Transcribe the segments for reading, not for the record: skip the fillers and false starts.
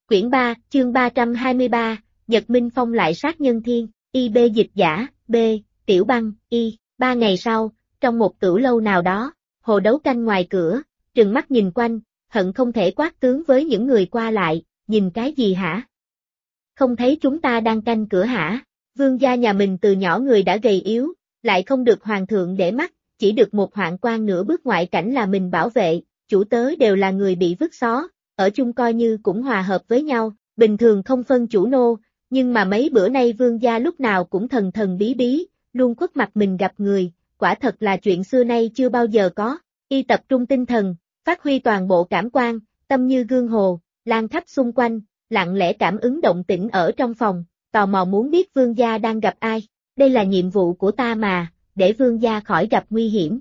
Quyển 3, chương 323, Nhật Minh Phong lại sát nhân thiên, IB dịch giả, B, Tiểu Băng, Y. 3 ngày sau, trong một tửu lâu nào đó, Hồ Đấu canh ngoài cửa, trừng mắt nhìn quanh, hận không thể quát tướng với những người qua lại, nhìn cái gì hả? Không thấy chúng ta đang canh cửa hả? Vương gia nhà mình từ nhỏ người đã gầy yếu, lại không được hoàng thượng để mắt, chỉ được một hoạn quan nửa bước ngoại cảnh là mình bảo vệ, chủ tớ đều là người bị vứt xó, ở chung coi như cũng hòa hợp với nhau, bình thường không phân chủ nô, nhưng mà mấy bữa nay vương gia lúc nào cũng thần thần bí bí, luôn khuất mặt mình gặp người, quả thật là chuyện xưa nay chưa bao giờ có. Y tập trung tinh thần, phát huy toàn bộ cảm quan, tâm như gương hồ, lan khắp xung quanh, lặng lẽ cảm ứng động tĩnh ở trong phòng, tò mò muốn biết vương gia đang gặp ai. Đây là nhiệm vụ của ta mà, để vương gia khỏi gặp nguy hiểm.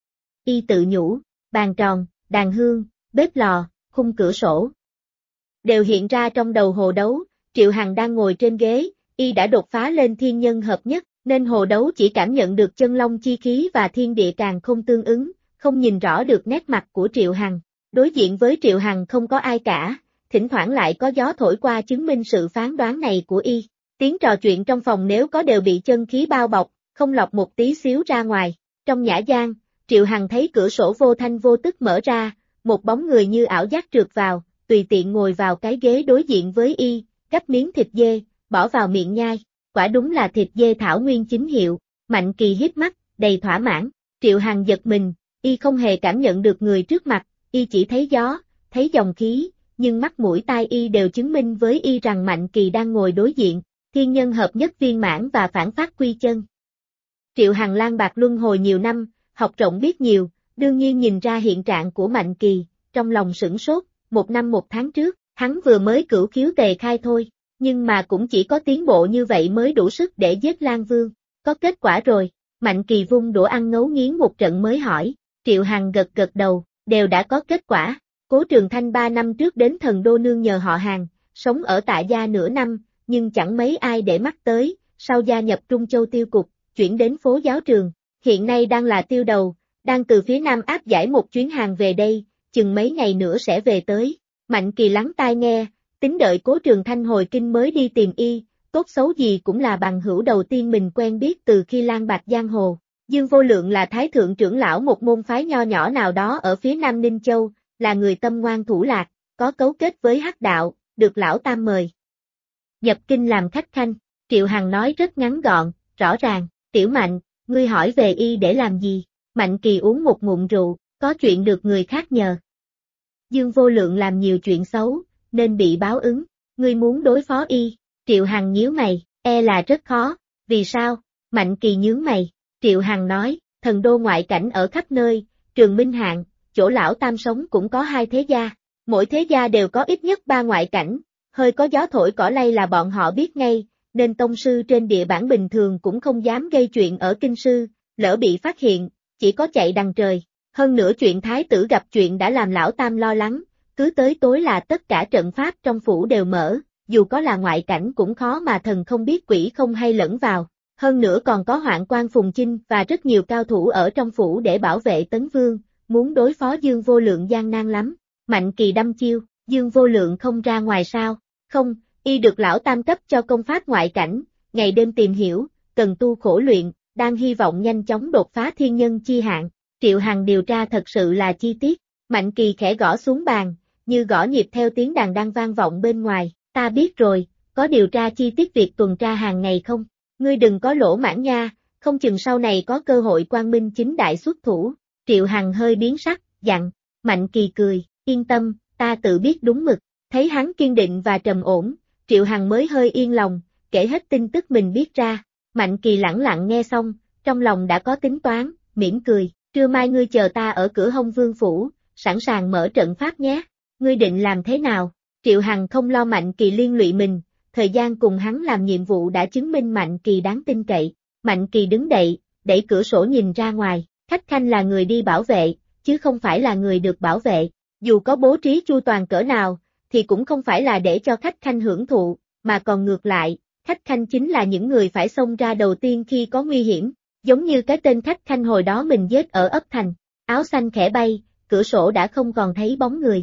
Y tự nhủ, bàn tròn, đàn hương, bếp lò, khung cửa sổ đều hiện ra trong đầu Hồ Đấu. Triệu Hằng đang ngồi trên ghế, y đã đột phá lên thiên nhân hợp nhất, nên Hồ Đấu chỉ cảm nhận được chân long chi khí và thiên địa càng không tương ứng, không nhìn rõ được nét mặt của Triệu Hằng. Đối diện với Triệu Hằng không có ai cả, thỉnh thoảng lại có gió thổi qua chứng minh sự phán đoán này của y. Tiếng trò chuyện trong phòng nếu có đều bị chân khí bao bọc, không lọt một tí xíu ra ngoài. Trong nhã gian, Triệu Hằng thấy cửa sổ vô thanh vô tức mở ra, một bóng người như ảo giác trượt vào, tùy tiện ngồi vào cái ghế đối diện với y, gắp miếng thịt dê, bỏ vào miệng nhai. Quả đúng là thịt dê thảo nguyên chính hiệu. Mạnh Kỳ híp mắt, đầy thỏa mãn. Triệu Hằng giật mình, y không hề cảm nhận được người trước mặt, y chỉ thấy gió, thấy dòng khí, nhưng mắt mũi tai y đều chứng minh với y rằng Mạnh Kỳ đang ngồi đối diện, thiên nhân hợp nhất viên mãn và phản phát quy chân. Triệu Hằng lang bạc luân hồi nhiều năm, học rộng biết nhiều, đương nhiên nhìn ra hiện trạng của Mạnh Kỳ, trong lòng sửng sốt. 1 năm 1 tháng trước, hắn vừa mới cửu khiếu tề khai thôi, nhưng mà cũng chỉ có tiến bộ như vậy mới đủ sức để giết Lan Vương. Có kết quả rồi. Mạnh Kỳ vung đũa ăn ngấu nghiến một trận mới hỏi. Triệu Hằng gật gật đầu, đều đã có kết quả. Cố Trường Thanh 3 năm trước đến Thần Đô nương nhờ họ Hàng, sống ở Tạ Gia nửa năm, nhưng chẳng mấy ai để mắt tới, sau gia nhập Trung Châu Tiêu Cục, chuyển đến phố giáo trường. Hiện nay đang là tiêu đầu, đang từ phía Nam áp giải một chuyến hàng về đây, chừng mấy ngày nữa sẽ về tới. Mạnh Kỳ lắng tai nghe, tính đợi Cố Trường Thanh hồi kinh mới đi tìm y, tốt xấu gì cũng là bằng hữu đầu tiên mình quen biết từ khi lang bạc giang hồ. Dương Vô Lượng là thái thượng trưởng lão một môn phái nho nhỏ nào đó ở phía Nam Ninh Châu, là người tâm ngoan thủ lạc, có cấu kết với hắc đạo, được lão tam mời nhập kinh làm khách khanh. Triệu Hằng nói rất ngắn gọn, rõ ràng. Tiểu Mạnh, ngươi hỏi về y để làm gì? Mạnh Kỳ uống một ngụm rượu, có chuyện được người khác nhờ. Dương Vô Lượng làm nhiều chuyện xấu, nên bị báo ứng. Ngươi muốn đối phó y? Triệu Hằng nhíu mày, là rất khó. Vì sao? Mạnh Kỳ nhướng mày. Triệu Hằng nói, Thần Đô ngoại cảnh ở khắp nơi, Trường Minh Hạng, chỗ lão tam sống cũng có 2 thế gia. Mỗi thế gia đều có ít nhất 3 ngoại cảnh, hơi có gió thổi cỏ lay là bọn họ biết ngay, nên tông sư trên địa bản bình thường cũng không dám gây chuyện ở kinh sư, lỡ bị phát hiện, chỉ có chạy đằng trời. Hơn nữa chuyện thái tử gặp chuyện đã làm lão tam lo lắng, cứ tới tối là tất cả trận pháp trong phủ đều mở, dù có là ngoại cảnh cũng khó mà thần không biết quỷ không hay lẫn vào. Hơn nữa còn có hoạn quan Phùng Chinh và rất nhiều cao thủ ở trong phủ để bảo vệ Tấn Vương, muốn đối phó Dương Vô Lượng gian nan lắm. Mạnh Kỳ đâm chiêu, Dương Vô Lượng không ra ngoài sao? Không, y được lão tam cấp cho công pháp ngoại cảnh, ngày đêm tìm hiểu, cần tu khổ luyện, đang hy vọng nhanh chóng đột phá thiên nhân chi hạn. Triệu Hằng điều tra thật sự là chi tiết. Mạnh Kỳ khẽ gõ xuống bàn, như gõ nhịp theo tiếng đàn đang vang vọng bên ngoài. Ta biết rồi, có điều tra chi tiết việc tuần tra hàng ngày không? Ngươi đừng có lỗ mãn nha, không chừng sau này có cơ hội quang minh chính đại xuất thủ. Triệu Hằng hơi biến sắc, dặn. Mạnh Kỳ cười, yên tâm, ta tự biết đúng mực. Thấy hắn kiên định và trầm ổn, Triệu Hằng mới hơi yên lòng, kể hết tin tức mình biết ra. Mạnh Kỳ lẳng lặng nghe xong, trong lòng đã có tính toán, mỉm cười. Trưa mai ngươi chờ ta ở cửa Hông Vương phủ, sẵn sàng mở trận pháp nhé. Ngươi định làm thế nào? Triệu Hằng không lo Mạnh Kỳ liên lụy mình, thời gian cùng hắn làm nhiệm vụ đã chứng minh Mạnh Kỳ đáng tin cậy. Mạnh Kỳ đứng dậy, đẩy cửa sổ nhìn ra ngoài, khách khanh là người đi bảo vệ, chứ không phải là người được bảo vệ. Dù có bố trí chu toàn cỡ nào, thì cũng không phải là để cho khách khanh hưởng thụ, mà còn ngược lại, khách khanh chính là những người phải xông ra đầu tiên khi có nguy hiểm. Giống như cái tên khách khanh hồi đó mình giết ở ấp Thành. Áo xanh khẽ bay, cửa sổ đã không còn thấy bóng người.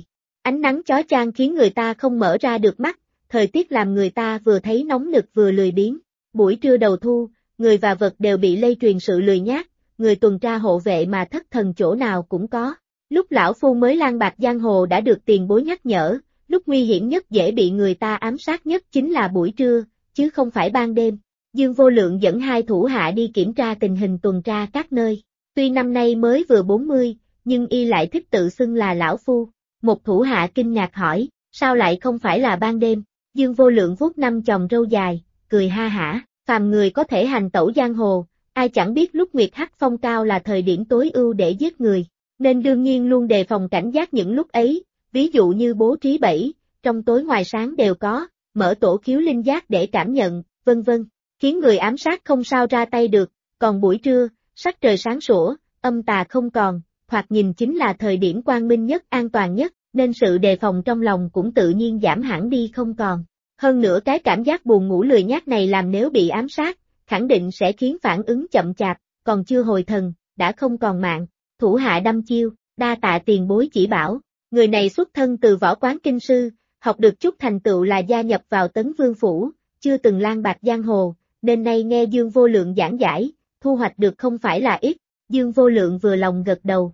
Ánh nắng chói chang khiến người ta không mở ra được mắt, thời tiết làm người ta vừa thấy nóng nực vừa lười biếng. Buổi trưa đầu thu, người và vật đều bị lây truyền sự lười nhác, người tuần tra hộ vệ mà thất thần chỗ nào cũng có. Lúc lão phu mới lang bạc giang hồ đã được tiền bối nhắc nhở, lúc nguy hiểm nhất dễ bị người ta ám sát nhất chính là buổi trưa, chứ không phải ban đêm. Dương Vô Lượng dẫn hai thủ hạ đi kiểm tra tình hình tuần tra các nơi. Tuy năm nay mới vừa 40, nhưng y lại thích tự xưng là lão phu. Một thủ hạ kinh ngạc hỏi, sao lại không phải là ban đêm? Dương Vô Lượng vuốt năm chòm râu dài, cười ha hả, phàm người có thể hành tẩu giang hồ, ai chẳng biết lúc nguyệt hắc phong cao là thời điểm tối ưu để giết người, nên đương nhiên luôn đề phòng cảnh giác những lúc ấy, ví dụ như bố trí bẫy, trong tối ngoài sáng đều có, mở tổ khiếu linh giác để cảm nhận, vân vân, khiến người ám sát không sao ra tay được, còn buổi trưa, sắc trời sáng sủa, âm tà không còn, thoạt nhìn chính là thời điểm quang minh nhất an toàn nhất, nên sự đề phòng trong lòng cũng tự nhiên giảm hẳn đi không còn. Hơn nữa cái cảm giác buồn ngủ lười nhác này làm nếu bị ám sát, khẳng định sẽ khiến phản ứng chậm chạp, còn chưa hồi thần, đã không còn mạng. Thủ hạ đâm chiêu, đa tạ tiền bối chỉ bảo, người này xuất thân từ võ quán kinh sư, học được chút thành tựu là gia nhập vào Tấn Vương Phủ, chưa từng lang bạc giang hồ, nên nay nghe Dương Vô Lượng giảng giải, thu hoạch được không phải là ít, Dương Vô Lượng vừa lòng gật đầu.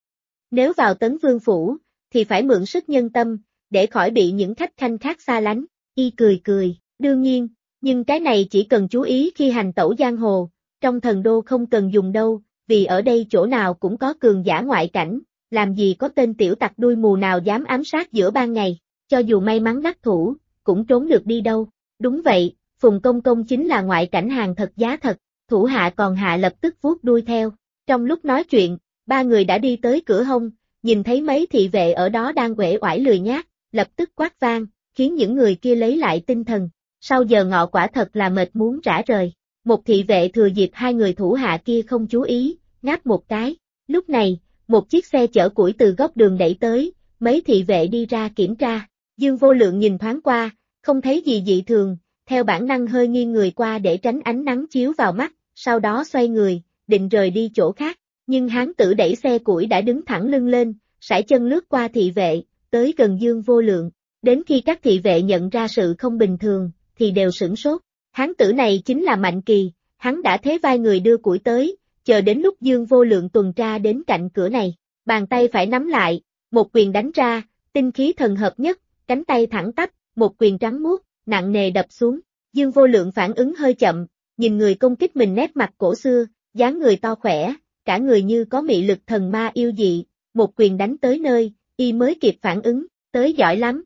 Nếu vào Tấn Vương Phủ, thì phải mượn sức nhân tâm, để khỏi bị những khách khanh khác xa lánh, y cười cười, đương nhiên, nhưng cái này chỉ cần chú ý khi hành tẩu giang hồ, trong thần đô không cần dùng đâu, vì ở đây chỗ nào cũng có cường giả ngoại cảnh, làm gì có tên tiểu tặc đuôi mù nào dám ám sát giữa ban ngày, cho dù may mắn đắc thủ, cũng trốn được đi đâu. Đúng vậy, Phùng Công Công chính là ngoại cảnh hàng thật giá thật, thủ hạ còn hạ lập tức vuốt đuôi theo. Trong lúc nói chuyện, ba người đã đi tới cửa hông, nhìn thấy mấy thị vệ ở đó đang uể oải lười nhác, lập tức quát vang, khiến những người kia lấy lại tinh thần. Sau giờ ngọ quả thật là mệt muốn rã rời. Một thị vệ thừa dịp hai người thủ hạ kia không chú ý, ngáp một cái. Lúc này, một chiếc xe chở củi từ góc đường đẩy tới, mấy thị vệ đi ra kiểm tra. Dương Vô Lượng nhìn thoáng qua, không thấy gì dị thường, theo bản năng hơi nghiêng người qua để tránh ánh nắng chiếu vào mắt, sau đó xoay người, định rời đi chỗ khác. Nhưng hán tử đẩy xe củi đã đứng thẳng lưng lên, sải chân lướt qua thị vệ, tới gần Dương Vô Lượng. Đến khi các thị vệ nhận ra sự không bình thường, thì đều sửng sốt. Hán tử này chính là Mạnh Kỳ, hắn đã thế vai người đưa củi tới, chờ đến lúc Dương Vô Lượng tuần tra đến cạnh cửa này. Bàn tay phải nắm lại, một quyền đánh ra, tinh khí thần hợp nhất, cánh tay thẳng tắp, một quyền trắng muốt, nặng nề đập xuống. Dương Vô Lượng phản ứng hơi chậm, nhìn người công kích mình nét mặt cổ xưa, dáng người to khỏe, cả người như có mị lực thần ma yêu dị, một quyền đánh tới nơi, y mới kịp phản ứng, tới giỏi lắm.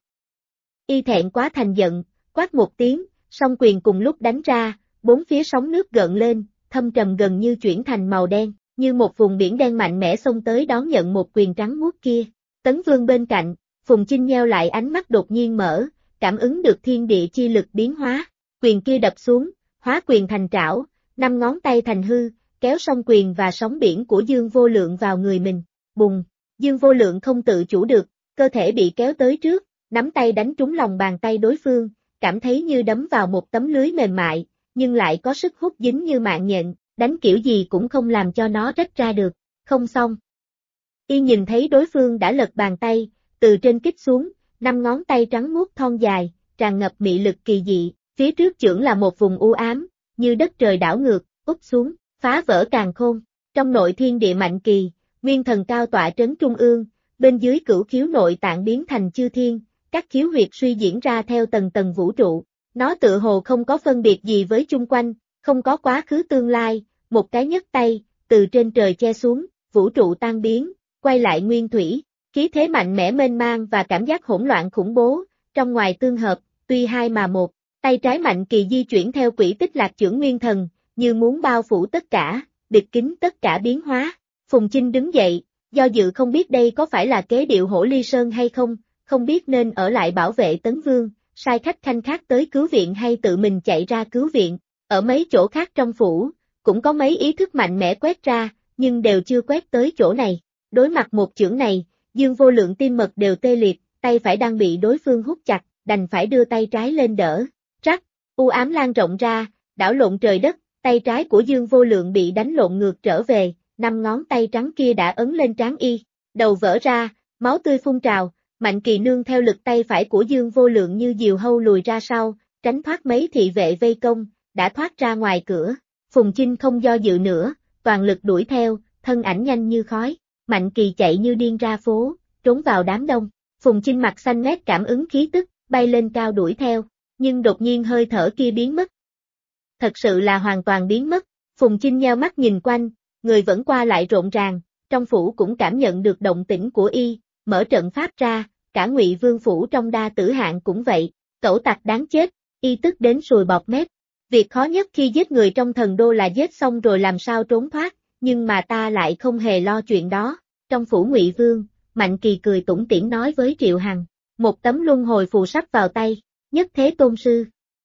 Y thẹn quá thành giận, quát một tiếng, song quyền cùng lúc đánh ra, bốn phía sóng nước gợn lên, thâm trầm gần như chuyển thành màu đen, như một vùng biển đen mạnh mẽ xông tới đón nhận một quyền trắng muốt kia. Tấn Vương bên cạnh, Phùng Chinh nheo lại ánh mắt đột nhiên mở, cảm ứng được thiên địa chi lực biến hóa, quyền kia đập xuống, hóa quyền thành trảo, năm ngón tay thành hư, kéo song quyền và sóng biển của Dương Vô Lượng vào người mình. Bùng, Dương Vô Lượng không tự chủ được, cơ thể bị kéo tới trước, nắm tay đánh trúng lòng bàn tay đối phương, cảm thấy như đấm vào một tấm lưới mềm mại, nhưng lại có sức hút dính như mạng nhện, đánh kiểu gì cũng không làm cho nó rách ra được. Không xong. Y nhìn thấy đối phương đã lật bàn tay, từ trên kích xuống, năm ngón tay trắng muốt thon dài, tràn ngập mị lực kỳ dị, phía trước chưởng là một vùng u ám, như đất trời đảo ngược, úp xuống, phá vỡ càn khôn. Trong nội thiên địa Mạnh Kỳ, nguyên thần cao tọa trấn trung ương, bên dưới cửu khiếu nội tạng biến thành chư thiên, các khiếu huyệt suy diễn ra theo tầng tầng vũ trụ. Nó tự hồ không có phân biệt gì với chung quanh, không có quá khứ tương lai, một cái nhấc tay, từ trên trời che xuống, vũ trụ tan biến, quay lại nguyên thủy, khí thế mạnh mẽ mênh mang và cảm giác hỗn loạn khủng bố, trong ngoài tương hợp, tuy hai mà một. Tay trái Mạnh Kỳ di chuyển theo quỹ tích lạc chưởng nguyên thần, như muốn bao phủ tất cả, bịt kín tất cả biến hóa. Phùng Chinh đứng dậy, do dự không biết đây có phải là kế điệu Hổ Ly Sơn hay không, không biết nên ở lại bảo vệ Tấn Vương, sai khách khanh khác tới cứu viện hay tự mình chạy ra cứu viện. Ở mấy chỗ khác trong phủ, cũng có mấy ý thức mạnh mẽ quét ra, nhưng đều chưa quét tới chỗ này. Đối mặt một chưởng này, Dương Vô Lượng tim mật đều tê liệt, tay phải đang bị đối phương hút chặt, đành phải đưa tay trái lên đỡ. Rắc, u ám lan rộng ra, đảo lộn trời đất, tay trái của Dương Vô Lượng bị đánh lộn ngược trở về, năm ngón tay trắng kia đã ấn lên trán y, đầu vỡ ra, máu tươi phun trào, Mạnh Kỳ nương theo lực tay phải của Dương Vô Lượng như diều hâu lùi ra sau, tránh thoát mấy thị vệ vây công, đã thoát ra ngoài cửa. Phùng Chinh không do dự nữa, toàn lực đuổi theo, thân ảnh nhanh như khói. Mạnh Kỳ chạy như điên ra phố, trốn vào đám đông. Phùng Chinh mặt xanh mét cảm ứng khí tức, bay lên cao đuổi theo, nhưng đột nhiên hơi thở kia biến mất. Thật sự là hoàn toàn biến mất. Phùng Chinh nheo mắt nhìn quanh, người vẫn qua lại rộn ràng, trong phủ cũng cảm nhận được động tĩnh của y, mở trận pháp ra, cả Ngụy Vương phủ trong Đa Tử Hạng cũng vậy, cẩu tặc đáng chết, y tức đến sùi bọt mép. Việc khó nhất khi giết người trong thần đô là giết xong rồi làm sao trốn thoát, nhưng mà ta lại không hề lo chuyện đó. Trong phủ Ngụy Vương, Mạnh Kỳ cười tủm tỉm nói với Triệu Hằng, một tấm luân hồi phù sắp vào tay, nhất thế tôn sư.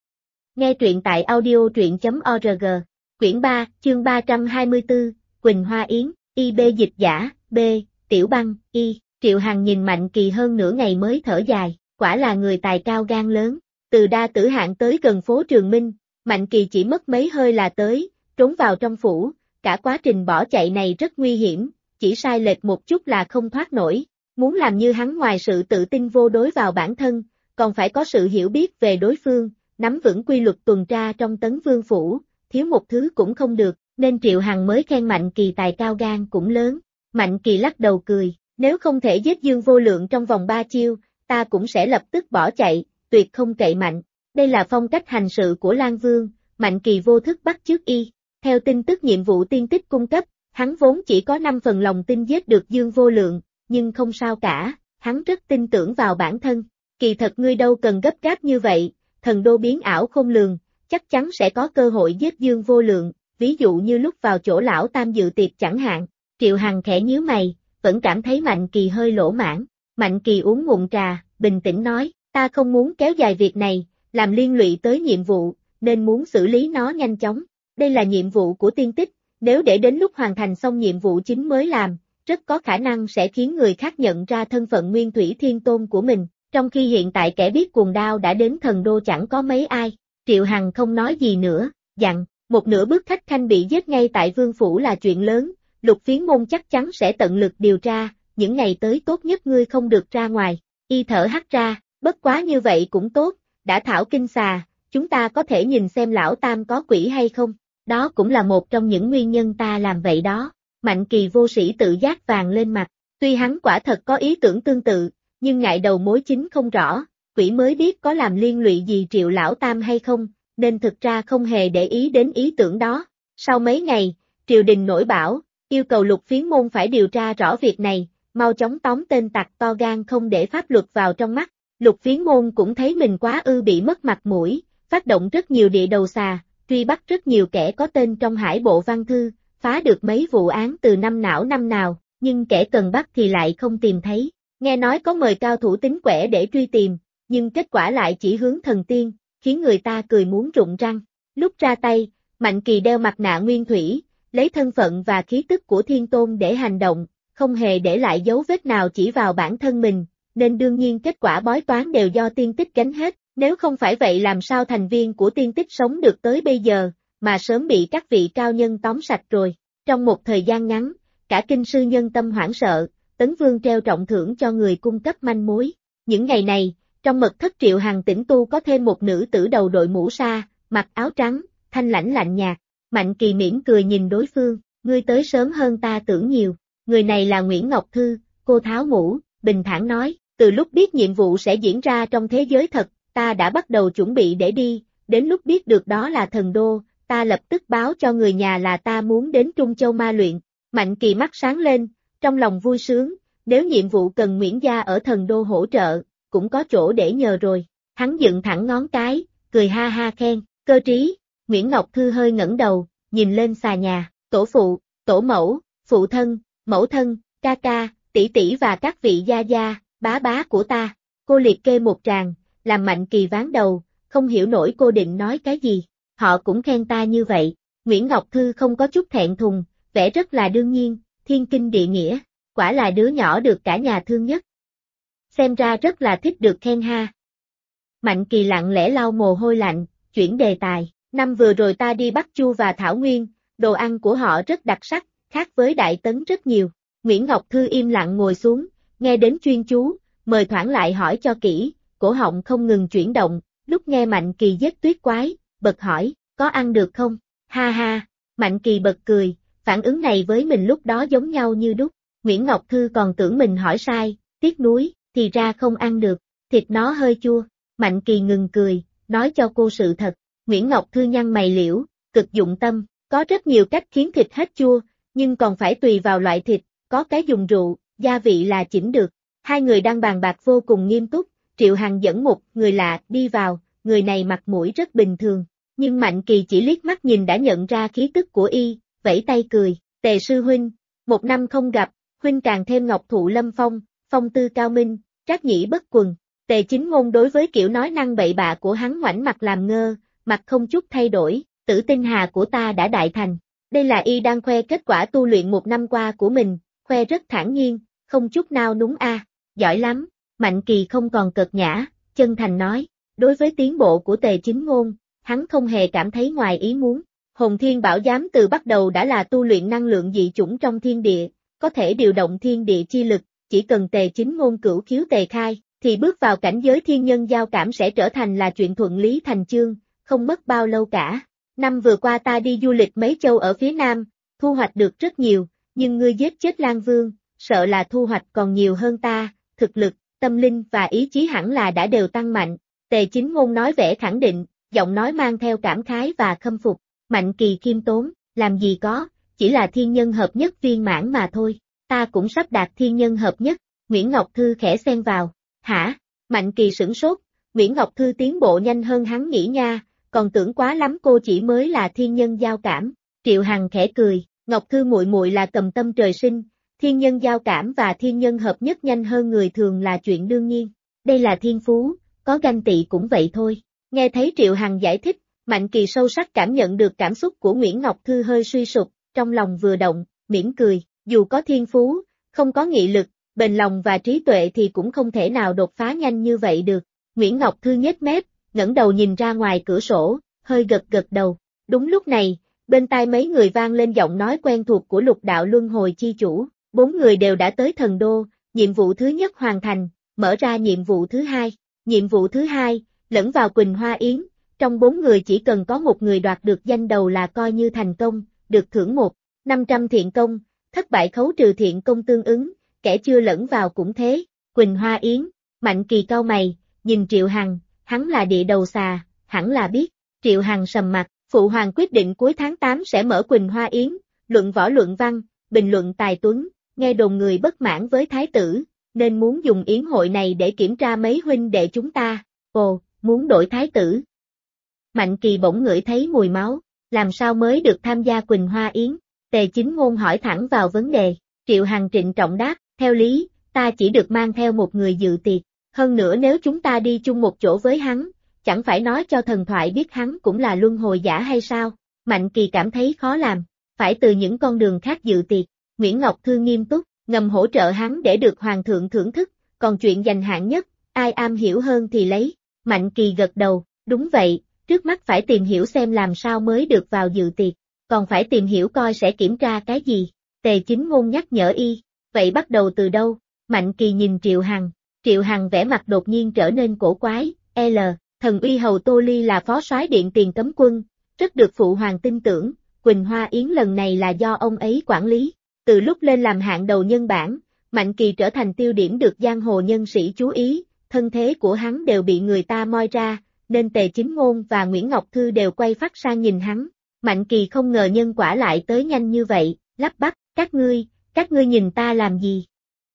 Nghe truyện tại audio.org, quyển 3, chương 324, Quỳnh Hoa Yến, IB dịch giả, B, Tiểu Băng, Y. Triệu Hằng nhìn Mạnh Kỳ hơn nửa ngày mới thở dài, quả là người tài cao gan lớn. Từ Đa Tử Hạng tới gần phố Trường Minh, Mạnh Kỳ chỉ mất mấy hơi là tới, trốn vào trong phủ, cả quá trình bỏ chạy này rất nguy hiểm, chỉ sai lệch một chút là không thoát nổi. Muốn làm như hắn ngoài sự tự tin vô đối vào bản thân, còn phải có sự hiểu biết về đối phương, nắm vững quy luật tuần tra trong Tấn Vương phủ, thiếu một thứ cũng không được, nên Triệu Hằng mới khen Mạnh Kỳ tài cao gan cũng lớn. Mạnh Kỳ lắc đầu cười, nếu không thể giết Dương Vô Lượng trong vòng 3 chiêu, ta cũng sẽ lập tức bỏ chạy, tuyệt không cậy mạnh. Đây là phong cách hành sự của Lan Vương, Mạnh Kỳ vô thức bắt chước y. Theo tin tức nhiệm vụ tiên tích cung cấp, hắn vốn chỉ có 5 phần lòng tin giết được Dương Vô Lượng, nhưng không sao cả, hắn rất tin tưởng vào bản thân. Kỳ thật ngươi đâu cần gấp gáp như vậy, thần đô biến ảo khôn lường, chắc chắn sẽ có cơ hội giết Dương Vô Lượng, ví dụ như lúc vào chỗ lão Tam dự tiệc chẳng hạn. Triệu Hằng khẽ nhíu mày, vẫn cảm thấy Mạnh Kỳ hơi lỗ mãn. Mạnh Kỳ uống ngụm trà, bình tĩnh nói, ta không muốn kéo dài việc này, làm liên lụy tới nhiệm vụ, nên muốn xử lý nó nhanh chóng. Đây là nhiệm vụ của tiên tích, nếu để đến lúc hoàn thành xong nhiệm vụ chính mới làm, rất có khả năng sẽ khiến người khác nhận ra thân phận Nguyên Thủy Thiên Tôn của mình, trong khi hiện tại kẻ biết cuồng đao đã đến thần đô chẳng có mấy ai. Triệu Hằng không nói gì nữa, dặn, một nửa bước khách khanh bị giết ngay tại Vương Phủ là chuyện lớn, Lục Phiến Môn chắc chắn sẽ tận lực điều tra, những ngày tới tốt nhất ngươi không được ra ngoài. Y thở hắt ra, bất quá như vậy cũng tốt, đã thảo kinh xà, chúng ta có thể nhìn xem lão Tam có quỷ hay không, đó cũng là một trong những nguyên nhân ta làm vậy đó. Mạnh Kỳ vô sĩ tự giác vàng lên mặt, tuy hắn quả thật có ý tưởng tương tự, nhưng ngại đầu mối chính không rõ, quỷ mới biết có làm liên lụy gì Triệu lão Tam hay không, nên thực ra không hề để ý đến ý tưởng đó. Sau mấy ngày, triều đình nổi bão, yêu cầu Lục Phiến Môn phải điều tra rõ việc này, mau chóng tóm tên tặc to gan không để pháp luật vào trong mắt. Lục Phiến Môn cũng thấy mình quá bị mất mặt mũi, phát động rất nhiều địa đầu xà, truy bắt rất nhiều kẻ có tên trong Hải Bộ Văn Thư, phá được mấy vụ án từ năm nào, nhưng kẻ cần bắt thì lại không tìm thấy. Nghe nói có mời cao thủ tính quẻ để truy tìm, nhưng kết quả lại chỉ hướng thần tiên, khiến người ta cười muốn rụng răng. Lúc ra tay, Mạnh Kỳ đeo mặt nạ nguyên thủy, lấy thân phận và khí tức của Thiên Tôn để hành động, không hề để lại dấu vết nào chỉ vào bản thân mình, nên đương nhiên kết quả bói toán đều do tiên tích gánh hết. Nếu không phải vậy làm sao thành viên của tiên tích sống được tới bây giờ, mà sớm bị các vị cao nhân tóm sạch rồi. Trong một thời gian ngắn, cả kinh sư nhân tâm hoảng sợ, Tấn Vương treo trọng thưởng cho người cung cấp manh mối. Những ngày này, trong mật thất Triệu Hằng tĩnh tu có thêm một nữ tử đầu đội mũ sa, mặc áo trắng, thanh lãnh lạnh nhạt. Mạnh Kỳ mỉm cười nhìn đối phương, ngươi tới sớm hơn ta tưởng nhiều. Người này là Nguyễn Ngọc Thư, cô tháo mũ, bình thản nói, từ lúc biết nhiệm vụ sẽ diễn ra trong thế giới thật, ta đã bắt đầu chuẩn bị để đi, đến lúc biết được đó là thần đô, ta lập tức báo cho người nhà là ta muốn đến Trung Châu ma luyện. Mạnh Kỳ mắt sáng lên, trong lòng vui sướng, nếu nhiệm vụ cần Nguyễn gia ở thần đô hỗ trợ, cũng có chỗ để nhờ rồi. Hắn dựng thẳng ngón cái, cười ha ha khen, cơ trí. Nguyễn Ngọc Thư hơi ngẩng đầu, nhìn lên xà nhà, tổ phụ, tổ mẫu, phụ thân, mẫu thân, ca ca, tỷ tỷ và các vị gia gia, bá bá của ta. Cô liệt kê một tràng, làm Mạnh Kỳ ván đầu, không hiểu nổi cô định nói cái gì. Họ cũng khen ta như vậy. Nguyễn Ngọc Thư không có chút thẹn thùng, vẻ rất là đương nhiên, thiên kinh địa nghĩa, quả là đứa nhỏ được cả nhà thương nhất. Xem ra rất là thích được khen ha. Mạnh Kỳ lặng lẽ lau mồ hôi lạnh, chuyển đề tài. Năm vừa rồi ta đi Bắc Chu và Thảo Nguyên, đồ ăn của họ rất đặc sắc, khác với Đại Tấn rất nhiều. Nguyễn Ngọc Thư im lặng ngồi xuống, nghe đến chuyên chú, mời thoảng lại hỏi cho kỹ, cổ họng không ngừng chuyển động, lúc nghe Mạnh Kỳ giết tuyết quái, bật hỏi, có ăn được không? Ha ha, Mạnh Kỳ bật cười, phản ứng này với mình lúc đó giống nhau như đúc. Nguyễn Ngọc Thư còn tưởng mình hỏi sai, tiếc nuối, thì ra không ăn được, thịt nó hơi chua. Mạnh Kỳ ngừng cười, nói cho cô sự thật. Nguyễn Ngọc Thư nhăn mày liễu, cực dụng tâm, có rất nhiều cách khiến thịt hết chua, nhưng còn phải tùy vào loại thịt, có cái dùng rượu, gia vị là chỉnh được. Hai người đang bàn bạc vô cùng nghiêm túc, Triệu Hằng dẫn một người lạ đi vào, người này mặt mũi rất bình thường, nhưng Mạnh Kỳ chỉ liếc mắt nhìn đã nhận ra khí tức của y, vẫy tay cười, Tề sư huynh, một năm không gặp, huynh càng thêm ngọc thụ lâm phong, phong tư cao minh, trác nhĩ bất quần. Tề Chính Ngôn đối với kiểu nói năng bậy bạ của hắn ngoảnh mặt làm ngơ, mặt không chút thay đổi, Tử Tinh Hà của ta đã đại thành. Đây là y đang khoe kết quả tu luyện một năm qua của mình, khoe rất thản nhiên, không chút nao núng giỏi lắm. Mạnh Kỳ không còn cợt nhã, chân thành nói, đối với tiến bộ của Tề Chính Ngôn, hắn không hề cảm thấy ngoài ý muốn. Hồn Thiên Bảo Giám từ bắt đầu đã là tu luyện năng lượng dị chủng trong thiên địa, có thể điều động thiên địa chi lực, chỉ cần Tề Chính Ngôn cửu khiếu tề khai, thì bước vào cảnh giới thiên nhân giao cảm sẽ trở thành là chuyện thuận lý thành chương, không mất bao lâu cả. Năm vừa qua ta đi du lịch mấy châu ở phía Nam, thu hoạch được rất nhiều, nhưng ngươi giết chết Lan Vương, sợ là thu hoạch còn nhiều hơn ta, thực lực, tâm linh và ý chí hẳn là đã đều tăng mạnh. Tề Chính Ngôn nói vẻ khẳng định, giọng nói mang theo cảm khái và khâm phục. Mạnh Kỳ khiêm tốn, làm gì có, chỉ là thiên nhân hợp nhất viên mãn mà thôi, ta cũng sắp đạt thiên nhân hợp nhất. Nguyễn Ngọc Thư khẽ xen vào, hả? Mạnh Kỳ sửng sốt, Nguyễn Ngọc Thư tiến bộ nhanh hơn hắn nghĩ nha, còn tưởng quá lắm cô chỉ mới là thiên nhân giao cảm. Triệu Hằng khẽ cười, Ngọc Thư muội muội là cầm tâm trời sinh, thiên nhân giao cảm và thiên nhân hợp nhất nhanh hơn người thường là chuyện đương nhiên. Đây là thiên phú, có ganh tị cũng vậy thôi. Nghe thấy Triệu Hằng giải thích, Mạnh Kỳ sâu sắc cảm nhận được cảm xúc của Nguyễn Ngọc Thư hơi suy sụp, trong lòng vừa động, mỉm cười, dù có thiên phú, không có nghị lực, bền lòng và trí tuệ thì cũng không thể nào đột phá nhanh như vậy được. Nguyễn Ngọc Thư nhếch mép, ngẩng đầu nhìn ra ngoài cửa sổ, hơi gật gật đầu. Đúng lúc này, bên tai mấy người vang lên giọng nói quen thuộc của Lục Đạo Luân Hồi chi chủ, 4 người đều đã tới Thần Đô, nhiệm vụ thứ nhất hoàn thành, mở ra nhiệm vụ thứ hai. Nhiệm vụ thứ hai, lẫn vào Quỳnh Hoa Yến, trong 4 người chỉ cần có một người đoạt được danh đầu là coi như thành công, được thưởng 500 thiện công, thất bại khấu trừ thiện công tương ứng, kẻ chưa lẫn vào cũng thế. Quỳnh Hoa Yến, Mạnh Kỳ cau mày, nhìn Triệu Hằng, hắn là địa đầu xà, hẳn là biết. Triệu Hằng sầm mặt, Phụ Hoàng quyết định cuối tháng 8 sẽ mở Quỳnh Hoa Yến, luận võ luận văn, bình luận tài tuấn, nghe đồn người bất mãn với thái tử, nên muốn dùng yến hội này để kiểm tra mấy huynh đệ chúng ta. Ồ, muốn đổi thái tử. Mạnh Kỳ bỗng ngửi thấy mùi máu, làm sao mới được tham gia Quỳnh Hoa Yến? Tề Chính Ngôn hỏi thẳng vào vấn đề. Triệu Hằng trịnh trọng đáp, theo lý, ta chỉ được mang theo một người dự tiệc, hơn nữa nếu chúng ta đi chung một chỗ với hắn, chẳng phải nói cho thần thoại biết hắn cũng là luân hồi giả hay sao? Mạnh Kỳ cảm thấy khó làm, phải từ những con đường khác dự tiệc. Nguyễn Ngọc Thư nghiêm túc, ngầm hỗ trợ hắn để được Hoàng thượng thưởng thức, còn chuyện giành hạng nhất, ai am hiểu hơn thì lấy. Mạnh Kỳ gật đầu, đúng vậy, trước mắt phải tìm hiểu xem làm sao mới được vào dự tiệc, còn phải tìm hiểu coi sẽ kiểm tra cái gì. Tề Chính Ngôn nhắc nhở y, vậy bắt đầu từ đâu? Mạnh Kỳ nhìn Triệu Hằng vẻ mặt đột nhiên trở nên cổ quái, Thần Uy Hầu Tô Ly là phó soái điện tiền cấm quân, rất được Phụ Hoàng tin tưởng, Quỳnh Hoa Yến lần này là do ông ấy quản lý. Từ lúc lên làm hạng đầu nhân bản, Mạnh Kỳ trở thành tiêu điểm được giang hồ nhân sĩ chú ý, thân thế của hắn đều bị người ta moi ra, nên Tề Chính Ngôn và Nguyễn Ngọc Thư đều quay phát sang nhìn hắn. Mạnh Kỳ không ngờ nhân quả lại tới nhanh như vậy, lắp bắp, các ngươi nhìn ta làm gì?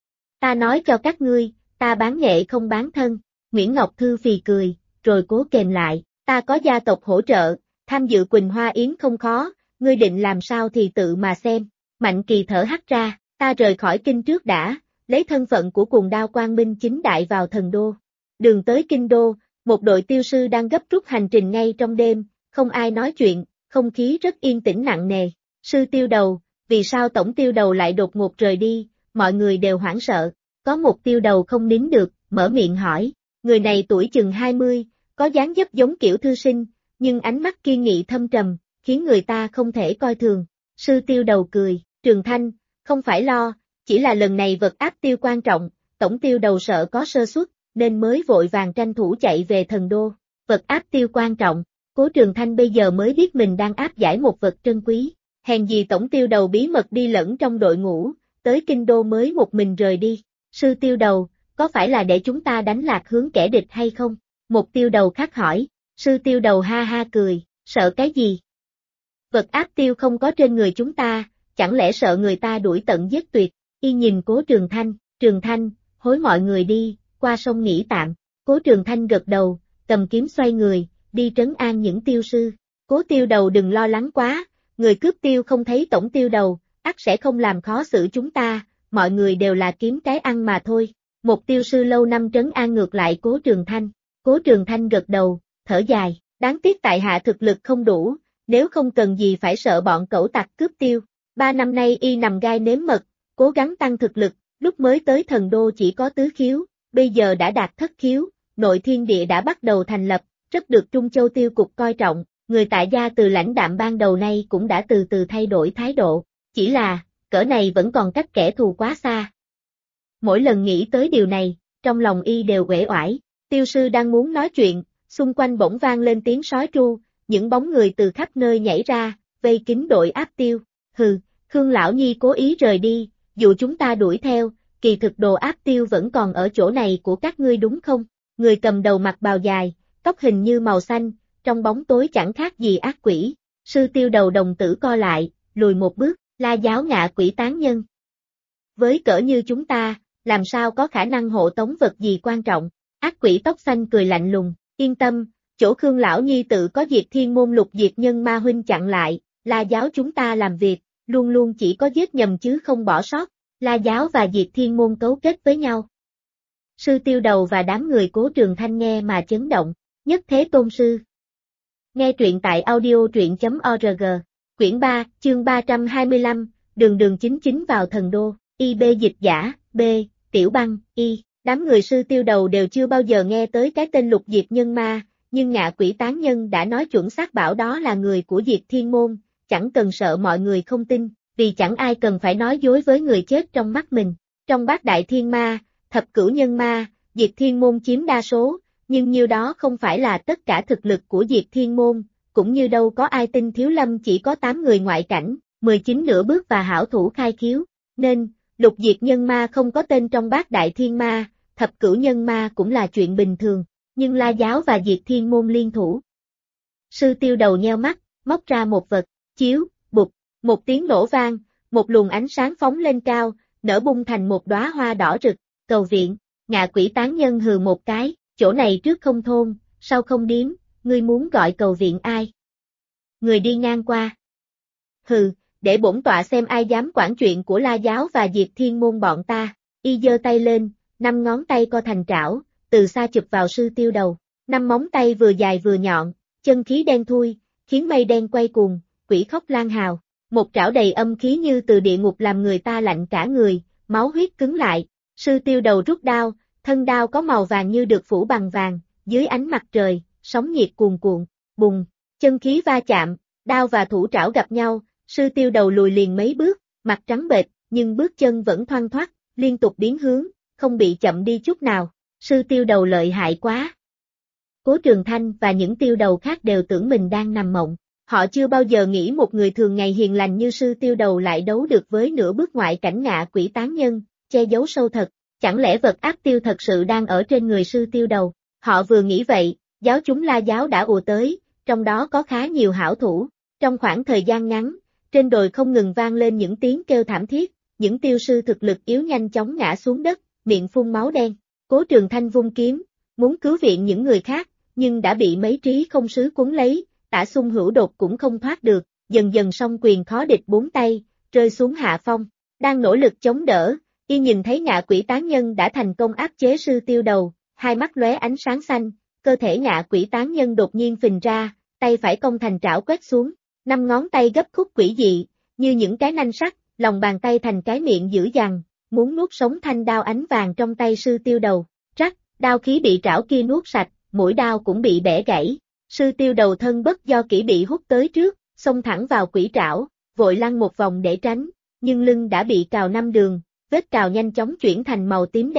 Ta nói cho các ngươi, ta bán nghệ không bán thân. Nguyễn Ngọc Thư phì cười, rồi cố kềm lại, ta có gia tộc hỗ trợ, tham dự Quỳnh Hoa Yến không khó, ngươi định làm sao thì tự mà xem. Mạnh Kỳ thở hắt ra, ta rời khỏi kinh trước đã, lấy thân phận của Cuồng Đao Quang Minh chính đại vào Thần Đô. Đường tới kinh đô, một đội tiêu sư đang gấp rút hành trình ngay trong đêm, không ai nói chuyện, không khí rất yên tĩnh nặng nề. Sư tiêu đầu, vì sao tổng tiêu đầu lại đột ngột rời đi, mọi người đều hoảng sợ. Có một tiêu đầu không nín được, mở miệng hỏi, người này tuổi chừng 20, có dáng dấp giống kiểu thư sinh, nhưng ánh mắt kiên nghị thâm trầm, khiến người ta không thể coi thường. Sư tiêu đầu cười, Trường Thanh, không phải lo, chỉ là lần này vật áp tiêu quan trọng, tổng tiêu đầu sợ có sơ suất, nên mới vội vàng tranh thủ chạy về thần đô. Vật áp tiêu quan trọng, Cố Trường Thanh bây giờ mới biết mình đang áp giải một vật trân quý. Hèn gì tổng tiêu đầu bí mật đi lẫn trong đội ngũ, tới kinh đô mới một mình rời đi. Sư tiêu đầu, có phải là để chúng ta đánh lạc hướng kẻ địch hay không? Một tiêu đầu khác hỏi. Sư tiêu đầu ha ha cười, sợ cái gì? Vật áp tiêu không có trên người chúng ta, chẳng lẽ sợ người ta đuổi tận giết tuyệt? Y nhìn Cố Trường Thanh, hối mọi người đi, qua sông nghỉ tạm. Cố Trường Thanh gật đầu, cầm kiếm xoay người, đi trấn an những tiêu sư. Cố tiêu đầu đừng lo lắng quá, người cướp tiêu không thấy tổng tiêu đầu, ắt sẽ không làm khó xử chúng ta, mọi người đều là kiếm cái ăn mà thôi. Một tiêu sư lâu năm trấn an ngược lại Cố Trường Thanh. Cố Trường Thanh gật đầu, thở dài, đáng tiếc tại hạ thực lực không đủ, nếu không cần gì phải sợ bọn cẩu tặc cướp tiêu. 3 năm nay y nằm gai nếm mật, cố gắng tăng thực lực, lúc mới tới thần đô chỉ có tứ khiếu, bây giờ đã đạt thất khiếu, nội thiên địa đã bắt đầu thành lập, rất được Trung Châu tiêu cục coi trọng, người tại gia từ lãnh đạm ban đầu nay cũng đã từ từ thay đổi thái độ, chỉ là, cỡ này vẫn còn cách kẻ thù quá xa. Mỗi lần nghĩ tới điều này, trong lòng y đều uể oải, tiêu sư đang muốn nói chuyện, xung quanh bỗng vang lên tiếng sói tru, những bóng người từ khắp nơi nhảy ra, vây kín đội áp tiêu, hừ, Khương Lão Nhi cố ý rời đi, dù chúng ta đuổi theo, kỳ thực đồ áp tiêu vẫn còn ở chỗ này của các ngươi đúng không? Người cầm đầu mặc bào dài, tóc hình như màu xanh, trong bóng tối chẳng khác gì ác quỷ. Sư tiêu đầu đồng tử co lại, lùi một bước, La giáo ngạ quỷ tán nhân. Với cỡ như chúng ta, làm sao có khả năng hộ tống vật gì quan trọng? Ác quỷ tóc xanh cười lạnh lùng, yên tâm, chỗ Khương Lão Nhi tự có Diệt Thiên Môn Lục Diệt Nhân Ma huynh chặn lại, La giáo chúng ta làm việc, luôn luôn chỉ có giết nhầm chứ không bỏ sót. La giáo và Diệt Thiên Môn cấu kết với nhau. Sư tiêu đầu và đám người Cố Trường Thanh nghe mà chấn động, nhất thế tôn sư. Nghe truyện tại audio.org, quyển 3, chương 325, đường 99 vào thần đô, IB dịch giả, B, Tiểu Băng, Y. Đám người sư tiêu đầu đều chưa bao giờ nghe tới cái tên Lục Diệt Nhân Ma, nhưng ngạ quỷ tán nhân đã nói chuẩn xác bảo đó là người của Diệt Thiên Môn, chẳng cần sợ mọi người không tin, vì chẳng ai cần phải nói dối với người chết trong mắt mình. Trong bát đại thiên ma, thập cửu nhân ma, Diệt Thiên Môn chiếm đa số, nhưng như đó không phải là tất cả thực lực của Diệt Thiên Môn, cũng như đâu có ai tin Thiếu Lâm chỉ có 8 người ngoại cảnh, 19 nửa bước và hảo thủ khai khiếu, nên, Lục Diệt Nhân Ma không có tên trong bát đại thiên ma, thập cửu nhân ma cũng là chuyện bình thường, nhưng La giáo và Diệt Thiên Môn liên thủ. Sư tiêu đầu nheo mắt, móc ra một vật, chiếu, bụp, một tiếng nổ vang, một luồng ánh sáng phóng lên cao, nở bung thành một đóa hoa đỏ rực, cầu viện, ngạ quỷ tán nhân hừ một cái, chỗ này trước không thôn, sau không điếm, ngươi muốn gọi cầu viện ai? Người đi ngang qua. Hừ, để bổn tọa xem ai dám quản chuyện của La giáo và Diệt Thiên Môn bọn ta, y giơ tay lên, 5 ngón tay co thành trảo, từ xa chụp vào sư tiêu đầu, 5 móng tay vừa dài vừa nhọn, chân khí đen thui, khiến mây đen quay cuồng, quỷ khóc lan hào, một trảo đầy âm khí như từ địa ngục làm người ta lạnh cả người, máu huyết cứng lại, sư tiêu đầu rút đao, thân đao có màu vàng như được phủ bằng vàng, dưới ánh mặt trời, sóng nhiệt cuồn cuộn, bùng, chân khí va chạm, đao và thủ trảo gặp nhau, sư tiêu đầu lùi liền mấy bước, mặt trắng bệch, nhưng bước chân vẫn thoăn thoắt, liên tục biến hướng, không bị chậm đi chút nào, sư tiêu đầu lợi hại quá. Cố Trường Thanh và những tiêu đầu khác đều tưởng mình đang nằm mộng, họ chưa bao giờ nghĩ một người thường ngày hiền lành như sư tiêu đầu lại đấu được với nửa bước ngoại cảnh ngạ quỷ tán nhân, che giấu sâu thật, chẳng lẽ vật áp tiêu thật sự đang ở trên người sư tiêu đầu, họ vừa nghĩ vậy, giáo chúng La giáo đã ùa tới, trong đó có khá nhiều hảo thủ, trong khoảng thời gian ngắn, trên đồi không ngừng vang lên những tiếng kêu thảm thiết, những tiêu sư thực lực yếu nhanh chóng ngã xuống đất, miệng phun máu đen, Cố Trường Thanh vung kiếm, muốn cứu viện những người khác, nhưng đã bị mấy trí không sứ cuốn lấy, Tả Xung Hữu Đột cũng không thoát được, dần dần song quyền khó địch 4 tay, rơi xuống hạ phong, đang nỗ lực chống đỡ, y nhìn thấy ngạ quỷ tán nhân đã thành công áp chế sư tiêu đầu, hai mắt lóe ánh sáng xanh, cơ thể ngạ quỷ tán nhân đột nhiên phình ra, tay phải cong thành trảo quét xuống, 5 ngón tay gấp khúc quỷ dị, như những cái nanh sắt, lòng bàn tay thành cái miệng dữ dằn, muốn nuốt sống thanh đao ánh vàng trong tay sư tiêu đầu, rắc, đao khí bị trảo kia nuốt sạch, mũi đao cũng bị bẻ gãy, sư tiêu đầu thân bất do kỹ bị hút tới trước, xông thẳng vào quỷ trảo, vội lăn một vòng để tránh, nhưng lưng đã bị cào 5 đường, vết cào nhanh chóng chuyển thành màu tím đen,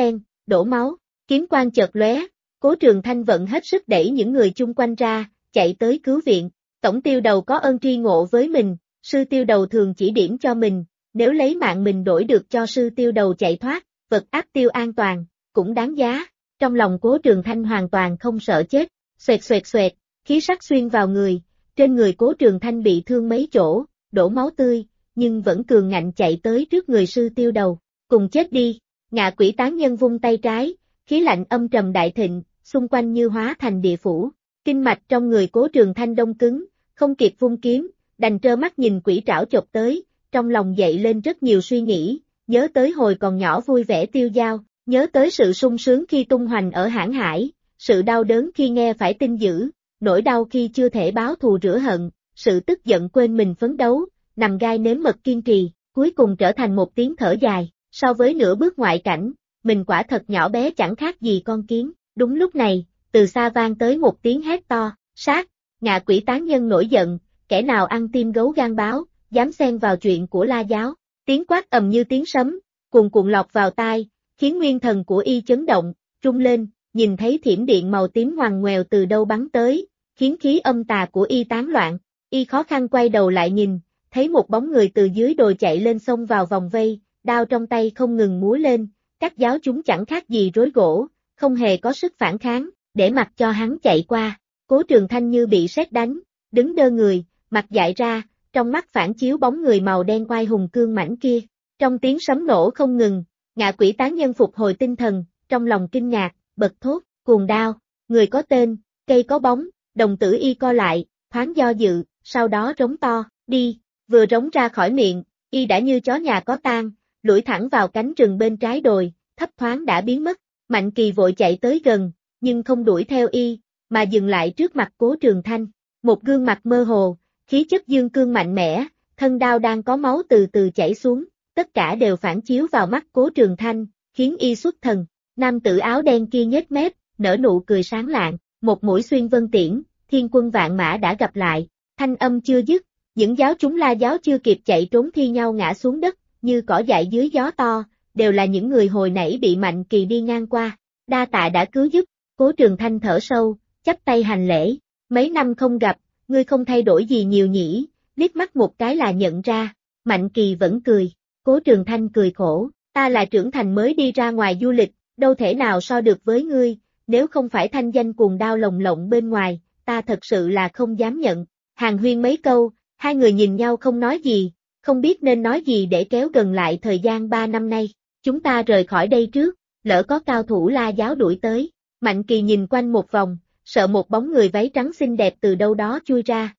đổ máu, kiếm quang chợt lóe, Cố Trường Thanh vận hết sức đẩy những người chung quanh ra, chạy tới cứu viện. Tổng tiêu đầu có ơn tri ngộ với mình, sư tiêu đầu thường chỉ điểm cho mình, nếu lấy mạng mình đổi được cho sư tiêu đầu chạy thoát, vật áp tiêu an toàn, cũng đáng giá. Trong lòng Cố Trường Thanh hoàn toàn không sợ chết, xoẹt xoẹt xoẹt, khí sắc xuyên vào người, trên người Cố Trường Thanh bị thương mấy chỗ, đổ máu tươi, nhưng vẫn cường ngạnh chạy tới trước người sư tiêu đầu, cùng chết đi. Ngạ Quỷ Tán Nhân vung tay trái, khí lạnh âm trầm đại thịnh, xung quanh như hóa thành địa phủ. Kinh mạch trong người Cố Trường Thanh đông cứng, không kịp vung kiếm, đành trơ mắt nhìn quỷ trảo chộp tới, trong lòng dậy lên rất nhiều suy nghĩ, nhớ tới hồi còn nhỏ vui vẻ tiêu dao, nhớ tới sự sung sướng khi tung hoành ở hãn hải, sự đau đớn khi nghe phải tin dữ, nỗi đau khi chưa thể báo thù rửa hận, sự tức giận quên mình phấn đấu, nằm gai nếm mật kiên trì, cuối cùng trở thành một tiếng thở dài, so với nửa bước ngoại cảnh, mình quả thật nhỏ bé chẳng khác gì con kiến. Đúng lúc này, từ xa vang tới một tiếng hét to, sát. Ngạ Quỷ Tán Nhân nổi giận, kẻ nào ăn tim gấu gan báo, dám xen vào chuyện của La giáo. Tiếng quát ầm như tiếng sấm, cuồn cuộn lọt vào tai, khiến nguyên thần của y chấn động, rung lên, nhìn thấy thiểm điện màu tím ngoằn ngoèo từ đâu bắn tới, khiến khí âm tà của y tán loạn. Y khó khăn quay đầu lại nhìn, thấy một bóng người từ dưới đồi chạy lên xông vào vòng vây, đao trong tay không ngừng múa lên, các giáo chúng chẳng khác gì rối gỗ, không hề có sức phản kháng, để mặc cho hắn chạy qua. Cố Trường Thanh như bị sét đánh, đứng đơ người, mặt dại ra, trong mắt phản chiếu bóng người màu đen oai hùng cương mãnh kia. Trong tiếng sấm nổ không ngừng, Ngạ Quỷ Tán Nhân phục hồi tinh thần, trong lòng kinh ngạc, bật thốt, cuồng đao, người có tên, cây có bóng, đồng tử y co lại, thoáng do dự, sau đó rống to, đi, vừa rống ra khỏi miệng, y đã như chó nhà có tang, lủi thẳng vào cánh rừng bên trái đồi, thấp thoáng đã biến mất. Mạnh Kỳ vội chạy tới gần, nhưng không đuổi theo y, mà dừng lại trước mặt Cố Trường Thanh. Một gương mặt mơ hồ, khí chất dương cương mạnh mẽ, thân đao đang có máu từ từ chảy xuống, tất cả đều phản chiếu vào mắt Cố Trường Thanh, khiến y xuất thần. Nam tử áo đen kia nhếch mép, nở nụ cười sáng lạng, một mũi xuyên vân tiễn, thiên quân vạn mã đã gặp lại. Thanh âm chưa dứt, những giáo chúng La giáo chưa kịp chạy trốn thi nhau ngã xuống đất, như cỏ dại dưới gió to, đều là những người hồi nãy bị Mạnh Kỳ đi ngang qua. Đa tạ đã cứu giúp. Cố Trường Thanh thở sâu, chắp tay hành lễ. Mấy năm không gặp, ngươi không thay đổi gì nhiều nhỉ, liếc mắt một cái là nhận ra. Mạnh Kỳ vẫn cười. Cố Trường Thanh cười khổ, ta là trưởng thành mới đi ra ngoài du lịch, đâu thể nào so được với ngươi, nếu không phải thanh danh cuồng đao lồng lộng bên ngoài, ta thật sự là không dám nhận. Hàn huyên mấy câu, hai người nhìn nhau không nói gì, không biết nên nói gì để kéo gần lại thời gian 3 năm nay. Chúng ta rời khỏi đây trước, lỡ có cao thủ La giáo đuổi tới. Mạnh Kỳ nhìn quanh một vòng, sợ một bóng người váy trắng xinh đẹp từ đâu đó chui ra.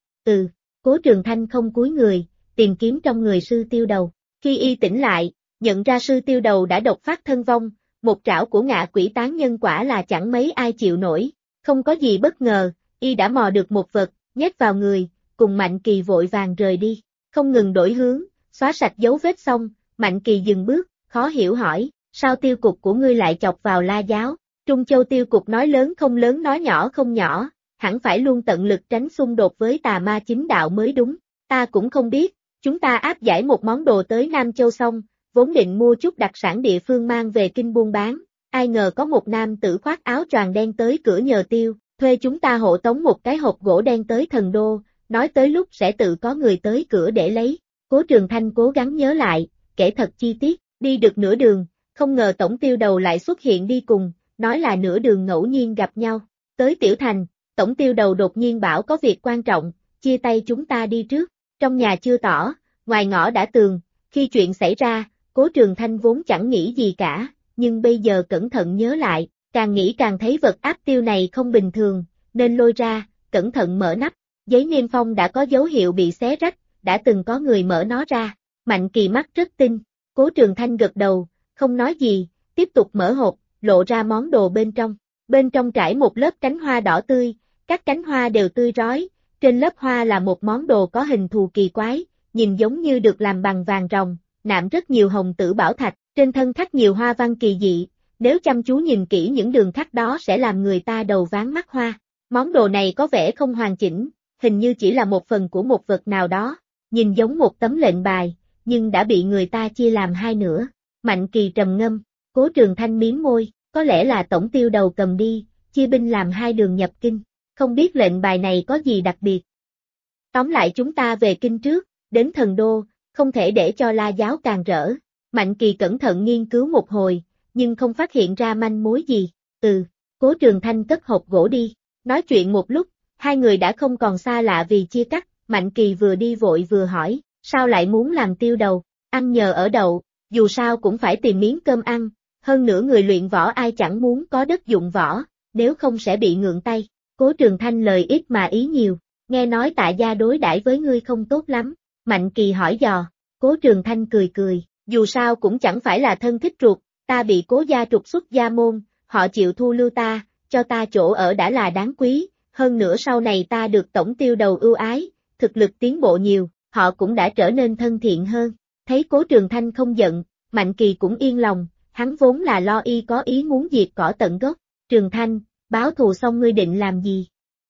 Cố Trường Thanh không cúi người, tìm kiếm trong người sư tiêu đầu. Khi y tỉnh lại, nhận ra sư tiêu đầu đã độc phát thân vong, một trảo của Ngạ Quỷ Tán Nhân quả là chẳng mấy ai chịu nổi. Không có gì bất ngờ, y đã mò được một vật, nhét vào người, cùng Mạnh Kỳ vội vàng rời đi. Không ngừng đổi hướng, xóa sạch dấu vết xong, Mạnh Kỳ dừng bước, khó hiểu hỏi, sao tiêu cục của ngươi lại chọc vào La giáo? Trung Châu tiêu cục nói lớn không lớn nói nhỏ không nhỏ, hẳn phải luôn tận lực tránh xung đột với tà ma chính đạo mới đúng. Ta cũng không biết, chúng ta áp giải một món đồ tới Nam Châu xong, vốn định mua chút đặc sản địa phương mang về kinh buôn bán, ai ngờ có một nam tử khoác áo choàng đen tới cửa nhờ tiêu, thuê chúng ta hộ tống một cái hộp gỗ đen tới Thần Đô, nói tới lúc sẽ tự có người tới cửa để lấy. Cố Trường Thanh cố gắng nhớ lại, kể thật chi tiết, đi được nửa đường, không ngờ tổng tiêu đầu lại xuất hiện đi cùng, nói là nửa đường ngẫu nhiên gặp nhau. Tới Tiểu Thành, tổng tiêu đầu đột nhiên bảo có việc quan trọng, chia tay chúng ta đi trước. Trong nhà chưa tỏ, ngoài ngõ đã tường, khi chuyện xảy ra, Cố Trường Thanh vốn chẳng nghĩ gì cả, nhưng bây giờ cẩn thận nhớ lại, càng nghĩ càng thấy vật áp tiêu này không bình thường, nên lôi ra, cẩn thận mở nắp, giấy niêm phong đã có dấu hiệu bị xé rách, đã từng có người mở nó ra. Mạnh Kỳ mắt rất tinh, Cố Trường Thanh gật đầu, không nói gì, tiếp tục mở hộp, lộ ra món đồ bên trong. Bên trong trải một lớp cánh hoa đỏ tươi, các cánh hoa đều tươi rói, trên lớp hoa là một món đồ có hình thù kỳ quái, nhìn giống như được làm bằng vàng ròng, nạm rất nhiều hồng tử bảo thạch, trên thân khắc nhiều hoa văn kỳ dị, nếu chăm chú nhìn kỹ những đường khắc đó sẽ làm người ta đầu váng mắt hoa. Món đồ này có vẻ không hoàn chỉnh, hình như chỉ là một phần của một vật nào đó, nhìn giống một tấm lệnh bài, nhưng đã bị người ta chia làm hai nửa. Mạnh Kỳ trầm ngâm, Cố Trường Thanh miếm môi, có lẽ là tổng tiêu đầu cầm đi, chia binh làm hai đường nhập kinh, không biết lệnh bài này có gì đặc biệt. Tóm lại chúng ta về kinh trước, đến Thần Đô, không thể để cho La giáo càng rỡ. Mạnh Kỳ cẩn thận nghiên cứu một hồi, nhưng không phát hiện ra manh mối gì. Cố Trường Thanh cất hộp gỗ đi. Nói chuyện một lúc, hai người đã không còn xa lạ vì chia cắt. Mạnh Kỳ vừa đi vội vừa hỏi, sao lại muốn làm tiêu đầu? Ăn nhờ ở đậu, dù sao cũng phải tìm miếng cơm ăn. Hơn nữa người luyện võ ai chẳng muốn có đất dụng võ, nếu không sẽ bị ngượng tay. Cố Trường Thanh lời ít mà ý nhiều, nghe nói Tạ gia đối đãi với ngươi không tốt lắm. Mạnh Kỳ hỏi dò, Cố Trường Thanh cười cười, dù sao cũng chẳng phải là thân thích ruột, ta bị Cố gia trục xuất gia môn, họ chịu thu lưu ta, cho ta chỗ ở đã là đáng quý, hơn nữa sau này ta được tổng tiêu đầu ưu ái, thực lực tiến bộ nhiều, họ cũng đã trở nên thân thiện hơn. Thấy Cố Trường Thanh không giận, Mạnh Kỳ cũng yên lòng, hắn vốn là lo y có ý muốn diệt cỏ tận gốc. Trường Thanh, báo thù xong ngươi định làm gì?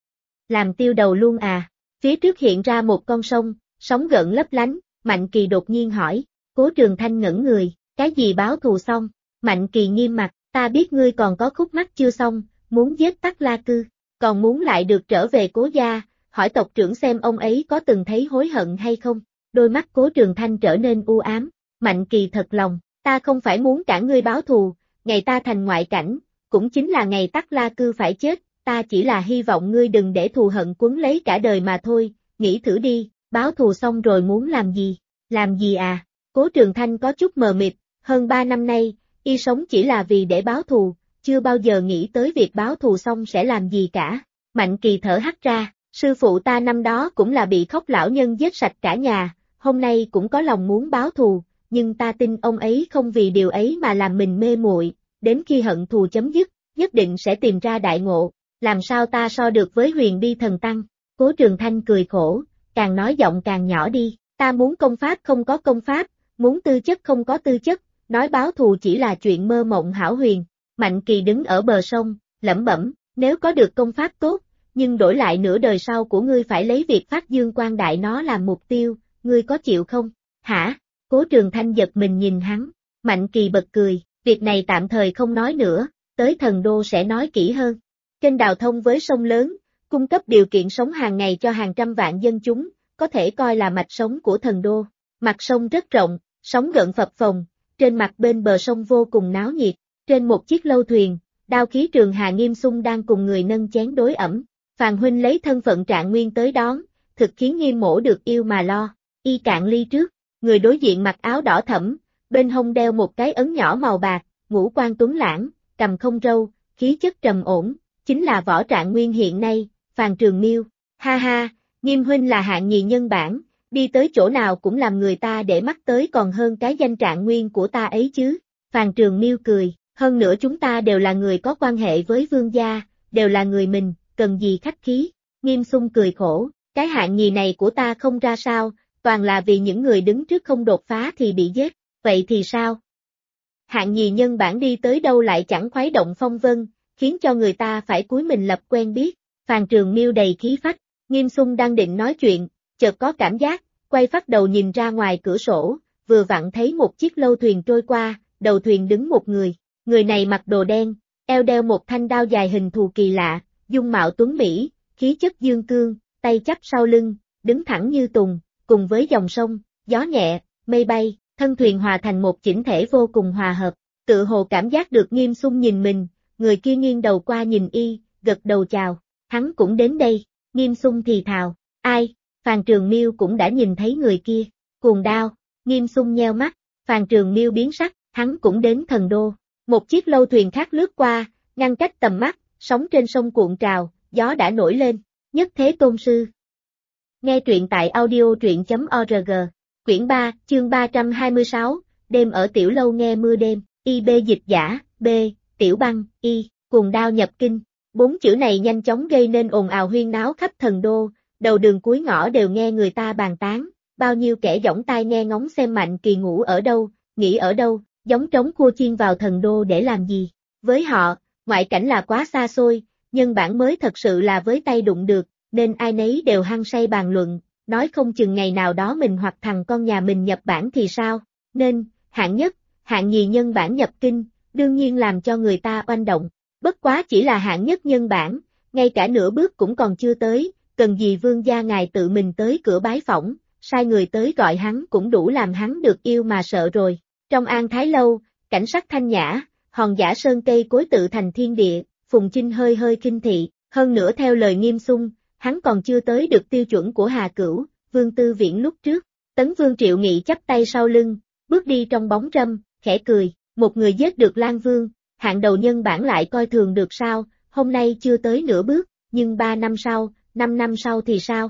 Làm tiêu đầu luôn à? Phía trước hiện ra một con sông, sóng gợn lấp lánh, Mạnh Kỳ đột nhiên hỏi. Cố Trường Thanh ngẩn người, cái gì báo thù xong? Mạnh Kỳ nghiêm mặt, ta biết ngươi còn có khúc mắc chưa xong, muốn giết Tắc La Cư, còn muốn lại được trở về Cố gia, hỏi tộc trưởng xem ông ấy có từng thấy hối hận hay không. Đôi mắt Cố Trường Thanh trở nên u ám, Mạnh Kỳ thật lòng, ta không phải muốn cả ngươi báo thù, ngày ta thành ngoại cảnh, cũng chính là ngày Tắc La Cư phải chết, ta chỉ là hy vọng ngươi đừng để thù hận quấn lấy cả đời mà thôi, nghĩ thử đi, báo thù xong rồi muốn làm gì à? Cố Trường Thanh có chút mờ mịt, hơn 3 năm nay, y sống chỉ là vì để báo thù, chưa bao giờ nghĩ tới việc báo thù xong sẽ làm gì cả. Mạnh Kỳ thở hắt ra, sư phụ ta năm đó cũng là bị Khóc lão nhân giết sạch cả nhà, hôm nay cũng có lòng muốn báo thù, nhưng ta tin ông ấy không vì điều ấy mà làm mình mê muội, đến khi hận thù chấm dứt, nhất định sẽ tìm ra đại ngộ, làm sao ta so được với Huyền Bi thần tăng. Cố Trường Thanh cười khổ, càng nói giọng càng nhỏ đi, ta muốn công pháp không có công pháp, muốn tư chất không có tư chất, nói báo thù chỉ là chuyện mơ mộng hão huyền. Mạnh Kỳ đứng ở bờ sông, lẩm bẩm, nếu có được công pháp tốt, nhưng đổi lại nửa đời sau của ngươi phải lấy việc phát dương quang đại nó làm mục tiêu, ngươi có chịu không? Hả? Cố Trường Thanh giật mình nhìn hắn, Mạnh Kỳ bật cười, việc này tạm thời không nói nữa, tới Thần Đô sẽ nói kỹ hơn. Kênh đào thông với sông lớn, cung cấp điều kiện sống hàng ngày cho hàng trăm vạn dân chúng, có thể coi là mạch sống của Thần Đô. Mặt sông rất rộng, sóng gợn phập phồng, trên mặt bên bờ sông vô cùng náo nhiệt, trên một chiếc lâu thuyền, Đao Khí Trường Hà Nghiêm Xung đang cùng người nâng chén đối ẩm. Phàn huynh lấy thân phận Trạng Nguyên tới đón, thực khiến Nghiêm mỗ được yêu mà lo. Y cạn ly trước, người đối diện mặc áo đỏ thẫm, bên hông đeo một cái ấn nhỏ màu bạc, ngũ quan tuấn lãng, cầm không râu, khí chất trầm ổn, chính là võ Trạng Nguyên hiện nay, Phàn Trường Miêu. Ha ha, Nghiêm huynh là hạng nhì nhân bản, đi tới chỗ nào cũng làm người ta để mắt tới còn hơn cái danh Trạng Nguyên của ta ấy chứ. Phàn Trường Miêu cười, hơn nữa chúng ta đều là người có quan hệ với vương gia, đều là người mình, cần gì khách khí. Nghiêm Xung cười khổ, cái hạng nhì này của ta không ra sao, toàn là vì những người đứng trước không đột phá thì bị giết, vậy thì sao? Hạng nhì nhân bản đi tới đâu lại chẳng khuấy động phong vân, khiến cho người ta phải cúi mình lập quen biết. Phàn Trường Miêu đầy khí phách, Nghiêm Xung đang định nói chuyện, chợt có cảm giác, quay phát đầu nhìn ra ngoài cửa sổ, vừa vặn thấy một chiếc lâu thuyền trôi qua, đầu thuyền đứng một người này mặc đồ đen, eo đeo một thanh đao dài hình thù kỳ lạ, dung mạo tuấn mỹ, khí chất dương cương, tay chắp sau lưng, đứng thẳng như tùng, cùng với dòng sông, gió nhẹ, mây bay, thân thuyền hòa thành một chỉnh thể vô cùng hòa hợp, tự hồ cảm giác được Nghiêm Xung nhìn mình, người kia nghiêng đầu qua nhìn y, gật đầu chào, hắn cũng đến đây. Nghiêm Xung thì thào, ai? Phàn Trường Miêu cũng đã nhìn thấy người kia, cuồng đao. Nghiêm Xung nheo mắt, Phàn Trường Miêu biến sắc, hắn cũng đến Thần Đô. Một chiếc lâu thuyền khác lướt qua, ngăn cách tầm mắt, sóng trên sông cuộn trào, gió đã nổi lên. Nhất Thế Tôn Sư. Nghe truyện tại audio.org. Quyển 3, chương 326, đêm ở tiểu lâu nghe mưa đêm. IB dịch giả, B, Tiểu Băng, Y, cuồng đao nhập kinh. 4 chữ này nhanh chóng gây nên ồn ào huyên náo khắp Thần Đô, đầu đường cuối ngõ đều nghe người ta bàn tán, bao nhiêu kẻ dõng tai nghe ngóng xem Mạnh Kỳ ngủ ở đâu, nghỉ ở đâu, giống trống cua chiên vào Thần Đô để làm gì. Với họ, ngoại cảnh là quá xa xôi, nhân bản mới thật sự là với tay đụng được, nên ai nấy đều hăng say bàn luận, nói không chừng ngày nào đó mình hoặc thằng con nhà mình nhập bản thì sao, nên, hạng nhất, hạng nhì nhân bản nhập kinh, đương nhiên làm cho người ta oanh động. Bất quá chỉ là hạng nhất nhân bản, ngay cả nửa bước cũng còn chưa tới, cần gì vương gia ngài tự mình tới cửa bái phỏng, sai người tới gọi hắn cũng đủ làm hắn được yêu mà sợ rồi. Trong An Thái Lâu, cảnh sắc thanh nhã, hòn giả sơn cây cối tự thành thiên địa, Phùng Chinh hơi hơi kinh thị, hơn nữa theo lời Nghiêm Xung, hắn còn chưa tới được tiêu chuẩn của Hà Cửu, Vương Tư Viễn lúc trước. Tấn Vương Triệu Nghị chắp tay sau lưng, bước đi trong bóng râm, khẽ cười, một người giết được Lan Vương, hạng đầu nhân bản lại coi thường được sao, hôm nay chưa tới nửa bước, nhưng 3 năm sau, 5 năm sau thì sao?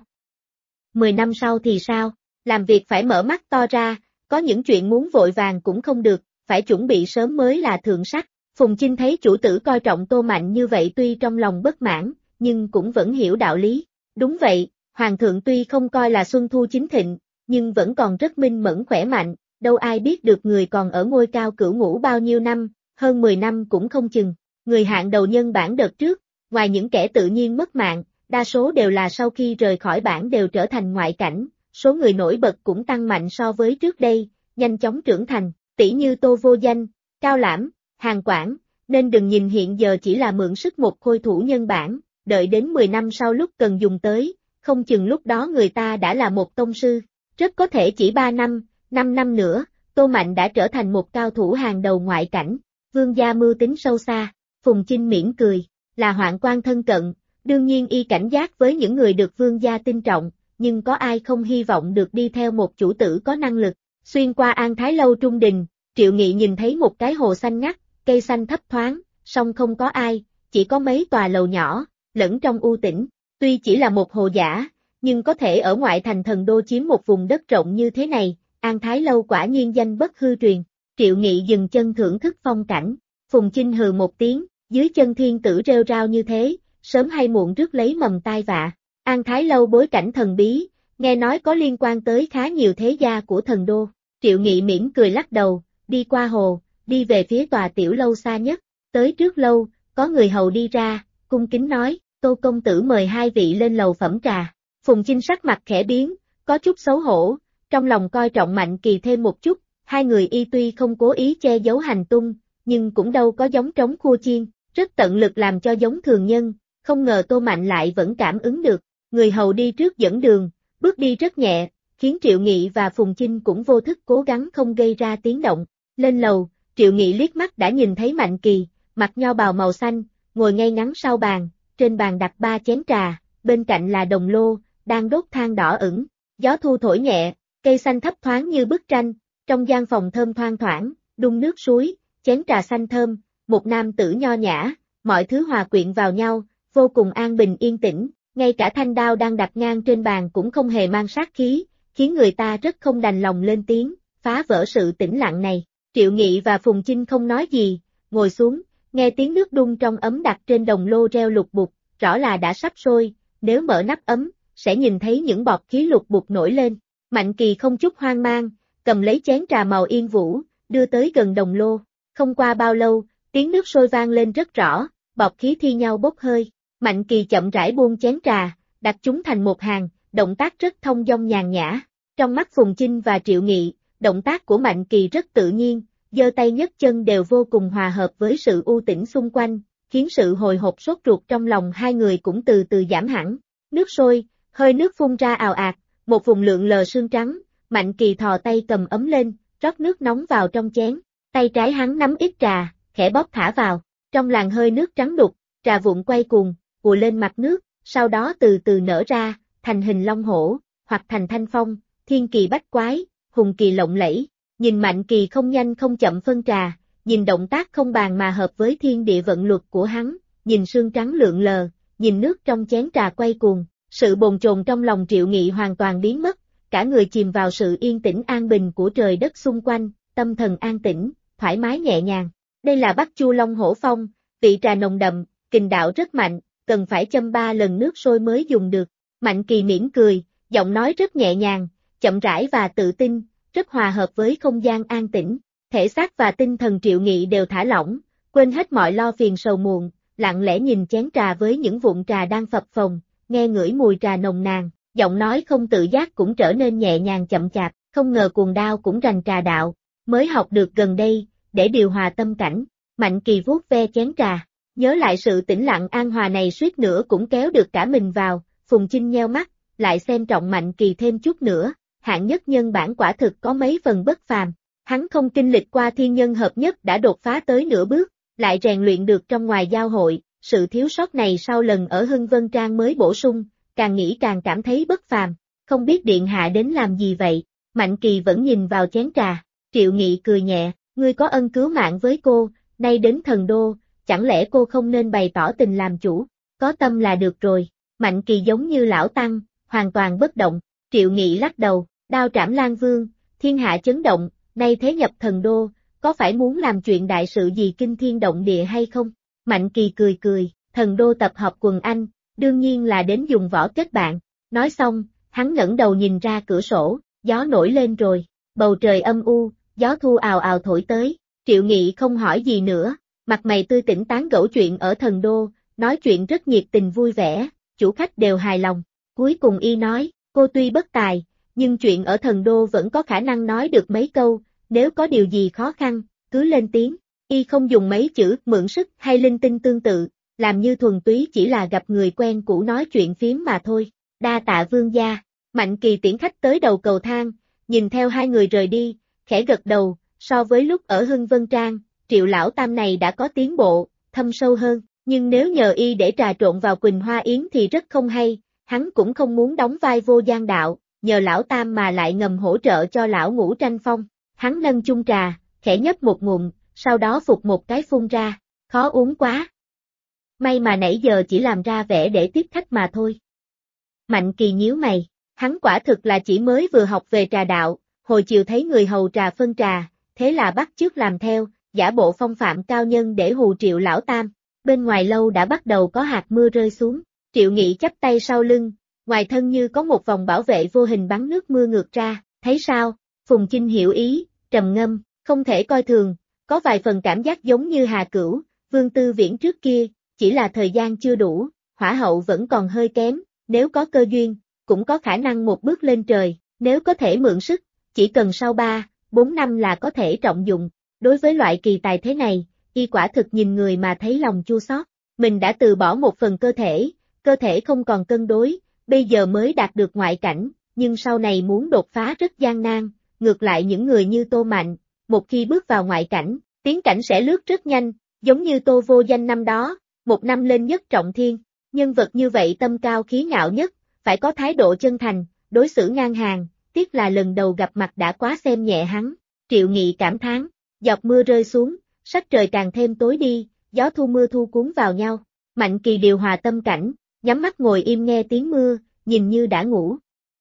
10 năm sau thì sao? Làm việc phải mở mắt to ra, có những chuyện muốn vội vàng cũng không được, phải chuẩn bị sớm mới là thượng sách. Phùng Chinh thấy chủ tử coi trọng Tô Mạnh như vậy tuy trong lòng bất mãn, nhưng cũng vẫn hiểu đạo lý. Đúng vậy, Hoàng thượng tuy không coi là xuân thu chính thịnh, nhưng vẫn còn rất minh mẫn khỏe mạnh, đâu ai biết được người còn ở ngôi cao cửu ngũ bao nhiêu năm, hơn 10 năm cũng không chừng. Người hạng đầu nhân bản đợt trước, ngoài những kẻ tự nhiên mất mạng, đa số đều là sau khi rời khỏi bản đều trở thành ngoại cảnh, số người nổi bật cũng tăng mạnh so với trước đây, nhanh chóng trưởng thành, tỷ như Tô Vô Danh, Cao Lãm, Hàn Quảng, nên đừng nhìn hiện giờ chỉ là mượn sức một khôi thủ nhân bản, đợi đến 10 năm sau lúc cần dùng tới, không chừng lúc đó người ta đã là một tông sư, rất có thể chỉ 3 năm, 5 năm nữa, Tô Mạnh đã trở thành một cao thủ hàng đầu ngoại cảnh. Vương gia mưu tính sâu xa, Phùng Chinh mỉm cười, là hoạn quan thân cận, đương nhiên y cảnh giác với những người được vương gia tin trọng, nhưng có ai không hy vọng được đi theo một chủ tử có năng lực. Xuyên qua An Thái Lâu trung đình, Triệu Nghị nhìn thấy một cái hồ xanh ngắt, cây xanh thấp thoáng, song không có ai, chỉ có mấy tòa lầu nhỏ, lẫn trong u tĩnh, tuy chỉ là một hồ giả, nhưng có thể ở ngoại thành Thần Đô chiếm một vùng đất rộng như thế này, An Thái Lâu quả nhiên danh bất hư truyền. Triệu Nghị dừng chân thưởng thức phong cảnh, Phùng Chinh hừ một tiếng, dưới chân thiên tử rêu rao như thế, sớm hay muộn rước lấy mầm tai vạ. An Thái Lâu bối cảnh thần bí, nghe nói có liên quan tới khá nhiều thế gia của Thần Đô. Triệu Nghị mỉm cười lắc đầu, đi qua hồ, đi về phía tòa tiểu lâu xa nhất, tới trước lâu, có người hầu đi ra, cung kính nói, Tô công tử mời hai vị lên lầu phẩm trà. Phùng Chinh sắc mặt khẽ biến, có chút xấu hổ, trong lòng coi trọng Mạnh Kỳ thêm một chút, hai người y tuy không cố ý che giấu hành tung, nhưng cũng đâu có giống trống khua chiên, rất tận lực làm cho giống thường nhân, không ngờ Tô Mạnh lại vẫn cảm ứng được. Người hầu đi trước dẫn đường, bước đi rất nhẹ, khiến Triệu Nghị và Phùng Chinh cũng vô thức cố gắng không gây ra tiếng động. Lên lầu, Triệu Nghị liếc mắt đã nhìn thấy Mạnh Kỳ, mặc nho bào màu xanh, ngồi ngay ngắn sau bàn, trên bàn đặt 3 chén trà, bên cạnh là đồng lô, đang đốt than đỏ ửng, gió thu thổi nhẹ, cây xanh thấp thoáng như bức tranh, trong gian phòng thơm thoang thoảng, đun nước suối, chén trà xanh thơm, một nam tử nho nhã, mọi thứ hòa quyện vào nhau, vô cùng an bình yên tĩnh, ngay cả thanh đao đang đặt ngang trên bàn cũng không hề mang sát khí, khiến người ta rất không đành lòng lên tiếng, phá vỡ sự tĩnh lặng này. Triệu Nghị và Phùng Chinh không nói gì, ngồi xuống, nghe tiếng nước đun trong ấm đặt trên đồng lô reo lục bục, rõ là đã sắp sôi, nếu mở nắp ấm, sẽ nhìn thấy những bọt khí lục bục nổi lên. Mạnh Kỳ không chút hoang mang, cầm lấy chén trà màu yên vũ, đưa tới gần đồng lô. Không qua bao lâu, tiếng nước sôi vang lên rất rõ, bọt khí thi nhau bốc hơi. Mạnh Kỳ chậm rãi buông chén trà, đặt chúng thành một hàng, động tác rất thông dong nhàn nhã. Trong mắt Phùng Chinh và Triệu Nghị, động tác của Mạnh Kỳ rất tự nhiên, giơ tay nhấc chân đều vô cùng hòa hợp với sự u tĩnh xung quanh, khiến sự hồi hộp sốt ruột trong lòng hai người cũng từ từ giảm hẳn. Nước sôi, hơi nước phun ra ào ạt, một vùng lượn lờ sương trắng, Mạnh Kỳ thò tay cầm ấm lên, rót nước nóng vào trong chén, tay trái hắn nắm ít trà, khẽ bóp thả vào, trong làn hơi nước trắng đục, trà vụn quay cuồng, ùa lên mặt nước, sau đó từ từ nở ra, thành hình long hổ, hoặc thành thanh phong, thiên kỳ bách quái, hùng kỳ lộng lẫy. Nhìn Mạnh Kỳ không nhanh không chậm phân trà, nhìn động tác không bàn mà hợp với thiên địa vận luật của hắn, nhìn sương trắng lượn lờ, nhìn nước trong chén trà quay cuồng, sự bồn chồn trong lòng Triệu Nghị hoàn toàn biến mất, cả người chìm vào sự yên tĩnh an bình của trời đất xung quanh, tâm thần an tĩnh, thoải mái nhẹ nhàng. Đây là Bắc Chu Long Hổ Phong, vị trà nồng đậm, kình đạo rất mạnh, cần phải châm 3 lần nước sôi mới dùng được. Mạnh Kỳ mỉm cười, giọng nói rất nhẹ nhàng, chậm rãi và tự tin, rất hòa hợp với không gian an tĩnh. Thể xác và tinh thần Triệu Nghị đều thả lỏng, quên hết mọi lo phiền sầu muộn, lặng lẽ nhìn chén trà với những vụn trà đang phập phồng, nghe ngửi mùi trà nồng nàn, giọng nói không tự giác cũng trở nên nhẹ nhàng chậm chạp, không ngờ cuồng đao cũng rành trà đạo, mới học được gần đây, để điều hòa tâm cảnh. Mạnh Kỳ vuốt ve chén trà, nhớ lại sự tĩnh lặng an hòa này suýt nữa cũng kéo được cả mình vào, Phùng Chinh nheo mắt, lại xem trọng Mạnh Kỳ thêm chút nữa, hạng nhất nhân bản quả thực có mấy phần bất phàm. Hắn không kinh lịch qua thiên nhân hợp nhất đã đột phá tới nửa bước, lại rèn luyện được trong ngoài giao hội, sự thiếu sót này sau lần ở Hưng Vân Trang mới bổ sung, càng nghĩ càng cảm thấy bất phàm, không biết điện hạ đến làm gì vậy, Mạnh Kỳ vẫn nhìn vào chén trà, Triệu Nghị cười nhẹ, ngươi có ân cứu mạng với cô, nay đến Thần Đô, chẳng lẽ cô không nên bày tỏ tình làm chủ, có tâm là được rồi, Mạnh Kỳ giống như lão tăng, hoàn toàn bất động, Triệu Nghị lắc đầu, đao trảm Lan Vương, thiên hạ chấn động, nay thế nhập Thần Đô, có phải muốn làm chuyện đại sự gì kinh thiên động địa hay không? Mạnh Kỳ cười cười, Thần Đô tập hợp quần anh, đương nhiên là đến dùng võ kết bạn, nói xong, hắn ngẩng đầu nhìn ra cửa sổ, gió nổi lên rồi, bầu trời âm u, gió thu ào ào thổi tới, Triệu Nghị không hỏi gì nữa, mặt mày tươi tỉnh tán gẫu chuyện ở Thần Đô, nói chuyện rất nhiệt tình vui vẻ, chủ khách đều hài lòng, cuối cùng y nói, cô tuy bất tài, nhưng chuyện ở Thần Đô vẫn có khả năng nói được mấy câu, nếu có điều gì khó khăn, cứ lên tiếng, y không dùng mấy chữ mượn sức hay linh tinh tương tự, làm như thuần túy chỉ là gặp người quen cũ nói chuyện phiếm mà thôi, đa tạ vương gia, Mạnh Kỳ tiễn khách tới đầu cầu thang, nhìn theo hai người rời đi, khẽ gật đầu, so với lúc ở Hưng Vân Trang, Triệu lão tam này đã có tiến bộ, thâm sâu hơn, nhưng nếu nhờ y để trà trộn vào Quỳnh Hoa Yến thì rất không hay, hắn cũng không muốn đóng vai vô gian đạo, nhờ lão tam mà lại ngầm hỗ trợ cho lão Ngũ tranh phong, hắn nâng chung trà, khẽ nhấp một ngụm, sau đó phục một cái phun ra, khó uống quá. May mà nãy giờ chỉ làm ra vẻ để tiếp khách mà thôi. Mạnh Kỳ nhíu mày, hắn quả thực là chỉ mới vừa học về trà đạo, hồi chiều thấy người hầu trà phân trà, thế là bắt chước làm theo, giả bộ phong phạm cao nhân để hù Triệu lão tam. Bên ngoài lâu đã bắt đầu có hạt mưa rơi xuống, Triệu Nghị chắp tay sau lưng, ngoài thân như có một vòng bảo vệ vô hình bắn nước mưa ngược ra, thấy sao? Phùng Chinh hiểu ý, trầm ngâm, không thể coi thường, có vài phần cảm giác giống như Hà Cửu, Vương Tư Viễn trước kia, chỉ là thời gian chưa đủ, hỏa hậu vẫn còn hơi kém, nếu có cơ duyên, cũng có khả năng một bước lên trời, nếu có thể mượn sức, chỉ cần sau 3-4 năm là có thể trọng dụng. Đối với loại kỳ tài thế này, y quả thực nhìn người mà thấy lòng chua xót. Mình đã từ bỏ một phần cơ thể không còn cân đối, bây giờ mới đạt được ngoại cảnh, nhưng sau này muốn đột phá rất gian nan, ngược lại những người như Tô Mạnh, một khi bước vào ngoại cảnh, tiến cảnh sẽ lướt rất nhanh, giống như Tô Vô Danh năm đó, một năm lên nhất trọng thiên, nhân vật như vậy tâm cao khí ngạo nhất, phải có thái độ chân thành, đối xử ngang hàng, tiếc là lần đầu gặp mặt đã quá xem nhẹ hắn, Triệu Nghị cảm thán, giọt mưa rơi xuống, sắc trời càng thêm tối đi, gió thu mưa thu cuốn vào nhau, Mạnh Kỳ điều hòa tâm cảnh, nhắm mắt ngồi im nghe tiếng mưa, nhìn như đã ngủ.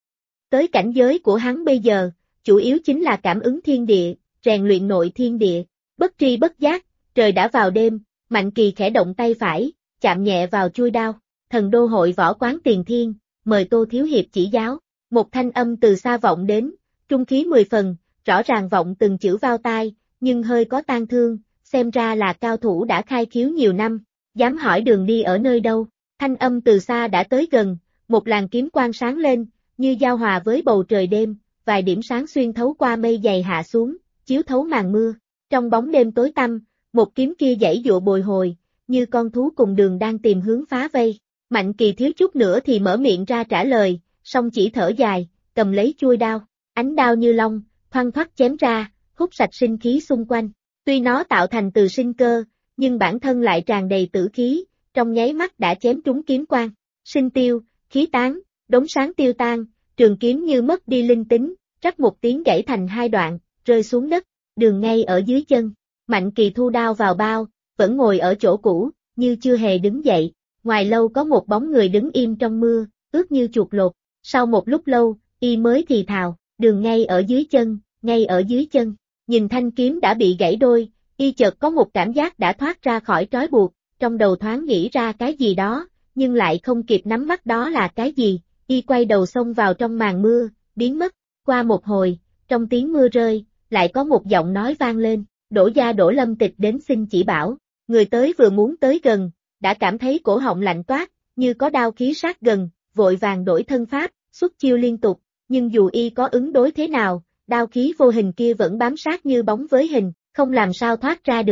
Tới cảnh giới của hắn bây giờ, chủ yếu chính là cảm ứng thiên địa, rèn luyện nội thiên địa, bất tri bất giác, trời đã vào đêm, Mạnh Kỳ khẽ động tay phải, chạm nhẹ vào chuôi đao, Thần Đô hội võ quán Tiền Thiên, mời Tô Thiếu Hiệp chỉ giáo, một thanh âm từ xa vọng đến, trung khí 10 phần, rõ ràng vọng từng chữ vào tai, nhưng hơi có tang thương, xem ra là cao thủ đã khai khiếu nhiều năm, dám hỏi đường đi ở nơi đâu, thanh âm từ xa đã tới gần, một làn kiếm quang sáng lên, như giao hòa với bầu trời đêm, vài điểm sáng xuyên thấu qua mây dày hạ xuống, chiếu thấu màn mưa, trong bóng đêm tối tăm, một kiếm kia giãy giụa bồi hồi, như con thú cùng đường đang tìm hướng phá vây, Mạnh Kỳ thiếu chút nữa thì mở miệng ra trả lời, song chỉ thở dài, cầm lấy chuôi đao, ánh đao như long, thoăn thoắt chém ra, hút sạch sinh khí xung quanh. Tuy nó tạo thành từ sinh cơ, nhưng bản thân lại tràn đầy tử khí, trong nháy mắt đã chém trúng kiếm quang. Sinh tiêu, khí tán, đống sáng tiêu tan, trường kiếm như mất đi linh tính, rắc một tiếng gãy thành hai đoạn, rơi xuống đất, đường ngay ở dưới chân. Mạnh Kỳ thu đao vào bao, vẫn ngồi ở chỗ cũ, như chưa hề đứng dậy. Ngoài lâu có một bóng người đứng im trong mưa, ướt như chuột lột. Sau một lúc lâu, y mới thì thào, đường ngay ở dưới chân, ngay ở dưới chân. Nhìn thanh kiếm đã bị gãy đôi, y chợt có một cảm giác đã thoát ra khỏi trói buộc, trong đầu thoáng nghĩ ra cái gì đó, nhưng lại không kịp nắm bắt đó là cái gì, y quay đầu xông vào trong màn mưa, biến mất. Qua một hồi, trong tiếng mưa rơi, lại có một giọng nói vang lên, Đỗ gia Đỗ Lâm Tịch đến xin chỉ bảo, người tới vừa muốn tới gần, đã cảm thấy cổ họng lạnh toát, như có đao khí sát gần, vội vàng đổi thân pháp, xuất chiêu liên tục, nhưng dù y có ứng đối thế nào, đao khí vô hình kia vẫn bám sát như bóng với hình, không làm sao thoát ra được,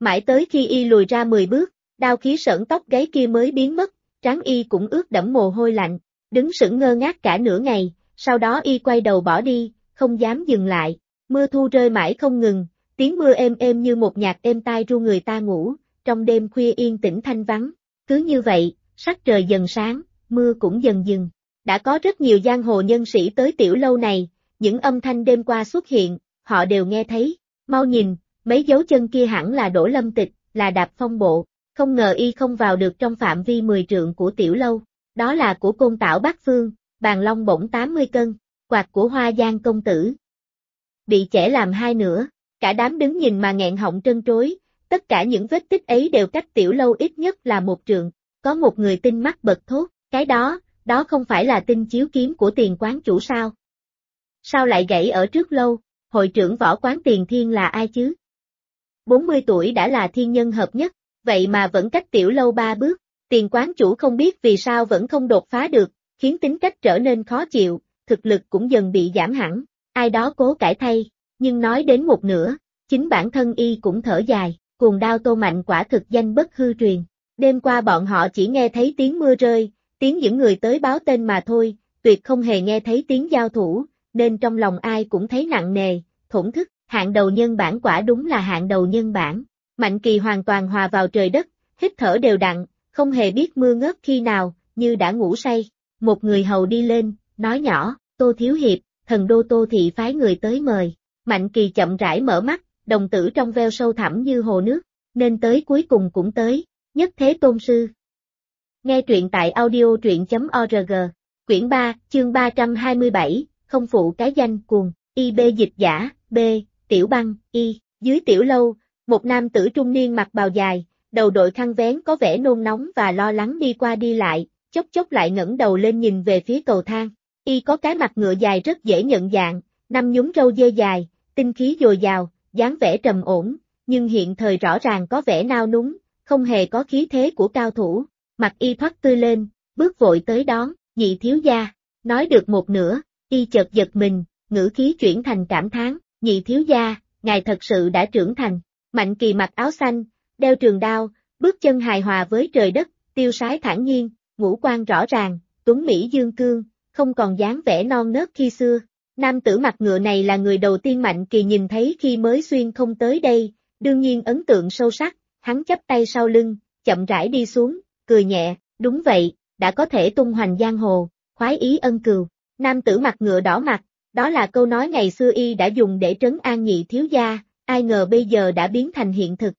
Mãi tới khi y lùi ra 10 bước, đao khí sởn tóc gáy kia mới biến mất, trán y cũng ướt đẫm mồ hôi lạnh, đứng sững ngơ ngác cả nửa ngày, sau đó y quay đầu bỏ đi, không dám dừng lại. Mưa thu rơi mãi không ngừng, tiếng mưa êm êm như một nhạc êm tai ru người ta ngủ, trong đêm khuya yên tĩnh thanh vắng. Cứ như vậy, sắc trời dần sáng, mưa cũng dần dừng. Đã có rất nhiều giang hồ nhân sĩ tới tiểu lâu này, những âm thanh đêm qua xuất hiện, họ đều nghe thấy. Mau nhìn, mấy dấu chân kia hẳn là Đỗ Lâm Tịch, là Đạp Phong Bộ, không ngờ y không vào được trong phạm vi 10 trượng của tiểu lâu. Đó là của Côn Tảo Bát Phương, Bàn Long Bổng 80 cân, quạt của Hoa Giang công tử. Bị chẻ làm hai nửa, cả đám đứng nhìn mà nghẹn họng trân trối, tất cả những vết tích ấy đều cách tiểu lâu ít nhất là 1 trượng. Có một người tinh mắt bật thốt, cái đó không phải là tinh chiếu kiếm của Tiền quán chủ sao? Sao lại gãy ở trước lâu, hội trưởng võ quán Tiền Thiên là ai chứ? 40 tuổi đã là thiên nhân hợp nhất, vậy mà vẫn cách tiểu lâu 3 bước. Tiền quán chủ không biết vì sao vẫn không đột phá được, khiến tính cách trở nên khó chịu, thực lực cũng dần bị giảm hẳn. Ai đó cố cãi thay, nhưng nói đến một nửa, chính bản thân y cũng thở dài, cuồng đao Tô Mạnh quả thực danh bất hư truyền. Đêm qua bọn họ chỉ nghe thấy tiếng mưa rơi, tiếng những người tới báo tên mà thôi, tuyệt không hề nghe thấy tiếng giao thủ, nên trong lòng ai cũng thấy nặng nề, thổn thức. Hạng đầu nhân bản quả đúng là hạng đầu nhân bản. Mạnh Kỳ hoàn toàn hòa vào trời đất, hít thở đều đặn, không hề biết mưa ngớt khi nào, như đã ngủ say. Một người hầu đi lên, nói nhỏ, Tô Thiếu Hiệp, thần đô Tô Thị phái người tới mời. Mạnh Kỳ chậm rãi mở mắt, đồng tử trong veo sâu thẳm như hồ nước, nên tới cuối cùng cũng tới, Nhất Thế Tôn Sư. Nghe truyện tại audio truyện.org, quyển 3, chương 327, không phụ cái danh cuồng, IB dịch giả, B. Tiểu Băng, y, dưới tiểu lâu, một nam tử trung niên mặc bào dài, đầu đội khăn vén có vẻ nôn nóng và lo lắng đi qua đi lại, chốc chốc lại ngẩng đầu lên nhìn về phía cầu thang. Y có cái mặt ngựa dài rất dễ nhận dạng, 5 nhúm râu dê dài, tinh khí dồi dào, dáng vẻ trầm ổn, nhưng hiện thời rõ ràng có vẻ nao núng, không hề có khí thế của cao thủ. Mặt y thoát tươi lên, bước vội tới đón, Nhị thiếu gia. Nói được một nửa, y chợt giật mình, ngữ khí chuyển thành cảm thán. Nhị thiếu gia, ngài thật sự đã trưởng thành. Mạnh Kỳ mặc áo xanh, đeo trường đao, bước chân hài hòa với trời đất, tiêu sái thản nhiên, ngũ quan rõ ràng, tuấn mỹ dương cương, không còn dáng vẻ non nớt khi xưa. Nam tử mặt ngựa này là người đầu tiên Mạnh Kỳ nhìn thấy khi mới xuyên không tới đây, đương nhiên ấn tượng sâu sắc, hắn chắp tay sau lưng, chậm rãi đi xuống, cười nhẹ, đúng vậy, đã có thể tung hoành giang hồ, khoái ý ân cừu. Nam tử mặt ngựa đỏ mặt. Đó là câu nói ngày xưa y đã dùng để trấn an Nhị thiếu gia, ai ngờ bây giờ đã biến thành hiện thực.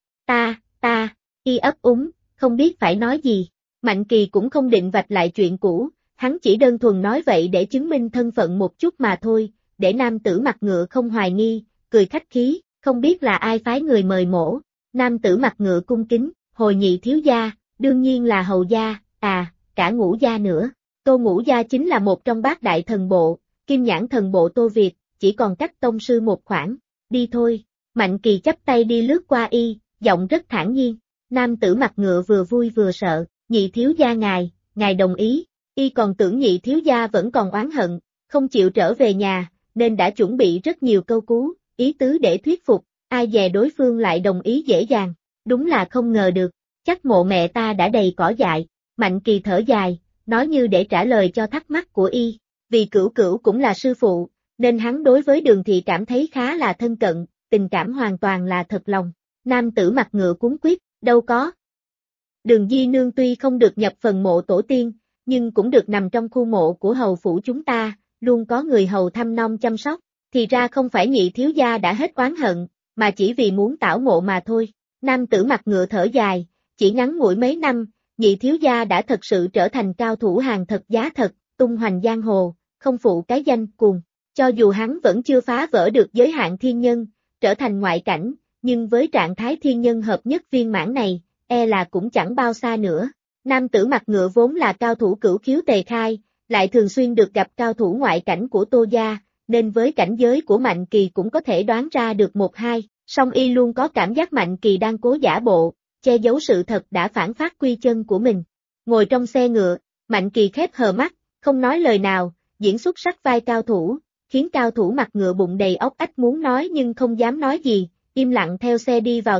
Y ấp úng, không biết phải nói gì. Mạnh Kỳ cũng không định vạch lại chuyện cũ, hắn chỉ đơn thuần nói vậy để chứng minh thân phận một chút mà thôi, để nam tử mặt ngựa không hoài nghi, cười khách khí, không biết là ai phái người mời mổ. Nam tử mặt ngựa cung kính, hồi Nhị thiếu gia, đương nhiên là hầu gia, cả Ngũ gia nữa. Tô Ngũ gia chính là một trong bát đại thần bộ. Kim nhãn thần bộ Tô Việt, chỉ còn cách tông sư một khoảng, đi thôi. Mạnh Kỳ chắp tay đi lướt qua y, giọng rất thản nhiên. Nam tử mặt ngựa vừa vui vừa sợ, Nhị thiếu gia ngài đồng ý. Y còn tưởng Nhị thiếu gia vẫn còn oán hận, không chịu trở về nhà, nên đã chuẩn bị rất nhiều câu cú, ý tứ để thuyết phục, ai dè đối phương lại đồng ý dễ dàng. Đúng là không ngờ được, chắc mộ mẹ ta đã đầy cỏ dại. Mạnh Kỳ thở dài, nói như để trả lời cho thắc mắc của y. Vì Cửu Cửu cũng là sư phụ, nên hắn đối với Đường Thị cảm thấy khá là thân cận, tình cảm hoàn toàn là thật lòng. Nam tử mặt ngựa cuống quýt, đâu có. Đường Di Nương tuy không được nhập phần mộ tổ tiên, nhưng cũng được nằm trong khu mộ của hầu phủ chúng ta, luôn có người hầu thăm nom chăm sóc. Thì ra không phải Nhị thiếu gia đã hết oán hận, mà chỉ vì muốn tảo mộ mà thôi. Nam tử mặt ngựa thở dài, chỉ ngắn ngủi mấy năm, Nhị thiếu gia đã thật sự trở thành cao thủ hàng thật giá thật, tung hoành giang hồ, không phụ cái danh cuồng. Cho dù hắn vẫn chưa phá vỡ được giới hạn thiên nhân, trở thành ngoại cảnh, nhưng với trạng thái thiên nhân hợp nhất viên mãn này, là cũng chẳng bao xa nữa. Nam tử mặt ngựa vốn là cao thủ cửu khiếu tề khai, lại thường xuyên được gặp cao thủ ngoại cảnh của Tô gia, nên với cảnh giới của Mạnh Kỳ cũng có thể đoán ra được một hai, song y luôn có cảm giác Mạnh Kỳ đang cố giả bộ, che giấu sự thật đã phản phát quy chân của mình. Ngồi trong xe ngựa, Mạnh Kỳ khép hờ mắt, không nói lời nào, diễn xuất sắc vai cao thủ, khiến cao thủ mặt ngựa bụng đầy óc ách muốn nói nhưng không dám nói gì, im lặng theo xe đi vào thành.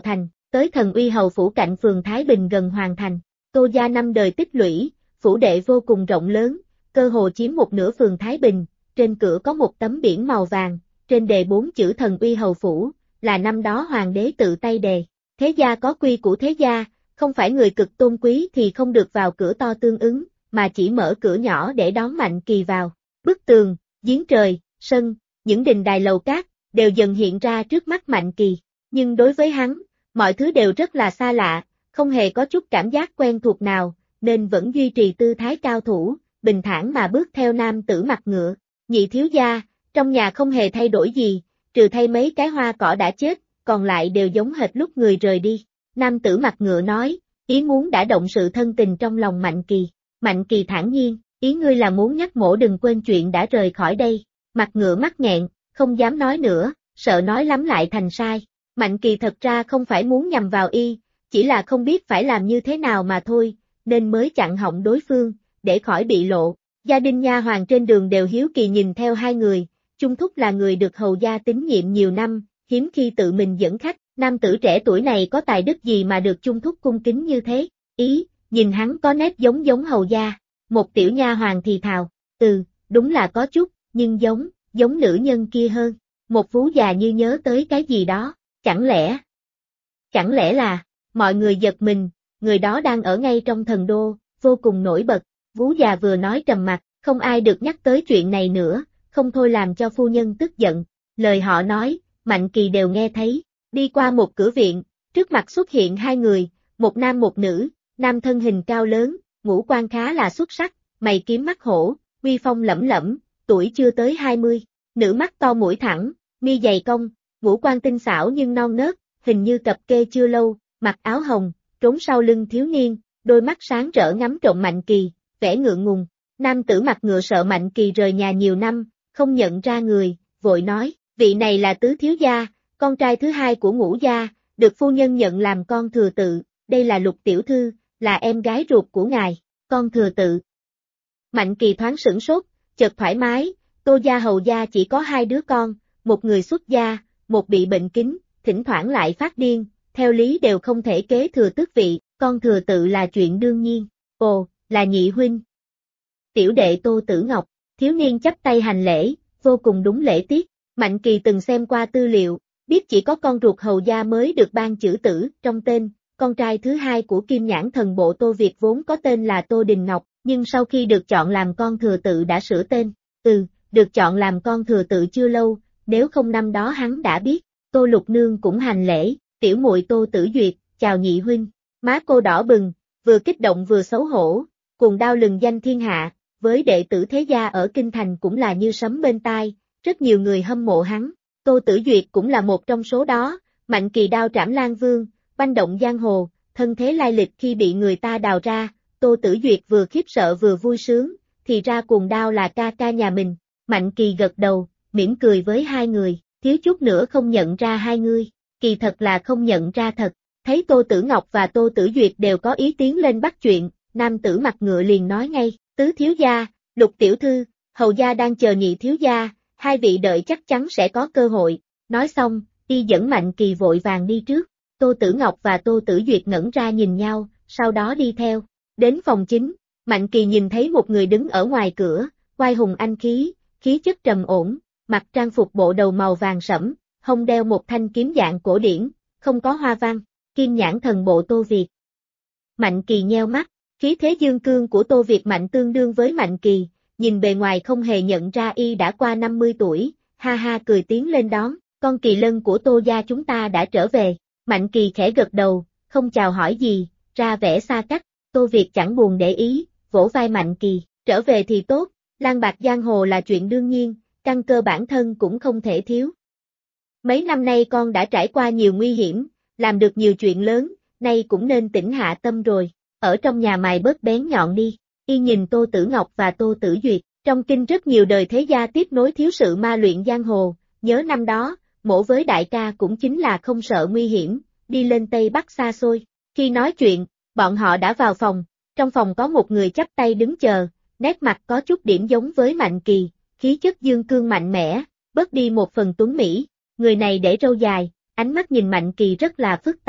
tới Thần Uy Hầu phủ cạnh phường Thái Bình gần hoàn thành. Tô gia 5 đời tích lũy, phủ đệ vô cùng rộng lớn, cơ hồ chiếm một nửa phường Thái Bình, trên cửa có một tấm biển màu vàng, trên đề 4 chữ Thần Uy Hầu phủ, là năm đó hoàng đế tự tay đề. Thế gia có quy củ thế gia, không phải người cực tôn quý thì không được vào cửa to tương ứng, mà chỉ mở cửa nhỏ để đón Mạnh Kỳ vào. Bức tường, giếng trời, sân, những đình đài lầu cát, đều dần hiện ra trước mắt Mạnh Kỳ. Nhưng đối với hắn, mọi thứ đều rất là xa lạ, không hề có chút cảm giác quen thuộc nào, nên vẫn duy trì tư thái cao thủ, bình thản mà bước theo nam tử mặt ngựa. Nhị thiếu gia, trong nhà không hề thay đổi gì, trừ thay mấy cái hoa cỏ đã chết, còn lại đều giống hệt lúc người rời đi. Nam tử mặt ngựa nói, ý muốn đã động sự thân tình trong lòng Mạnh Kỳ. Mạnh Kỳ thản nhiên, ý ngươi là muốn nhắc mỗ đừng quên chuyện đã rời khỏi đây. Mặt ngựa mắc nghẹn, không dám nói nữa, sợ nói lắm lại thành sai. Mạnh Kỳ thật ra không phải muốn nhằm vào y, chỉ là không biết phải làm như thế nào mà thôi, nên mới chặn họng đối phương, để khỏi bị lộ. Gia đình nha hoàn trên đường đều hiếu kỳ nhìn theo hai người, Chung Thúc là người được hầu gia tín nhiệm nhiều năm, hiếm khi tự mình dẫn khách, nam tử trẻ tuổi này có tài đức gì mà được Chung Thúc cung kính như thế, nhìn hắn có nét giống hầu gia, một tiểu nha hoàn thì thào, đúng là có chút, nhưng giống nữ nhân kia hơn, một vú già như nhớ tới cái gì đó, chẳng lẽ là, mọi người giật mình, người đó đang ở ngay trong thần đô, vô cùng nổi bật, vú già vừa nói trầm mặt, không ai được nhắc tới chuyện này nữa, không thôi làm cho phu nhân tức giận, lời họ nói, Mạnh Kỳ đều nghe thấy, đi qua một cửa viện, trước mặt xuất hiện hai người, một nam một nữ, nam thân hình cao lớn, ngũ quan khá là xuất sắc, mày kiếm mắt hổ, uy phong lẫm lẫm, tuổi chưa tới 20, nữ mắt to mũi thẳng, mi dày cong, ngũ quan tinh xảo nhưng non nớt, hình như cập kê chưa lâu, mặc áo hồng, trốn sau lưng thiếu niên, đôi mắt sáng rỡ ngắm trộm Mạnh Kỳ, vẻ ngượng ngùng. Nam tử mặt ngựa sợ Mạnh Kỳ rời nhà nhiều năm, không nhận ra người, vội nói, vị này là tứ thiếu gia, con trai thứ hai của Ngũ gia, được phu nhân nhận làm con thừa tự, đây là Lục tiểu thư, là em gái ruột của ngài, con thừa tự. Mạnh Kỳ thoáng sửng sốt, chợt thoải mái, Tô gia hầu gia chỉ có 2 đứa con, một người xuất gia, một bị bệnh kính, thỉnh thoảng lại phát điên, theo lý đều không thể kế thừa tước vị, con thừa tự là chuyện đương nhiên. Ồ, là nhị huynh. Tiểu đệ Tô Tử Ngọc, thiếu niên chắp tay hành lễ, vô cùng đúng lễ tiết. Mạnh Kỳ từng xem qua tư liệu, biết chỉ có con ruột hầu gia mới được ban chữ tử trong tên, con trai thứ hai của Kim Nhãn thần bộ Tô Việt vốn có tên là Tô Đình Ngọc, nhưng sau khi được chọn làm con thừa tự đã sửa tên. Được chọn làm con thừa tự chưa lâu, nếu không năm đó hắn đã biết. Tô Lục Nương cũng hành lễ, tiểu muội Tô Tử Duyệt, chào nhị huynh. Má cô đỏ bừng, vừa kích động vừa xấu hổ, cuồng đao lừng danh thiên hạ, với đệ tử thế gia ở Kinh Thành cũng là như sấm bên tai, rất nhiều người hâm mộ hắn. Tô Tử Duyệt cũng là một trong số đó, Mạnh Kỳ đao trảm Lan Vương, banh động giang hồ, thân thế lai lịch khi bị người ta đào ra, Tô Tử Duyệt vừa khiếp sợ vừa vui sướng, thì ra cuồng đao là ca ca nhà mình. Mạnh Kỳ gật đầu, mỉm cười với hai người, thiếu chút nữa không nhận ra hai ngươi, kỳ thật là không nhận ra thật. Thấy Tô Tử Ngọc và Tô Tử Duyệt đều có ý tiến lên bắt chuyện, nam tử mặt ngựa liền nói ngay, tứ thiếu gia, Lục tiểu thư, hầu gia đang chờ nhị thiếu gia, hai vị đợi chắc chắn sẽ có cơ hội. Nói xong, y dẫn Mạnh Kỳ vội vàng đi trước, Tô Tử Ngọc và Tô Tử Duyệt ngẩn ra nhìn nhau, sau đó đi theo. Đến phòng chính, Mạnh Kỳ nhìn thấy một người đứng ở ngoài cửa, oai hùng anh khí, khí chất trầm ổn, mặc trang phục bộ đầu màu vàng sẫm, hông đeo một thanh kiếm dạng cổ điển, không có hoa văn. Kim Nhãn thần bộ Tô Việt. Mạnh Kỳ nheo mắt, khí thế dương cương của Tô Việt mạnh tương đương với Mạnh Kỳ, nhìn bề ngoài không hề nhận ra y đã qua 50 tuổi, ha ha cười tiến lên đón, con kỳ lân của Tô gia chúng ta đã trở về. Mạnh Kỳ khẽ gật đầu, không chào hỏi gì, ra vẻ xa cách. Tô Việt chẳng buồn để ý, vỗ vai Mạnh Kỳ, trở về thì tốt, lang bạc giang hồ là chuyện đương nhiên, căn cơ bản thân cũng không thể thiếu. Mấy năm nay con đã trải qua nhiều nguy hiểm, làm được nhiều chuyện lớn, nay cũng nên tĩnh hạ tâm rồi, ở trong nhà mày bớt bén nhọn đi. Y nhìn Tô Tử Ngọc và Tô Tử Duyệt, trong kinh rất nhiều đời thế gia tiếp nối thiếu sự ma luyện giang hồ, nhớ năm đó, mổ với đại ca cũng chính là không sợ nguy hiểm, đi lên Tây Bắc xa xôi. Khi nói chuyện, bọn họ đã vào phòng, trong phòng có một người chắp tay đứng chờ, nét mặt có chút điểm giống với Mạnh Kỳ, khí chất dương cương mạnh mẽ, bớt đi một phần tuấn mỹ, người này để râu dài, ánh mắt nhìn Mạnh Kỳ rất là phức tạp.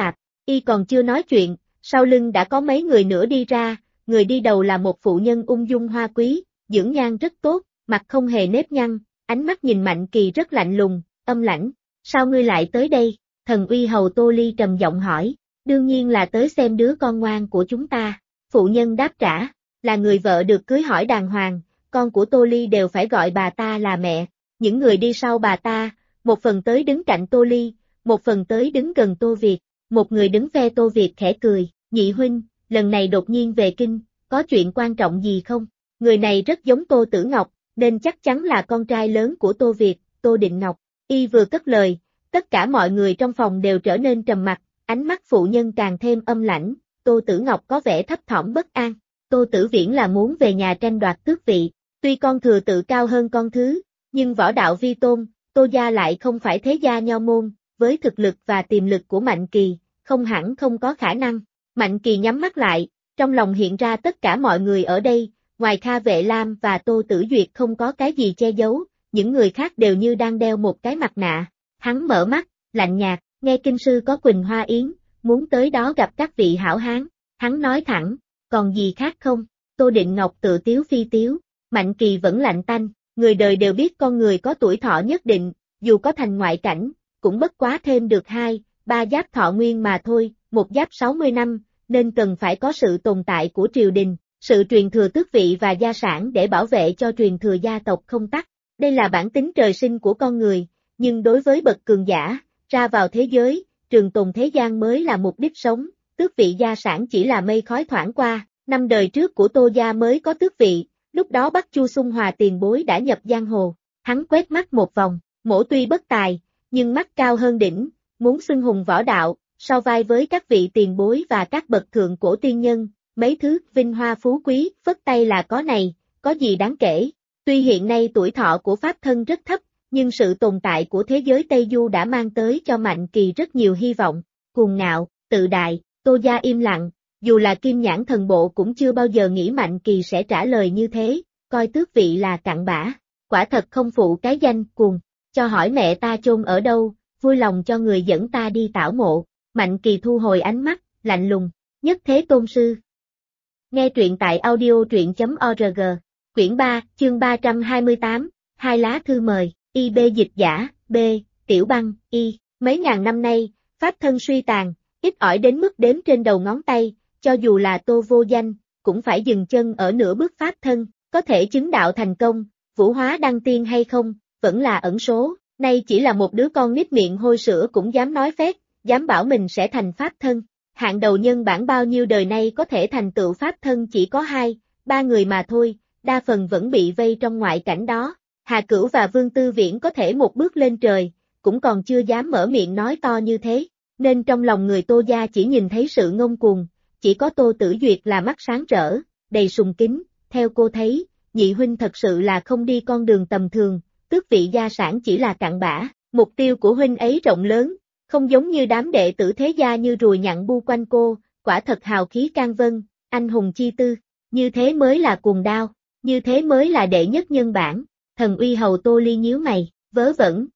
Y còn chưa nói chuyện, sau lưng đã có mấy người nữa đi ra, người đi đầu là một phụ nhân ung dung hoa quý, dưỡng nhan rất tốt, mặt không hề nếp nhăn, ánh mắt nhìn Mạnh Kỳ rất lạnh lùng, âm lãnh. Sao ngươi lại tới đây? Thần uy hầu Tô Ly trầm giọng hỏi. Đương nhiên là tới xem đứa con ngoan của chúng ta. Phụ nhân đáp trả, là người vợ được cưới hỏi đàng hoàng, con của Tô Ly đều phải gọi bà ta là mẹ. Những người đi sau bà ta, một phần tới đứng cạnh Tô Ly, một phần tới đứng gần Tô Việt. Một người đứng phe Tô Việt khẽ cười, nhị huynh, lần này đột nhiên về kinh, có chuyện quan trọng gì không? Người này rất giống Tô Tử Ngọc, nên chắc chắn là con trai lớn của Tô Việt, Tô Định Ngọc. Y vừa cất lời, tất cả mọi người trong phòng đều trở nên trầm mặc, ánh mắt phụ nhân càng thêm âm lãnh, Tô Tử Ngọc có vẻ thấp thỏm bất an. Tô Tử Viễn là muốn về nhà tranh đoạt tước vị, tuy con thừa tự cao hơn con thứ, nhưng võ đạo vi tôn, Tô gia lại không phải thế gia nho môn, với thực lực và tiềm lực của Mạnh Kỳ, không hẳn không có khả năng. Mạnh Kỳ nhắm mắt lại, trong lòng hiện ra tất cả mọi người ở đây, ngoài Kha Vệ Lam và Tô Tử Duyệt không có cái gì che giấu, những người khác đều như đang đeo một cái mặt nạ. Hắn mở mắt, lạnh nhạt, nghe kinh sư có Quỳnh Hoa Yến, muốn tới đó gặp các vị hảo hán. Hắn nói thẳng, còn gì khác không? Tô Định Ngọc tự tiếu phi tiếu, Mạnh Kỳ vẫn lạnh tanh, người đời đều biết con người có tuổi thọ nhất định, dù có thành ngoại cảnh, cũng bất quá thêm được 2-3 giáp thọ nguyên mà thôi, một giáp 60 năm, nên cần phải có sự tồn tại của triều đình, sự truyền thừa tước vị và gia sản để bảo vệ cho truyền thừa gia tộc không tắt. Đây là bản tính trời sinh của con người, nhưng đối với bậc cường giả, ra vào thế giới, trường tồn thế gian mới là mục đích sống, tước vị gia sản chỉ là mây khói thoảng qua. Năm đời trước của Tô gia mới có tước vị, lúc đó Bắc Chu Xung Hòa tiền bối đã nhập giang hồ. Hắn quét mắt một vòng, mổ tuy bất tài, nhưng mắt cao hơn đỉnh, muốn xưng hùng võ đạo, so vai với các vị tiền bối và các bậc thượng cổ tiên nhân, mấy thứ vinh hoa phú quý, phất tay là có này, có gì đáng kể. Tuy hiện nay tuổi thọ của Pháp Thân rất thấp, nhưng sự tồn tại của thế giới Tây Du đã mang tới cho Mạnh Kỳ rất nhiều hy vọng. Cuồng ngạo, tự đại, Tô gia im lặng, dù là Kim Nhãn Thần Bộ cũng chưa bao giờ nghĩ Mạnh Kỳ sẽ trả lời như thế, coi tước vị là cặn bã, quả thật không phụ cái danh cuồng. Cho hỏi mẹ ta chôn ở đâu, vui lòng cho người dẫn ta đi tảo mộ. Mạnh Kỳ thu hồi ánh mắt, lạnh lùng, nhất thế tôn sư. Nghe truyện tại audio.org, quyển 3, chương 328, hai lá thư mời, IB dịch giả, B, Tiểu Băng, Y. Mấy ngàn năm nay, Pháp Thân suy tàn, ít ỏi đến mức đếm trên đầu ngón tay, cho dù là Tô Vô Danh, cũng phải dừng chân ở nửa bước Pháp Thân, có thể chứng đạo thành công, vũ hóa đăng tiên hay không, vẫn là ẩn số. Nay chỉ là một đứa con nít miệng hôi sữa cũng dám nói phét, dám bảo mình sẽ thành Pháp Thân. Hạng đầu nhân bản bao nhiêu đời nay có thể thành tựu Pháp Thân chỉ có 2-3 người mà thôi, đa phần vẫn bị vây trong ngoại cảnh đó. Hà Cửu và Vương Tư Viễn có thể một bước lên trời, cũng còn chưa dám mở miệng nói to như thế, nên trong lòng người Tô gia chỉ nhìn thấy sự ngông cuồng, chỉ có Tô Tử Duyệt là mắt sáng rỡ, đầy sùng kính. Theo cô thấy, nhị huynh thật sự là không đi con đường tầm thường, tước vị gia sản chỉ là cặn bã, mục tiêu của huynh ấy rộng lớn, không giống như đám đệ tử thế gia như ruồi nhặng bu quanh cô, quả thật hào khí can vân, anh hùng chi tư, như thế mới là cuồng đao, như thế mới là đệ nhất nhân bản. Thần uy hầu Tô Ly nhíu mày, vớ vẩn.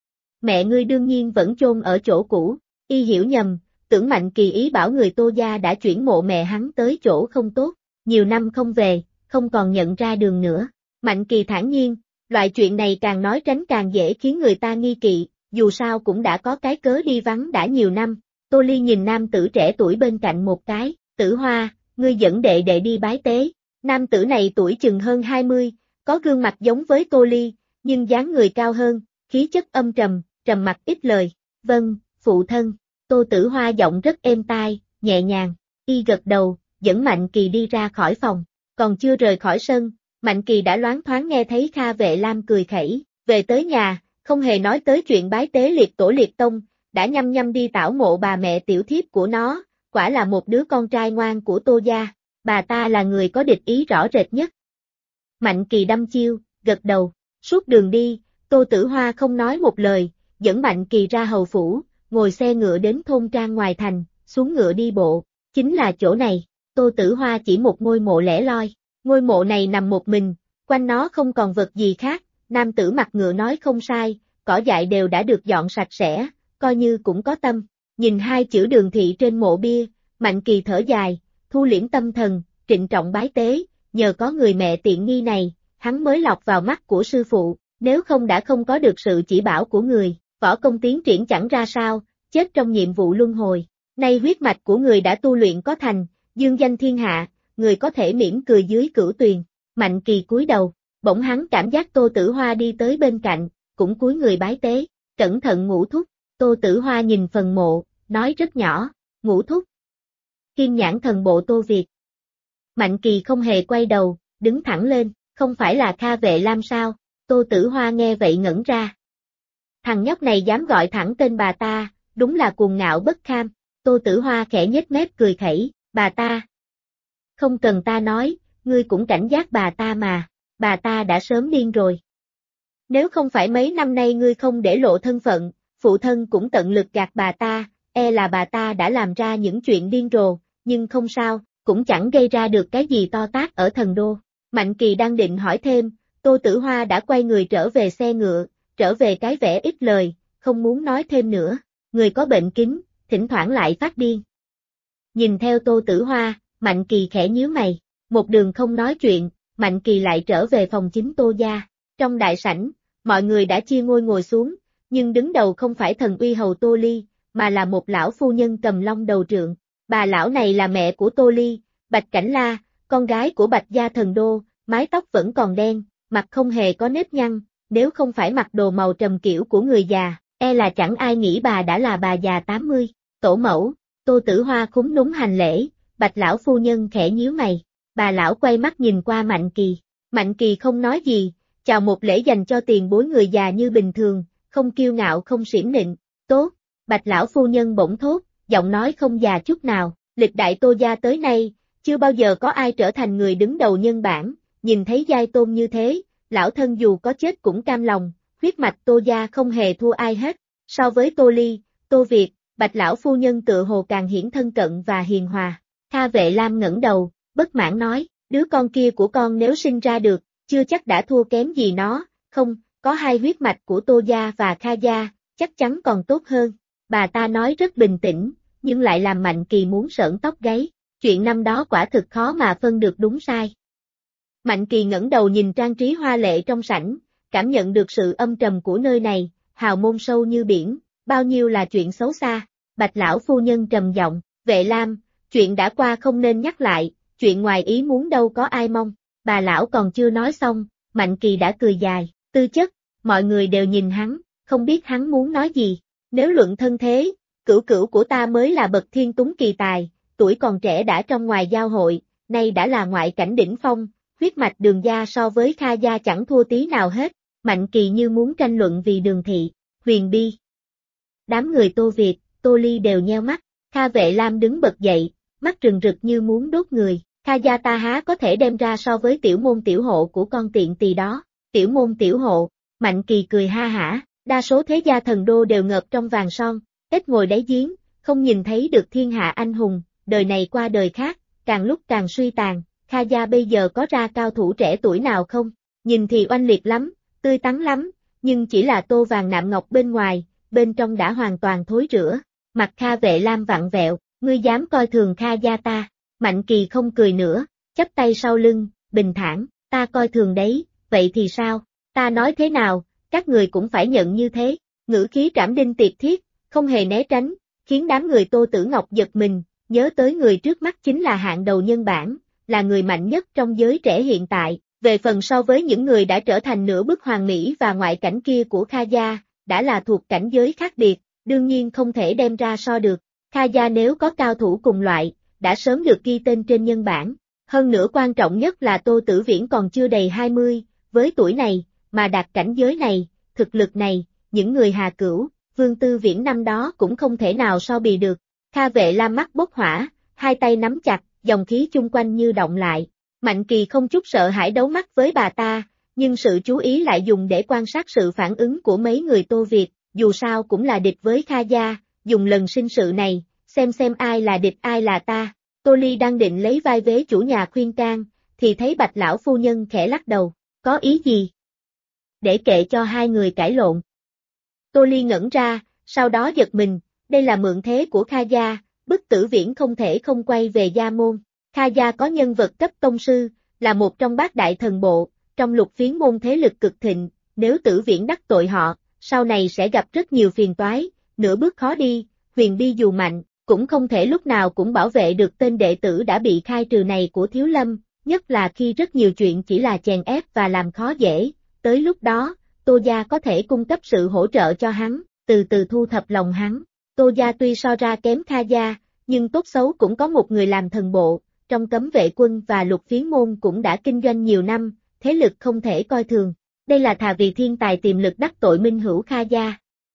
Mẹ ngươi đương nhiên vẫn chôn ở chỗ cũ, y hiểu nhầm, tưởng Mạnh Kỳ ý bảo người Tô gia đã chuyển mộ mẹ hắn tới chỗ không tốt, nhiều năm không về, không còn nhận ra đường nữa. Mạnh Kỳ thản nhiên, loại chuyện này càng nói tránh càng dễ khiến người ta nghi kỵ, dù sao cũng đã có cái cớ đi vắng đã nhiều năm. Tô Ly nhìn nam tử trẻ tuổi bên cạnh một cái, Tử Hoa, ngươi dẫn đệ đệ đi bái tế. Nam tử này tuổi chừng hơn 20, có gương mặt giống với Tô Ly, nhưng dáng người cao hơn, khí chất âm trầm, trầm mặc ít lời. Vâng, phụ thân. Tô Tử Hoa giọng rất êm tai, nhẹ nhàng, y gật đầu, dẫn Mạnh Kỳ đi ra khỏi phòng. Còn chưa rời khỏi sân, Mạnh Kỳ đã loáng thoáng nghe thấy Kha Vệ Lam cười khẩy, về tới nhà, không hề nói tới chuyện bái tế liệt tổ liệt tông, đã nhăm nhăm đi tảo mộ bà mẹ tiểu thiếp của nó, quả là một đứa con trai ngoan của Tô gia, bà ta là người có địch ý rõ rệt nhất. Mạnh Kỳ đăm chiêu, gật đầu, suốt đường đi, Tô Tử Hoa không nói một lời, dẫn Mạnh Kỳ ra hầu phủ, ngồi xe ngựa đến thôn trang ngoài thành, xuống ngựa đi bộ, chính là chỗ này. Tô Tử Hoa chỉ một ngôi mộ lẻ loi, ngôi mộ này nằm một mình, quanh nó không còn vật gì khác, nam tử mặt ngựa nói không sai, cỏ dại đều đã được dọn sạch sẽ, coi như cũng có tâm. Nhìn hai chữ Đường thị trên mộ bia, Mạnh Kỳ thở dài, thu liễm tâm thần, trịnh trọng bái tế, nhờ có người mẹ tiện nghi này, hắn mới lọt vào mắt của sư phụ, nếu không đã không có được sự chỉ bảo của người, võ công tiến triển chẳng ra sao, chết trong nhiệm vụ luân hồi. Nay huyết mạch của người đã tu luyện có thành, dương danh thiên hạ, người có thể mỉm cười dưới cửu tuyền. Mạnh Kỳ cúi đầu, bỗng hắn cảm giác Tô Tử Hoa đi tới bên cạnh, cũng cúi người bái tế, cẩn thận Ngũ thúc. Tô Tử Hoa nhìn phần mộ, nói rất nhỏ, Ngũ thúc. Kim nhãn thần bộ Tô Việt. Mạnh Kỳ không hề quay đầu, đứng thẳng lên, không phải là Kha Vệ Lam sao? Tô Tử Hoa nghe vậy ngẩn ra. Thằng nhóc này dám gọi thẳng tên bà ta, đúng là cuồng ngạo bất kham. Tô Tử Hoa khẽ nhếch mép cười khẩy, bà ta. Không cần ta nói, ngươi cũng cảnh giác bà ta mà, bà ta đã sớm điên rồi. Nếu không phải mấy năm nay ngươi không để lộ thân phận, phụ thân cũng tận lực gạt bà ta, e là bà ta đã làm ra những chuyện điên rồ, nhưng không sao, cũng chẳng gây ra được cái gì to tát ở thần đô. Mạnh Kỳ đang định hỏi thêm, Tô Tử Hoa đã quay người trở về xe ngựa, trở về cái vẻ ít lời, không muốn nói thêm nữa, người có bệnh kính, thỉnh thoảng lại phát điên. Nhìn theo Tô Tử Hoa, Mạnh Kỳ khẽ nhíu mày, một đường không nói chuyện, Mạnh Kỳ lại trở về phòng chính Tô gia. Trong đại sảnh, mọi người đã chia ngôi ngồi xuống, nhưng đứng đầu không phải thần uy hầu Tô Ly, mà là một lão phu nhân cầm long đầu trượng. Bà lão này là mẹ của Tô Ly, Bạch Cảnh La, con gái của Bạch gia thần đô, mái tóc vẫn còn đen, mặt không hề có nếp nhăn, nếu không phải mặc đồ màu trầm kiểu của người già, e là chẳng ai nghĩ bà đã là bà già 80. Tổ mẫu, Tô Tử Hoa cúm núm hành lễ, Bạch lão phu nhân khẽ nhíu mày, bà lão quay mắt nhìn qua Mạnh Kỳ. Mạnh Kỳ không nói gì, chào một lễ dành cho tiền bối người già như bình thường, không kiêu ngạo không xiểm nịnh. Tốt, Bạch lão phu nhân bỗng thốt, giọng nói không già chút nào, lịch đại Tô gia tới nay, chưa bao giờ có ai trở thành người đứng đầu nhân bản, nhìn thấy giai tôn như thế, lão thân dù có chết cũng cam lòng, huyết mạch Tô gia không hề thua ai hết. So với Tô Ly, Tô Việt, Bạch lão phu nhân tựa hồ càng hiển thân cận và hiền hòa. Kha Vệ Lam ngẩng đầu, bất mãn nói, đứa con kia của con nếu sinh ra được, chưa chắc đã thua kém gì nó, không, có hai huyết mạch của Tô gia và Kha gia, chắc chắn còn tốt hơn. Bà ta nói rất bình tĩnh, nhưng lại làm Mạnh Kỳ muốn sởn tóc gáy, chuyện năm đó quả thực khó mà phân được đúng sai. Mạnh Kỳ ngẩng đầu nhìn trang trí hoa lệ trong sảnh, cảm nhận được sự âm trầm của nơi này, hào môn sâu như biển, bao nhiêu là chuyện xấu xa. Bạch lão phu nhân trầm giọng, Vệ Lam, chuyện đã qua không nên nhắc lại, chuyện ngoài ý muốn đâu có ai mong. Bà lão còn chưa nói xong, Mạnh Kỳ đã cười dài, tư chất, mọi người đều nhìn hắn, không biết hắn muốn nói gì. Nếu luận thân thế, cửu cửu của ta mới là bậc thiên tuấn kỳ tài, tuổi còn trẻ đã trong ngoài giao hội, nay đã là ngoại cảnh đỉnh phong, huyết mạch Đường gia so với Kha gia chẳng thua tí nào hết. Mạnh Kỳ như muốn tranh luận vì Đường thị, Huyền Bi. Đám người Tô Việt, Tô Ly đều nheo mắt, Kha Vệ Lam đứng bật dậy, mắt rừng rực như muốn đốt người. Kha gia ta há có thể đem ra so với tiểu môn tiểu hộ của con tiện tỳ đó. Tiểu môn tiểu hộ, Mạnh Kỳ cười ha hả, đa số thế gia thần đô đều ngợp trong vàng son, ít ngồi đáy giếng, không nhìn thấy được thiên hạ anh hùng, đời này qua đời khác, càng lúc càng suy tàn. Kha gia bây giờ có ra cao thủ trẻ tuổi nào không? Nhìn thì oanh liệt lắm, tươi tắn lắm, nhưng chỉ là tô vàng nạm ngọc bên ngoài, bên trong đã hoàn toàn thối rữa. Mặt Kha Vệ Lam vặn vẹo, ngươi dám coi thường Kha gia ta? Mạnh Kỳ không cười nữa, chắp tay sau lưng, bình thản, ta coi thường đấy, vậy thì sao? Ta nói thế nào, các người cũng phải nhận như thế. Ngữ khí trảm đinh tiệp thiết, không hề né tránh, khiến đám người Tô Tử Ngọc giật mình, nhớ tới người trước mắt chính là hạng đầu nhân bản, là người mạnh nhất trong giới trẻ hiện tại. Về phần so với những người đã trở thành nửa bức hoàng mỹ và ngoại cảnh kia của Kha gia, đã là thuộc cảnh giới khác biệt, đương nhiên không thể đem ra so được. Kha gia nếu có cao thủ cùng loại, đã sớm được ghi tên trên nhân bản. Hơn nữa quan trọng nhất là Tô Tử Viễn còn chưa đầy 20, với tuổi này, mà đạt cảnh giới này, thực lực này, những người Hà Cửu, Vương Tư Viễn năm đó cũng không thể nào so bì được. Kha Vệ Lam mắt bốc hỏa, hai tay nắm chặt, dòng khí chung quanh như động lại. Mạnh Kỳ không chút sợ hãi đấu mắt với bà ta, nhưng sự chú ý lại dùng để quan sát sự phản ứng của mấy người Tô Việt, dù sao cũng là địch với Kha gia, dùng lần sinh sự này, xem ai là địch ai là ta. Tô Ly đang định lấy vai vế chủ nhà khuyên can, thì thấy Bạch lão phu nhân khẽ lắc đầu, có ý gì? Để kệ cho hai người cãi lộn. Tô Ly ngẩn ra, sau đó giật mình, Đây là mượn thế của Kha gia, bức Tử Viễn không thể không quay về gia môn. Kha gia có nhân vật cấp tông sư, là một trong bát đại thần bộ, trong lục phiến môn thế lực cực thịnh, nếu Tử Viễn đắc tội họ, sau này sẽ gặp rất nhiều phiền toái, nửa bước khó đi, Huyền Bi dù mạnh, cũng không thể lúc nào cũng bảo vệ được tên đệ tử đã bị khai trừ này của Thiếu Lâm, nhất là khi rất nhiều chuyện chỉ là chèn ép và làm khó dễ, tới lúc đó, Tô gia có thể cung cấp sự hỗ trợ cho hắn, từ từ thu thập lòng hắn. Tô gia tuy so ra kém Kha gia, nhưng tốt xấu cũng có một người làm thần bộ, trong cấm vệ quân và lục phiến môn cũng đã kinh doanh nhiều năm, thế lực không thể coi thường. Đây là thà vì thiên tài tiềm lực đắc tội minh hữu Kha gia.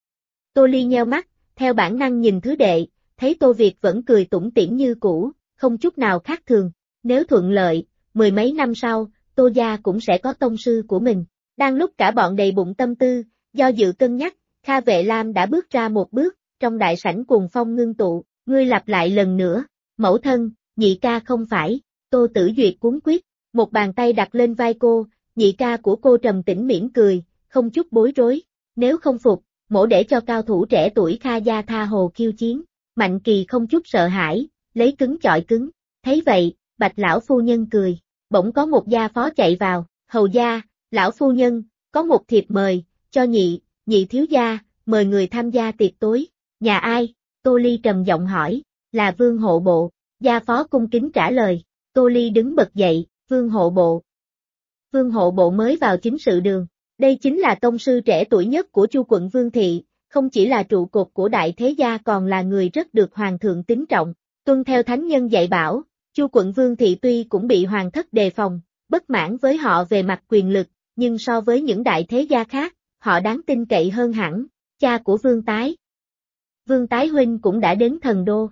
Tô Ly nheo mắt, theo bản năng nhìn thứ đệ, thấy Tô Việt vẫn cười tủm tỉm như cũ, không chút nào khác thường. Nếu thuận lợi, mười mấy năm sau, Tô gia cũng sẽ có tông sư của mình. Đang lúc cả bọn đầy bụng tâm tư, do dự cân nhắc, Kha Vệ Lam đã bước ra một bước, trong đại sảnh cuồng phong ngưng tụ, ngươi lặp lại lần nữa, mẫu thân, nhị ca không phải, Tô Tử Duyệt cuống quyết, một bàn tay đặt lên vai cô, nhị ca của cô trầm tĩnh mỉm cười, không chút bối rối, nếu không phục, mổ để cho cao thủ trẻ tuổi Kha gia tha hồ khiêu chiến, Mạnh Kỳ không chút sợ hãi, lấy cứng chọi cứng, thấy vậy, Bạch lão phu nhân cười, bỗng có một gia phó chạy vào, hầu gia, lão phu nhân, có một thiệp mời, cho nhị thiếu gia, mời người tham gia tiệc tối, nhà ai, Tô Ly trầm giọng hỏi, là Vương hộ bộ, gia phó cung kính trả lời, Tô Ly đứng bật dậy, Vương hộ bộ. Vương hộ bộ mới vào chính sự đường, đây chính là tông sư trẻ tuổi nhất của Chu quận Vương thị, không chỉ là trụ cột của đại thế gia còn là người rất được hoàng thượng tín trọng, tuân theo thánh nhân dạy bảo, Chu quận Vương thị tuy cũng bị hoàng thất đề phòng, bất mãn với họ về mặt quyền lực, nhưng so với những đại thế gia khác, họ đáng tin cậy hơn hẳn, cha của Vương Tái. Vương Tái huynh cũng đã đến Thần Đô.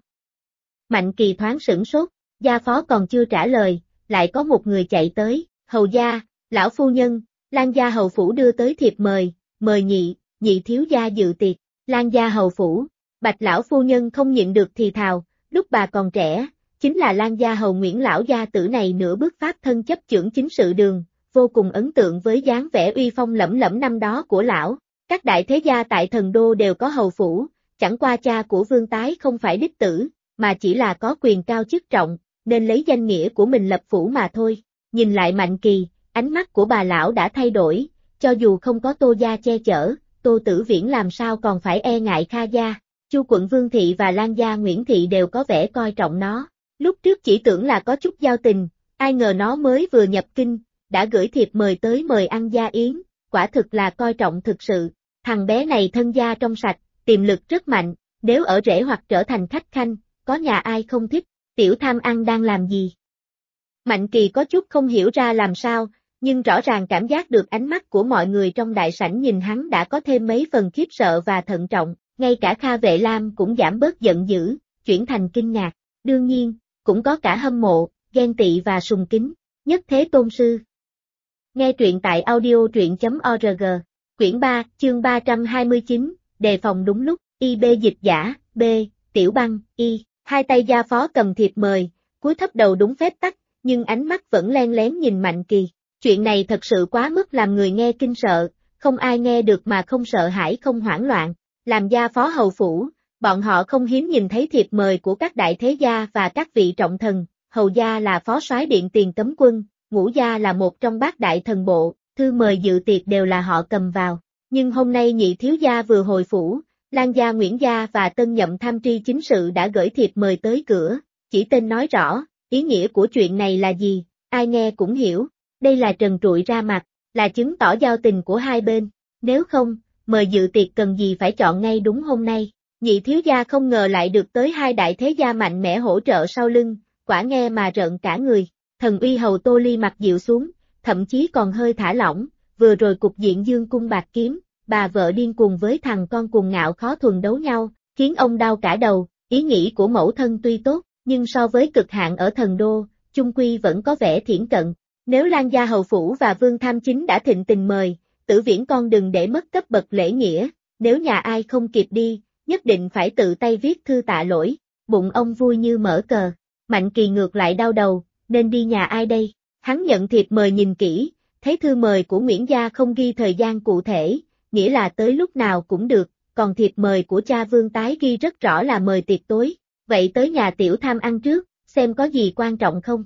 Mạnh Kỳ thoáng sửng sốt, gia phó còn chưa trả lời, lại có một người chạy tới, hầu gia, lão phu nhân, Lan gia hầu phủ đưa tới thiệp mời nhị thiếu gia dự tiệc, Lan gia hầu phủ, Bạch lão phu nhân không nhịn được thì thào, lúc bà còn trẻ, chính là Lan gia hầu Nguyễn lão gia tử này nửa bước pháp thân chấp chưởng chính sự đường, vô cùng ấn tượng với dáng vẻ uy phong lẫm lẫm năm đó của lão, các đại thế gia tại Thần Đô đều có hầu phủ, chẳng qua cha của Vương Tái không phải đích tử, mà chỉ là có quyền cao chức trọng, nên lấy danh nghĩa của mình lập phủ mà thôi. Nhìn lại Mạnh Kỳ, ánh mắt của bà lão đã thay đổi, cho dù không có Tô gia che chở, Tô Tử Viễn làm sao còn phải e ngại Kha gia. Chu quận Vương thị và Lan gia Nguyễn thị đều có vẻ coi trọng nó. Lúc trước chỉ tưởng là có chút giao tình, ai ngờ nó mới vừa nhập kinh, đã gửi thiệp mời tới mời ăn gia yến, quả thực là coi trọng thực sự. Thằng bé này thân gia trong sạch, tiềm lực rất mạnh, nếu ở rể hoặc trở thành khách khanh, có nhà ai không thích, tiểu tham ăn đang làm gì? Mạnh Kỳ có chút không hiểu ra làm sao, nhưng rõ ràng cảm giác được ánh mắt của mọi người trong đại sảnh nhìn hắn đã có thêm mấy phần khiếp sợ và thận trọng, ngay cả Kha Vệ Lam cũng giảm bớt giận dữ, chuyển thành kinh ngạc, đương nhiên, cũng có cả hâm mộ, ghen tị và sùng kính, nhất thế tôn sư. Nghe truyện tại audio.org, quyển 3, chương 329, đề phòng đúng lúc, IB dịch giả, B, Tiểu Băng, Y, hai tay gia phó cầm thiệp mời, cúi thấp đầu đúng phép tắc, nhưng ánh mắt vẫn len lén nhìn Mạnh Kỳ. Chuyện này thật sự quá mức làm người nghe kinh sợ, không ai nghe được mà không sợ hãi không hoảng loạn. Làm gia phó hầu phủ, bọn họ không hiếm nhìn thấy thiệp mời của các đại thế gia và các vị trọng thần, hầu gia là phó soái điện tiền cấm quân, ngũ gia là một trong bát đại thần bộ, thư mời dự tiệc đều là họ cầm vào. Nhưng hôm nay nhị thiếu gia vừa hồi phủ, Lan gia Nguyễn gia và tân nhậm tham tri chính sự đã gửi thiệp mời tới cửa, chỉ tên nói rõ, ý nghĩa của chuyện này là gì, ai nghe cũng hiểu, đây là trần trụi ra mặt, là chứng tỏ giao tình của hai bên, nếu không, mời dự tiệc cần gì phải chọn ngay đúng hôm nay. Nhị thiếu gia không ngờ lại được tới hai đại thế gia mạnh mẽ hỗ trợ sau lưng, quả nghe mà rợn cả người, thần uy hầu Tô Ly mặt dịu xuống, thậm chí còn hơi thả lỏng, vừa rồi cục diện dương cung bạc kiếm, bà vợ điên cuồng với thằng con cuồng ngạo khó thuần đấu nhau, khiến ông đau cả đầu, ý nghĩ của mẫu thân tuy tốt, nhưng so với cực hạn ở Thần Đô, chung quy vẫn có vẻ thiển cận. Nếu Lan gia hầu phủ và Vương Tham Chính đã thịnh tình mời, Tử Viễn con đừng để mất cấp bậc lễ nghĩa, nếu nhà ai không kịp đi, nhất định phải tự tay viết thư tạ lỗi, bụng ông vui như mở cờ. Mạnh Kỳ ngược lại đau đầu, nên đi nhà ai đây? Hắn nhận thiệp mời nhìn kỹ, thấy thư mời của Nguyễn gia không ghi thời gian cụ thể, nghĩa là tới lúc nào cũng được, còn thiệp mời của cha Vương Tái ghi rất rõ là mời tiệc tối, vậy tới nhà Tiểu Tham ăn trước, xem có gì quan trọng không.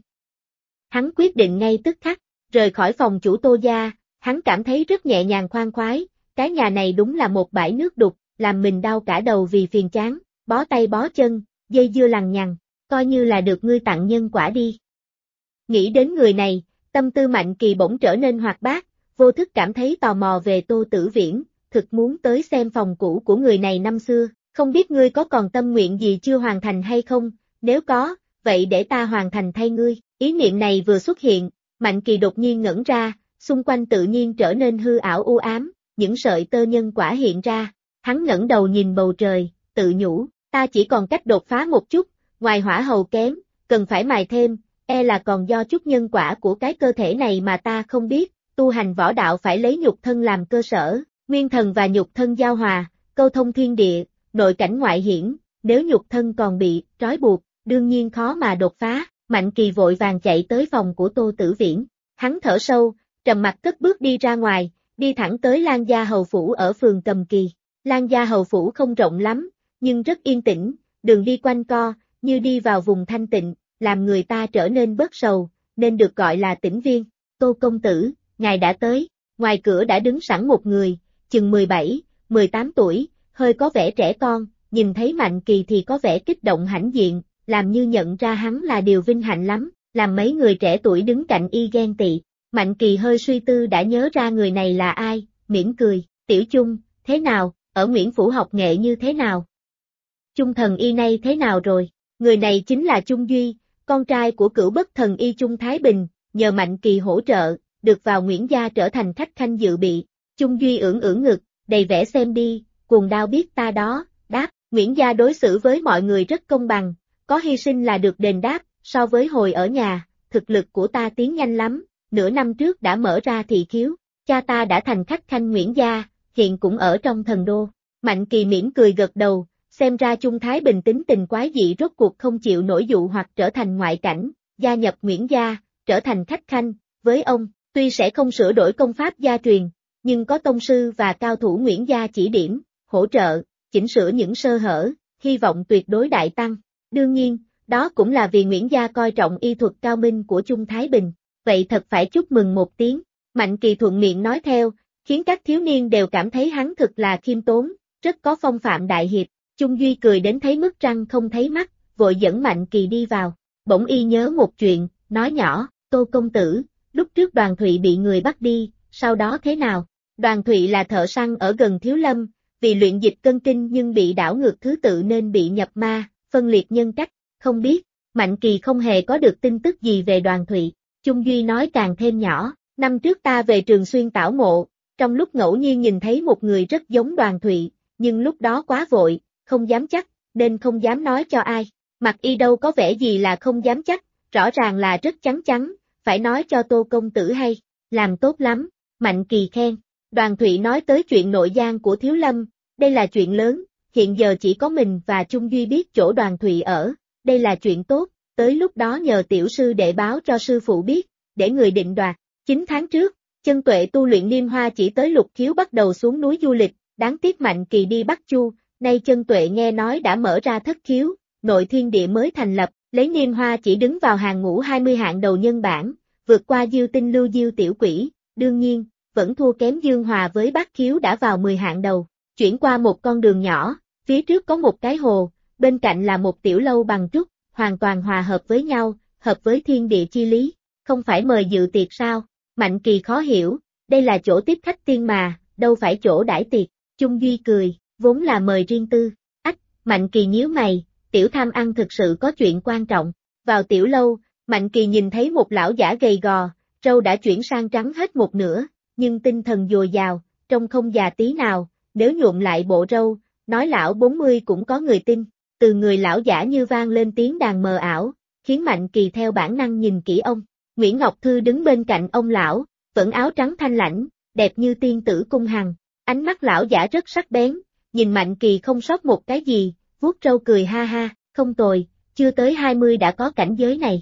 Hắn quyết định ngay tức khắc, rời khỏi phòng chủ Tô gia, hắn cảm thấy rất nhẹ nhàng khoan khoái, cái nhà này đúng là một bãi nước đục, làm mình đau cả đầu vì phiền chán, bó tay bó chân, dây dưa lằng nhằng, coi như là được ngươi tặng nhân quả đi. Nghĩ đến người này, tâm tư Mạnh Kỳ bỗng trở nên hoạt bát, vô thức cảm thấy tò mò về Tô Tử Viễn, thực muốn tới xem phòng cũ của người này năm xưa, không biết ngươi có còn tâm nguyện gì chưa hoàn thành hay không, nếu có, vậy để ta hoàn thành thay ngươi. Ý niệm này vừa xuất hiện, Mạnh Kỳ đột nhiên ngẩn ra, xung quanh tự nhiên trở nên hư ảo u ám, những sợi tơ nhân quả hiện ra, hắn ngẩng đầu nhìn bầu trời, tự nhủ, ta chỉ còn cách đột phá một chút, ngoài hỏa hầu kém, cần phải mài thêm, là còn do chút nhân quả của cái cơ thể này mà ta không biết, tu hành võ đạo phải lấy nhục thân làm cơ sở, nguyên thần và nhục thân giao hòa, câu thông thiên địa, nội cảnh ngoại hiển, nếu nhục thân còn bị trói buộc, đương nhiên khó mà đột phá. Mạnh Kỳ vội vàng chạy tới phòng của Tô Tử Viễn, hắn thở sâu, trầm mặc cất bước đi ra ngoài, đi thẳng tới Lan Gia Hầu Phủ ở phường Cầm Kỳ. Lan Gia Hầu Phủ không rộng lắm, nhưng rất yên tĩnh, đường đi quanh co, như đi vào vùng thanh tịnh, làm người ta trở nên bớt sầu, nên được gọi là tĩnh viên. Tô công tử, ngài đã tới, ngoài cửa đã đứng sẵn một người, chừng 17, 18 tuổi, hơi có vẻ trẻ con, nhìn thấy Mạnh Kỳ thì có vẻ kích động hãnh diện, làm như nhận ra hắn là điều vinh hạnh lắm, làm mấy người trẻ tuổi đứng cạnh y ghen tị. Mạnh Kỳ hơi suy tư đã nhớ ra người này là ai, mỉm cười, Tiểu Chung, thế nào, ở Nguyễn Phủ học nghệ như thế nào? Chung thần y nay thế nào rồi? Người này chính là Chung Duy, con trai của Cửu Bất thần y Chung Thái Bình, nhờ Mạnh Kỳ hỗ trợ, được vào Nguyễn gia trở thành khách khanh dự bị. Chung Duy ưỡn ưỡn ngực, đầy vẻ xem đi, cuồng đao biết ta đó, đáp, Nguyễn gia đối xử với mọi người rất công bằng, có hy sinh là được đền đáp, so với hồi ở nhà, thực lực của ta tiến nhanh lắm, nửa năm trước đã mở ra thị khiếu, cha ta đã thành khách khanh Nguyễn gia, hiện cũng ở trong thần đô. Mạnh Kỳ mỉm cười gật đầu, xem ra Chung Thái Bình tính tình quái dị rốt cuộc không chịu nổi dụ hoặc trở thành ngoại cảnh, gia nhập Nguyễn gia, trở thành khách khanh, với ông, tuy sẽ không sửa đổi công pháp gia truyền, nhưng có tông sư và cao thủ Nguyễn gia chỉ điểm, hỗ trợ, chỉnh sửa những sơ hở, hy vọng tuyệt đối đại tăng. Đương nhiên, đó cũng là vì Nguyễn gia coi trọng y thuật cao minh của Chung Thái Bình, vậy thật phải chúc mừng một tiếng. Mạnh Kỳ thuận miệng nói theo, khiến các thiếu niên đều cảm thấy hắn thực là khiêm tốn, rất có phong phạm đại hiệp. Chung Duy cười đến thấy mức răng không thấy mắt, vội dẫn Mạnh Kỳ đi vào. Bỗng y nhớ một chuyện, nói nhỏ, Tô công tử, lúc trước Đoàn Thụy bị người bắt đi, sau đó thế nào? Đoàn Thụy là thợ săn ở gần Thiếu Lâm, vì luyện dịch cân kinh nhưng bị đảo ngược thứ tự nên bị nhập ma, phân liệt nhân cách, không biết. Mạnh Kỳ không hề có được tin tức gì về Đoàn Thụy. Chung Duy nói càng thêm nhỏ, năm trước ta về Trường Xuyên tảo mộ, trong lúc ngẫu nhiên nhìn thấy một người rất giống Đoàn Thụy, nhưng lúc đó quá vội, không dám chắc, nên không dám nói cho ai. Mặt y đâu có vẻ gì là không dám chắc, rõ ràng là rất chắn chắn, phải nói cho Tô công tử hay, làm tốt lắm, Mạnh Kỳ khen. Đoàn Thụy nói tới chuyện nội gián của Thiếu Lâm, đây là chuyện lớn, hiện giờ chỉ có mình và Chung Duy biết chỗ Đoàn Thụy ở, đây là chuyện tốt, tới lúc đó nhờ tiểu sư đệ báo cho sư phụ biết, để người định đoạt. 9 tháng trước, Chân Tuệ tu luyện Niêm Hoa chỉ tới Lục Khiếu bắt đầu xuống núi du lịch, đáng tiếc Mạnh Kỳ đi Bắc Chu, nay Chân Tuệ nghe nói đã mở ra Thất Khiếu, nội thiên địa mới thành lập, lấy Niêm Hoa chỉ đứng vào hàng ngũ 20 hạng đầu nhân bản, vượt qua Diêu Tinh Lưu Diêu Tiểu Quỷ, đương nhiên, vẫn thua kém Dương Hòa với Bát Khiếu đã vào 10 hạng đầu, chuyển qua một con đường nhỏ, phía trước có một cái hồ, bên cạnh là một tiểu lâu bằng trúc, hoàn toàn hòa hợp với nhau, hợp với thiên địa chi lý, không phải mời dự tiệc sao? Mạnh Kỳ khó hiểu, đây là chỗ tiếp khách tiên mà, đâu phải chỗ đãi tiệc. Chung Duy cười, vốn là mời riêng tư. Ách, Mạnh Kỳ nhíu mày, Tiểu Tham ăn thực sự có chuyện quan trọng. Vào tiểu lâu, Mạnh Kỳ nhìn thấy một lão giả gầy gò, râu đã chuyển sang trắng hết một nửa, nhưng tinh thần dồi dào, trông không già tí nào, nếu nhuộm lại bộ râu, nói lão 40 cũng có người tin. Từ người lão giả như vang lên tiếng đàn mờ ảo, khiến Mạnh Kỳ theo bản năng nhìn kỹ ông. Nguyễn Ngọc Thư đứng bên cạnh ông lão, vẫn áo trắng thanh lãnh, đẹp như tiên tử cung hằng. Ánh mắt lão giả rất sắc bén, nhìn Mạnh Kỳ không sót một cái gì, vuốt râu cười ha ha, không tồi, chưa tới 20 đã có cảnh giới này.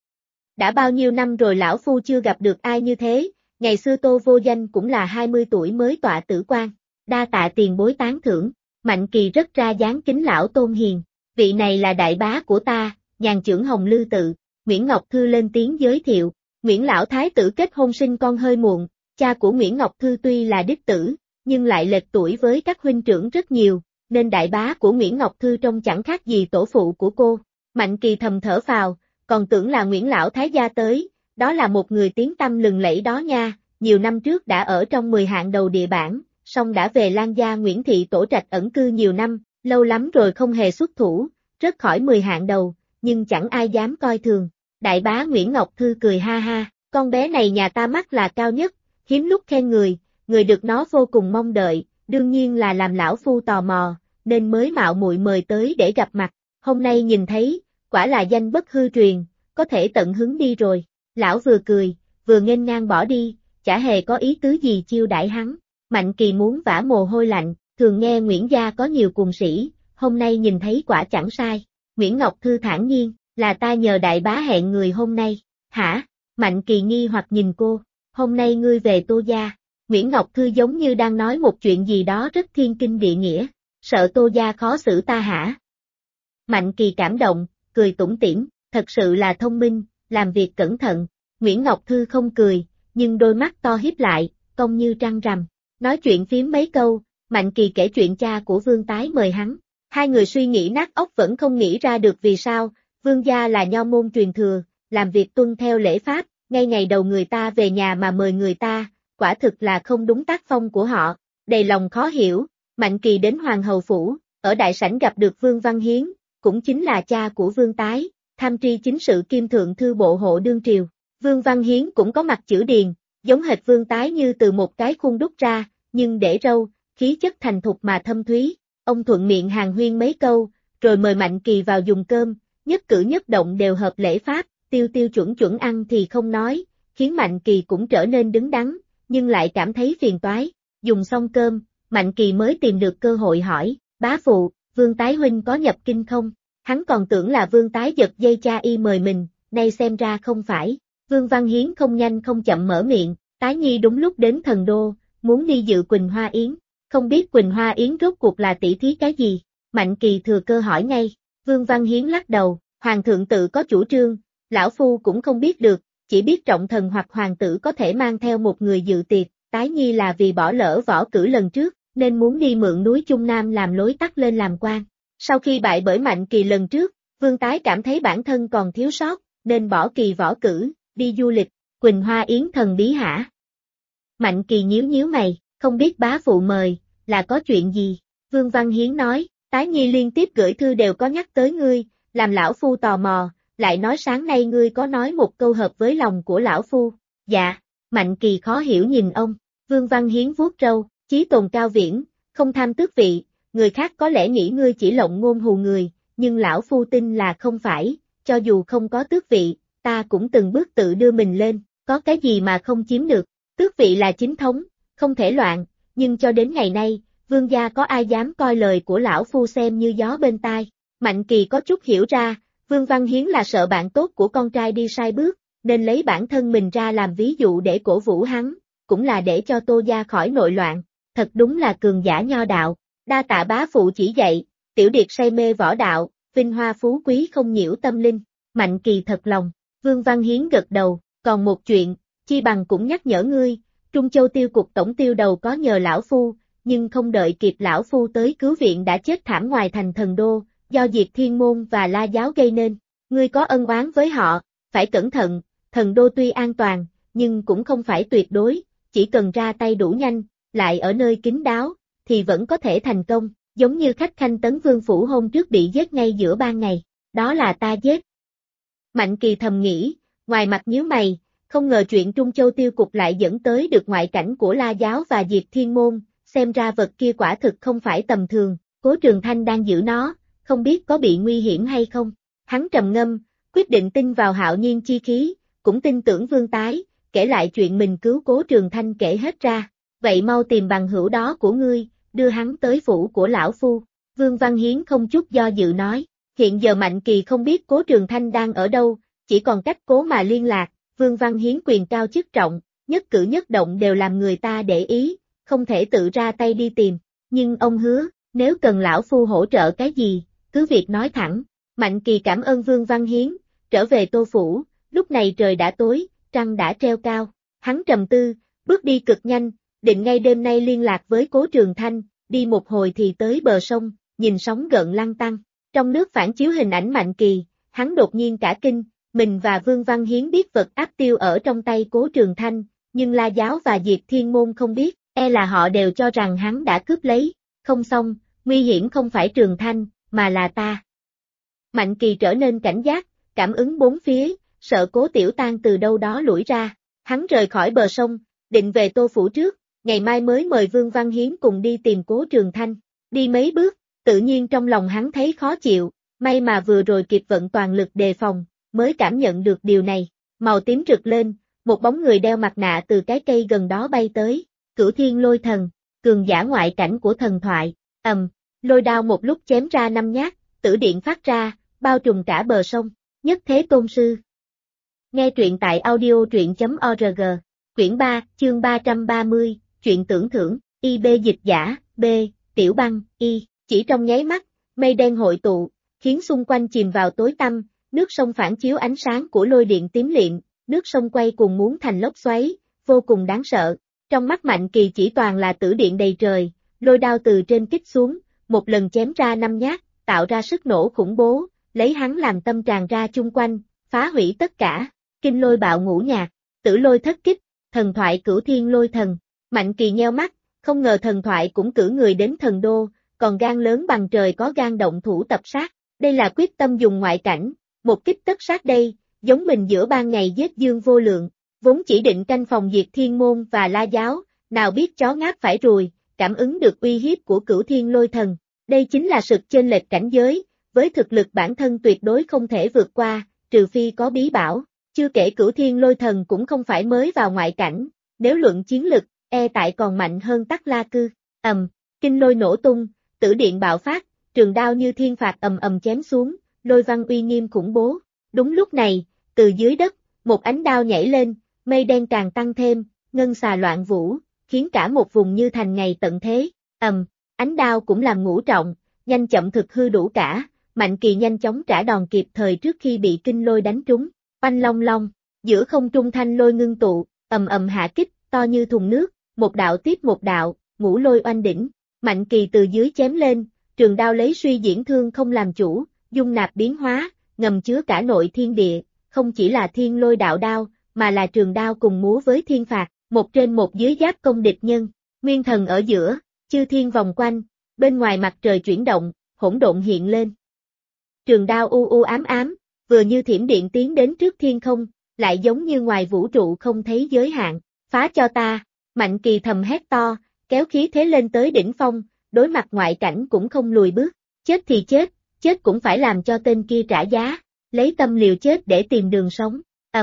Đã bao nhiêu năm rồi lão phu chưa gặp được ai như thế, ngày xưa Tô Vô Danh cũng là 20 tuổi mới tọa tử quan, đa tạ tiền bối tán thưởng. Mạnh Kỳ rất ra dáng kính lão tôn hiền, vị này là đại bá của ta, nhàn chưởng Hồng Lư Tự, Nguyễn Ngọc Thư lên tiếng giới thiệu, Nguyễn lão thái tử kết hôn sinh con hơi muộn, cha của Nguyễn Ngọc Thư tuy là đích tử, nhưng lại lệch tuổi với các huynh trưởng rất nhiều, nên đại bá của Nguyễn Ngọc Thư trông chẳng khác gì tổ phụ của cô. Mạnh Kỳ thầm thở phào, còn tưởng là Nguyễn lão thái gia tới, đó là một người tiếng tăm lừng lẫy đó nha, nhiều năm trước đã ở trong 10 hạng đầu địa bảng, song đã về Lan gia Nguyễn thị tổ trạch ẩn cư nhiều năm, lâu lắm rồi không hề xuất thủ, rớt khỏi 10 hạng đầu, nhưng chẳng ai dám coi thường. Đại bá Nguyễn Ngọc Thư cười ha ha, con bé này nhà ta mắt là cao nhất, hiếm lúc khen người được nó vô cùng mong đợi, đương nhiên là làm lão phu tò mò, nên mới mạo muội mời tới để gặp mặt, hôm nay nhìn thấy, quả là danh bất hư truyền, có thể tận hứng đi rồi. Lão vừa cười, vừa nghênh ngang bỏ đi, chả hề có ý tứ gì chiêu đãi hắn. Mạnh Kỳ muốn vã mồ hôi lạnh, thường nghe Nguyễn gia có nhiều cuồng sĩ, hôm nay nhìn thấy quả chẳng sai. Nguyễn Ngọc Thư thản nhiên, là ta nhờ đại bá hẹn người hôm nay. Hả? Mạnh Kỳ nghi hoặc nhìn cô, hôm nay ngươi về Tô gia. Nguyễn Ngọc Thư giống như đang nói một chuyện gì đó rất thiên kinh địa nghĩa, sợ Tô gia khó xử ta hả? Mạnh Kỳ cảm động, cười tủm tỉm, thật sự là thông minh, làm việc cẩn thận. Nguyễn Ngọc Thư không cười, nhưng đôi mắt to híp lại, cong như trăng rằm. Nói chuyện phím mấy câu, Mạnh Kỳ kể chuyện cha của Vương Tái mời hắn. Hai người suy nghĩ nát óc vẫn không nghĩ ra được vì sao, Vương gia là nho môn truyền thừa, làm việc tuân theo lễ pháp, ngay ngày đầu người ta về nhà mà mời người ta, quả thực là không đúng tác phong của họ. Đầy lòng khó hiểu, Mạnh Kỳ đến Hoàng hầu phủ, ở đại sảnh gặp được Vương Văn Hiến, cũng chính là cha của Vương Tái, tham tri chính sự kiêm thượng thư bộ hộ đương triều. Vương Văn Hiến cũng có mặt chữ điền, giống hệt Vương Tái như từ một cái khuôn đúc ra, nhưng để râu, khí chất thành thục mà thâm thúy. Ông thuận miệng hàn huyên mấy câu, rồi mời Mạnh Kỳ vào dùng cơm, nhất cử nhất động đều hợp lễ pháp, tiêu tiêu chuẩn ăn thì không nói, khiến Mạnh Kỳ cũng trở nên đứng đắn, nhưng lại cảm thấy phiền toái. Dùng xong cơm, Mạnh Kỳ mới tìm được cơ hội hỏi, bá phụ, Vương Tái huynh có nhập kinh không? Hắn còn tưởng là Vương Tái giật dây cha y mời mình, nay xem ra không phải. Vương Văn Hiến không nhanh không chậm mở miệng, Tái nhi đúng lúc đến Thần Đô, muốn đi dự Quỳnh Hoa Yến, không biết Quỳnh Hoa Yến rốt cuộc là tỷ thí cái gì? Mạnh Kỳ thừa cơ hỏi ngay. Vương Văn Hiến lắc đầu, Hoàng thượng tự có chủ trương, lão phu cũng không biết được, chỉ biết trọng thần hoặc hoàng tử có thể mang theo một người dự tiệc, Tái nhi là vì bỏ lỡ võ cử lần trước, nên muốn đi mượn núi Trung Nam làm lối tắt lên làm quan. Sau khi bại bởi Mạnh Kỳ lần trước, Vương Tái cảm thấy bản thân còn thiếu sót, nên bỏ kỳ võ cử, đi du lịch. Quỳnh Hoa Yến thần bí hả? Mạnh Kỳ nhíu mày, không biết bá phụ mời, là có chuyện gì? Vương Văn Hiến nói, Tái nhi liên tiếp gửi thư đều có nhắc tới ngươi, làm lão phu tò mò, lại nói sáng nay ngươi có nói một câu hợp với lòng của lão phu. Dạ, Mạnh Kỳ khó hiểu nhìn ông. Vương Văn Hiến vuốt râu, chí tồn cao viễn, không tham tước vị, người khác có lẽ nghĩ ngươi chỉ lộng ngôn hù người, nhưng lão phu tin là không phải, cho dù không có tước vị, ta cũng từng bước tự đưa mình lên, có cái gì mà không chiếm được. Tước vị là chính thống, không thể loạn, nhưng cho đến ngày nay, Vương gia có ai dám coi lời của lão phu xem như gió bên tai. Mạnh Kỳ có chút hiểu ra, Vương Văn Hiến là sợ bạn tốt của con trai đi sai bước, nên lấy bản thân mình ra làm ví dụ để cổ vũ hắn, cũng là để cho Tô gia khỏi nội loạn. Thật đúng là cường giả nho đạo, đa tạ bá phụ chỉ dạy, tiểu điệt say mê võ đạo, vinh hoa phú quý không nhiễu tâm linh. Mạnh Kỳ thật lòng. Vương Văn Hiến gật đầu, còn một chuyện, chi bằng cũng nhắc nhở ngươi, Trung Châu tiêu cục tổng tiêu đầu có nhờ lão phu, nhưng không đợi kịp lão phu tới cứu viện đã chết thảm ngoài thành Thần Đô, do Diệt Thiên Môn và La Giáo gây nên. Ngươi có ân oán với họ, phải cẩn thận, Thần Đô tuy an toàn, nhưng cũng không phải tuyệt đối, chỉ cần ra tay đủ nhanh, lại ở nơi kín đáo, thì vẫn có thể thành công, giống như khách khanh Tấn Vương phủ hôm trước bị giết ngay giữa ban ngày, đó là ta giết. Mạnh Kỳ thầm nghĩ, ngoài mặt nhíu mày, không ngờ chuyện Trung Châu tiêu cục lại dẫn tới được ngoại cảnh của La Giáo và Diệt Thiên Môn, xem ra vật kia quả thực không phải tầm thường, Cố Trường Thanh đang giữ nó, không biết có bị nguy hiểm hay không. Hắn trầm ngâm, quyết định tin vào hạo nhiên chi khí, cũng tin tưởng Vương Tái, kể lại chuyện mình cứu Cố Trường Thanh kể hết ra. Vậy mau tìm bằng hữu đó của ngươi, đưa hắn tới phủ của lão phu. Vương Văn Hiến không chút do dự nói, hiện giờ Mạnh Kỳ không biết Cố Trường Thanh đang ở đâu, chỉ còn cách cố mà liên lạc. Vương Văn Hiến quyền cao chức trọng, nhất cử nhất động đều làm người ta để ý, không thể tự ra tay đi tìm. Nhưng ông hứa, nếu cần lão phu hỗ trợ cái gì, cứ việc nói thẳng. Mạnh Kỳ cảm ơn Vương Văn Hiến, trở về Tô Phủ, lúc này trời đã tối, trăng đã treo cao. Hắn trầm tư, bước đi cực nhanh, định ngay đêm nay liên lạc với Cố Trường Thanh, đi một hồi thì tới bờ sông, nhìn sóng gợn lăn tăn. Trong nước phản chiếu hình ảnh Mạnh Kỳ, hắn đột nhiên cả kinh, mình và Vương Văn Hiến biết vật áp tiêu ở trong tay Cố Trường Thanh, nhưng La Giáo và Diệp Thiên Môn không biết, là họ đều cho rằng hắn đã cướp lấy. Không xong, nguy hiểm không phải Trường Thanh, mà là ta. Mạnh Kỳ trở nên cảnh giác, cảm ứng bốn phía, sợ Cố Tiểu Tang từ đâu đó lủi ra. Hắn rời khỏi bờ sông, định về Tô Phủ trước, ngày mai mới mời Vương Văn Hiến cùng đi tìm Cố Trường Thanh. Đi mấy bước, tự nhiên trong lòng hắn thấy khó chịu, may mà vừa rồi kịp vận toàn lực đề phòng, mới cảm nhận được điều này. Màu tím rực lên, một bóng người đeo mặt nạ từ cái cây gần đó bay tới, Cửu Thiên Lôi Thần, cường giả ngoại cảnh của thần thoại. Lôi đao một lúc chém ra 5 nhát, tử điện phát ra, bao trùm cả bờ sông. Nhất Thế Tôn Sư. Nghe truyện tại audio.org, quyển 3, chương 330, truyện tưởng thưởng, IB dịch giả, B, Tiểu Băng, Y. Chỉ trong nháy mắt, mây đen hội tụ, khiến xung quanh chìm vào tối tăm, nước sông phản chiếu ánh sáng của lôi điện tím liệm, nước sông quay cuồng muốn thành lốc xoáy, vô cùng đáng sợ. Trong mắt Mạnh Kỳ chỉ toàn là tử điện đầy trời, lôi đao từ trên kích xuống, một lần chém ra 5 nhát, tạo ra sức nổ khủng bố, lấy hắn làm tâm tràn ra chung quanh, phá hủy tất cả. Kinh lôi bạo ngũ nhạc, tử lôi thất kích, thần thoại Cửu Thiên Lôi Thần. Mạnh Kỳ nheo mắt, không ngờ thần thoại cũng cử người đến thần đô, còn gan lớn bằng trời có gan động thủ tập sát. Đây là quyết tâm dùng ngoại cảnh, một kích tất sát đây, giống mình giữa ban ngày giết Dương Vô Lượng, vốn chỉ định canh phòng Diệt Thiên Môn và La Giáo, nào biết chó ngáp phải ruồi, cảm ứng được uy hiếp của Cửu Thiên Lôi Thần. Đây chính là sự chênh lệch cảnh giới, với thực lực bản thân tuyệt đối không thể vượt qua, trừ phi có bí bảo. Chưa kể Cửu Thiên Lôi Thần cũng không phải mới vào ngoại cảnh, nếu luận chiến lực, tại còn mạnh hơn Tắc La Cư. Kinh lôi nổ tung, tử điện bạo phát, trường đao như thiên phạt chém xuống, lôi văn uy nghiêm khủng bố. Đúng lúc này, từ dưới đất, một ánh đao nhảy lên, mây đen càng tăng thêm, ngân xà loạn vũ, khiến cả một vùng như thành ngày tận thế. Ánh đao cũng làm ngũ trọng, nhanh chậm thực hư đủ cả, Mạnh Kỳ nhanh chóng trả đòn kịp thời trước khi bị kinh lôi đánh trúng. Oanh long long, giữa không trung thanh lôi ngưng tụ, hạ kích, to như thùng nước, một đạo tiếp một đạo, ngũ lôi oanh đỉnh. Mạnh Kỳ từ dưới chém lên, trường đao lấy suy diễn thương không làm chủ, dung nạp biến hóa, ngầm chứa cả nội thiên địa, không chỉ là thiên lôi đạo đao, mà là trường đao cùng múa với thiên phạt, một trên một dưới giáp công địch nhân. Nguyên thần ở giữa, chư thiên vòng quanh, bên ngoài mặt trời chuyển động, hỗn độn hiện lên. Trường đao u u ám ám, vừa như thiểm điện tiến đến trước thiên không, lại giống như ngoài vũ trụ không thấy giới hạn. Phá cho ta, Mạnh Kỳ thầm hét to, kéo khí thế lên tới đỉnh phong, đối mặt ngoại cảnh cũng không lùi bước. Chết thì chết, chết cũng phải làm cho tên kia trả giá, lấy tâm liều chết để tìm đường sống.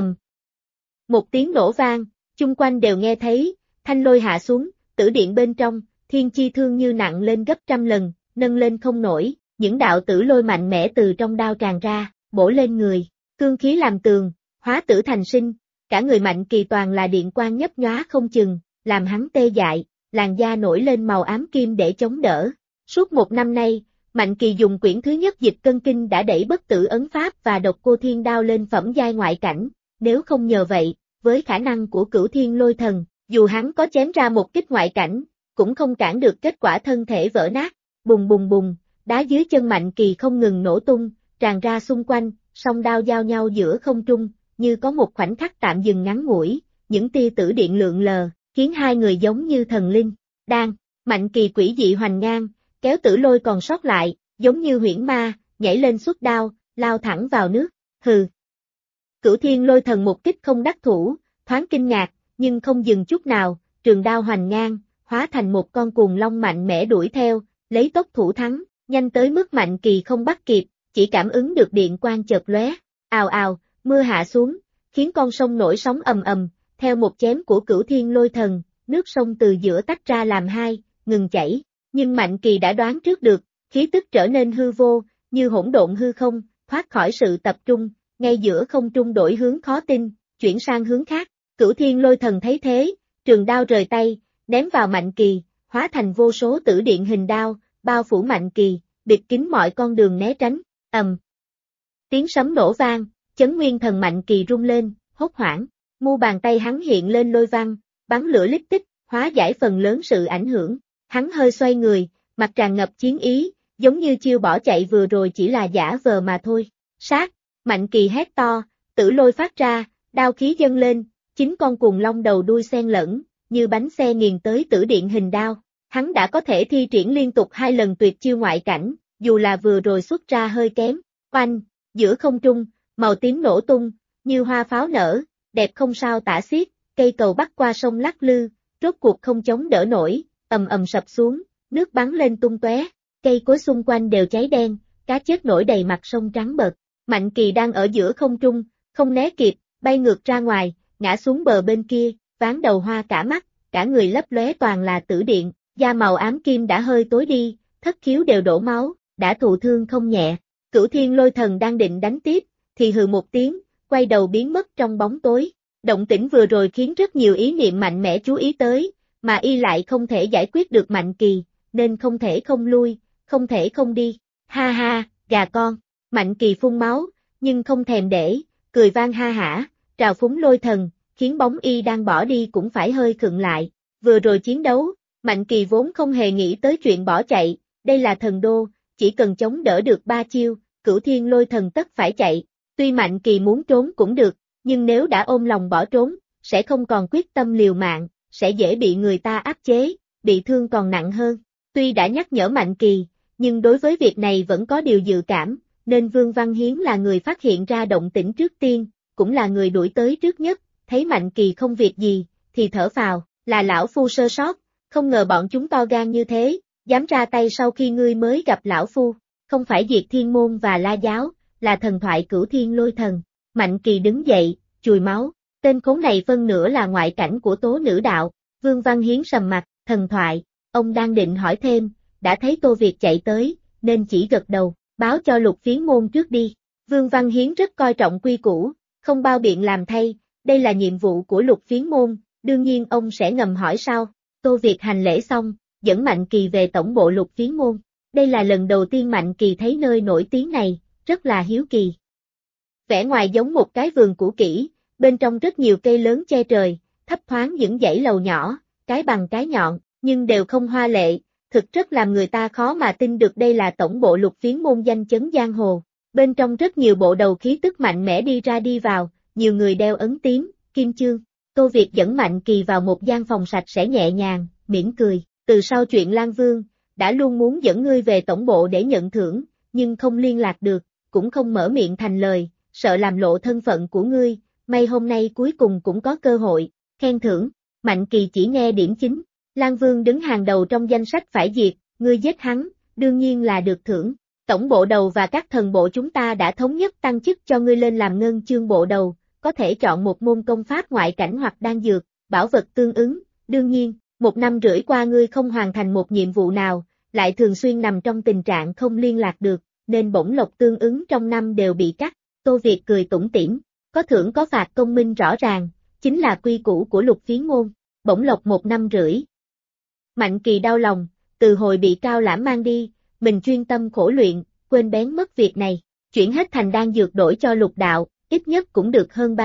Một tiếng nổ vang, chung quanh đều nghe thấy, thanh lôi hạ xuống, tử điện bên trong, thiên chi thương như nặng lên gấp 100 lần, nâng lên không nổi, những đạo tử lôi mạnh mẽ từ trong đao tràn ra, bổ lên người, cương khí làm tường, hóa tử thành sinh, cả người Mạnh Kỳ toàn là điện quang nhấp nhóa không chừng, làm hắn tê dại, làn da nổi lên màu ám kim để chống đỡ. Suốt 1 năm nay, Mạnh Kỳ dùng quyển thứ nhất dịch cân kinh đã đẩy bất tử ấn pháp và độc cô thiên đao lên phẩm giai ngoại cảnh, nếu không nhờ vậy, với khả năng của Cửu Thiên Lôi Thần, dù hắn có chém ra một kích ngoại cảnh, cũng không cản được kết quả thân thể vỡ nát. Bùng bùng bùng, đá dưới chân Mạnh Kỳ không ngừng nổ tung, tràn ra xung quanh, song đao giao nhau giữa không trung, như có một khoảnh khắc tạm dừng ngắn ngủi, những tia tử điện lượn lờ, khiến hai người giống như thần linh. Mạnh Kỳ quỷ dị hoành ngang, kéo tử lôi còn sót lại, giống như huyễn ma, nhảy lên xuất đao, lao thẳng vào nước. Hừ. Cửu Thiên Lôi Thần một kích không đắc thủ, thoáng kinh ngạc, nhưng không dừng chút nào, trường đao hoành ngang, hóa thành một con cuồng long mạnh mẽ đuổi theo, lấy tốc thủ thắng, nhanh tới mức Mạnh Kỳ không bắt kịp, chỉ cảm ứng được điện quang chợt lóe. Ào ào, mưa hạ xuống, khiến con sông nổi sóng theo một chém của Cửu Thiên Lôi Thần, nước sông từ giữa tách ra làm hai, ngừng chảy, nhưng Mạnh Kỳ đã đoán trước được, khí tức trở nên hư vô, như hỗn độn hư không, thoát khỏi sự tập trung, ngay giữa không trung đổi hướng khó tin, chuyển sang hướng khác. Cửu Thiên Lôi Thần thấy thế, trường đao rời tay, ném vào Mạnh Kỳ, hóa thành vô số tử điện hình đao, bao phủ Mạnh Kỳ, bịt kín mọi con đường né tránh, tiếng sấm nổ vang, chấn nguyên thần Mạnh Kỳ rung lên, hốt hoảng, mu bàn tay hắn hiện lên lôi văn, bắn lửa lít tích, hóa giải phần lớn sự ảnh hưởng, hắn hơi xoay người, mặt tràn ngập chiến ý, giống như chiêu bỏ chạy vừa rồi chỉ là giả vờ mà thôi, sát, Mạnh Kỳ hét to, tử lôi phát ra, đao khí dâng lên, 9 con cuồng long đầu đuôi xen lẫn, như bánh xe nghiền tới tử điện hình đao, hắn đã có thể thi triển liên tục 2 lần tuyệt chiêu ngoại cảnh, dù là vừa rồi xuất ra hơi kém, oanh, giữa không trung, màu tím nổ tung, như hoa pháo nở, đẹp không sao tả xiết, cây cầu bắc qua sông lắc lư, rốt cuộc không chống đỡ nổi, ầm ầm sập xuống, nước bắn lên tung tóe, cây cối xung quanh đều cháy đen, cá chết nổi đầy mặt sông trắng bợt. Mạnh Kỳ đang ở giữa không trung, không né kịp, bay ngược ra ngoài, ngã xuống bờ bên kia, ván đầu hoa cả mắt, cả người lấp lóe toàn là tử điện, da màu ám kim đã hơi tối đi, thất khiếu đều đổ máu, đã thụ thương không nhẹ. Cửu Thiên Lôi Thần đang định đánh tiếp, thì hừ một tiếng, quay đầu biến mất trong bóng tối. Động tĩnh vừa rồi khiến rất nhiều ý niệm mạnh mẽ chú ý tới, mà y lại không thể giải quyết được Mạnh Kỳ, nên không thể không lui, không thể không đi. Ha ha, gà con. Mạnh Kỳ phun máu, nhưng không thèm để, cười vang ha hả, trào phúng lôi thần, khiến bóng y đang bỏ đi cũng phải hơi khựng lại. Vừa rồi chiến đấu, Mạnh Kỳ vốn không hề nghĩ tới chuyện bỏ chạy, đây là thần đô, chỉ cần chống đỡ được 3 chiêu, Cửu Thiên Lôi Thần tất phải chạy. Tuy Mạnh Kỳ muốn trốn cũng được, nhưng nếu đã ôm lòng bỏ trốn, sẽ không còn quyết tâm liều mạng, sẽ dễ bị người ta áp chế, bị thương còn nặng hơn. Tuy đã nhắc nhở Mạnh Kỳ, nhưng đối với việc này vẫn có điều dự cảm, nên Vương Văn Hiến là người phát hiện ra động tĩnh trước tiên, cũng là người đuổi tới trước nhất, thấy Mạnh Kỳ không việc gì, thì thở phào, là lão phu sơ sót, không ngờ bọn chúng to gan như thế, dám ra tay sau khi ngươi mới gặp lão phu, không phải Diệt Thiên Môn và La Giáo, là thần thoại Cửu Thiên Lôi Thần. Mạnh Kỳ đứng dậy, chùi máu, tên khốn này phân nửa là ngoại cảnh của Tố Nữ Đạo. Vương Văn Hiến sầm mặt, thần thoại, ông đang định hỏi thêm, đã thấy Tô Việt chạy tới, nên chỉ gật đầu, báo cho Lục Phiến Môn trước đi. Vương Văn Hiến rất coi trọng quy củ, không bao biện làm thay, đây là nhiệm vụ của Lục Phiến Môn, đương nhiên ông sẽ ngầm hỏi sau. Tô Việt hành lễ xong, dẫn Mạnh Kỳ về tổng bộ Lục Phiến Môn. Đây là lần đầu tiên Mạnh Kỳ thấy nơi nổi tiếng này, rất là hiếu kỳ. Vẻ ngoài giống một cái vườn cũ kỹ, bên trong rất nhiều cây lớn che trời, thấp thoáng những dãy lầu nhỏ, cái bằng cái nhọn, nhưng đều không hoa lệ, thực chất làm người ta khó mà tin được đây là tổng bộ Lục Phiến Môn danh chấn giang hồ. Bên trong rất nhiều bộ đầu khí tức mạnh mẽ đi ra đi vào, nhiều người đeo ấn tím, kim chương. Tô Việt dẫn Mạnh Kỳ vào một gian phòng sạch sẽ nhẹ nhàng, mỉm cười, từ sau chuyện Lan Vương, đã luôn muốn dẫn ngươi về tổng bộ để nhận thưởng, nhưng không liên lạc được, cũng không mở miệng thành lời, sợ làm lộ thân phận của ngươi, may hôm nay cuối cùng cũng có cơ hội, khen thưởng. Mạnh Kỳ chỉ nghe điểm chính, Lan Vương đứng hàng đầu trong danh sách phải diệt, ngươi giết hắn, đương nhiên là được thưởng. Tổng bộ đầu và các thần bộ chúng ta đã thống nhất tăng chức cho ngươi lên làm ngân chương bộ đầu, có thể chọn một môn công pháp ngoại cảnh hoặc đan dược, bảo vật tương ứng, đương nhiên, 1 năm rưỡi qua ngươi không hoàn thành một nhiệm vụ nào, lại thường xuyên nằm trong tình trạng không liên lạc được, nên bổng lộc tương ứng trong năm đều bị cắt. Tô Việt cười tủm tỉm, có thưởng có phạt công minh rõ ràng, chính là quy củ của Lục Phiến Môn, bổng lộc 1 năm rưỡi. Mạnh Kỳ đau lòng, từ hồi bị Cao Lãm mang đi, mình chuyên tâm khổ luyện, quên bén mất việc này, chuyển hết thành đan dược đổi cho Lục Đạo, ít nhất cũng được hơn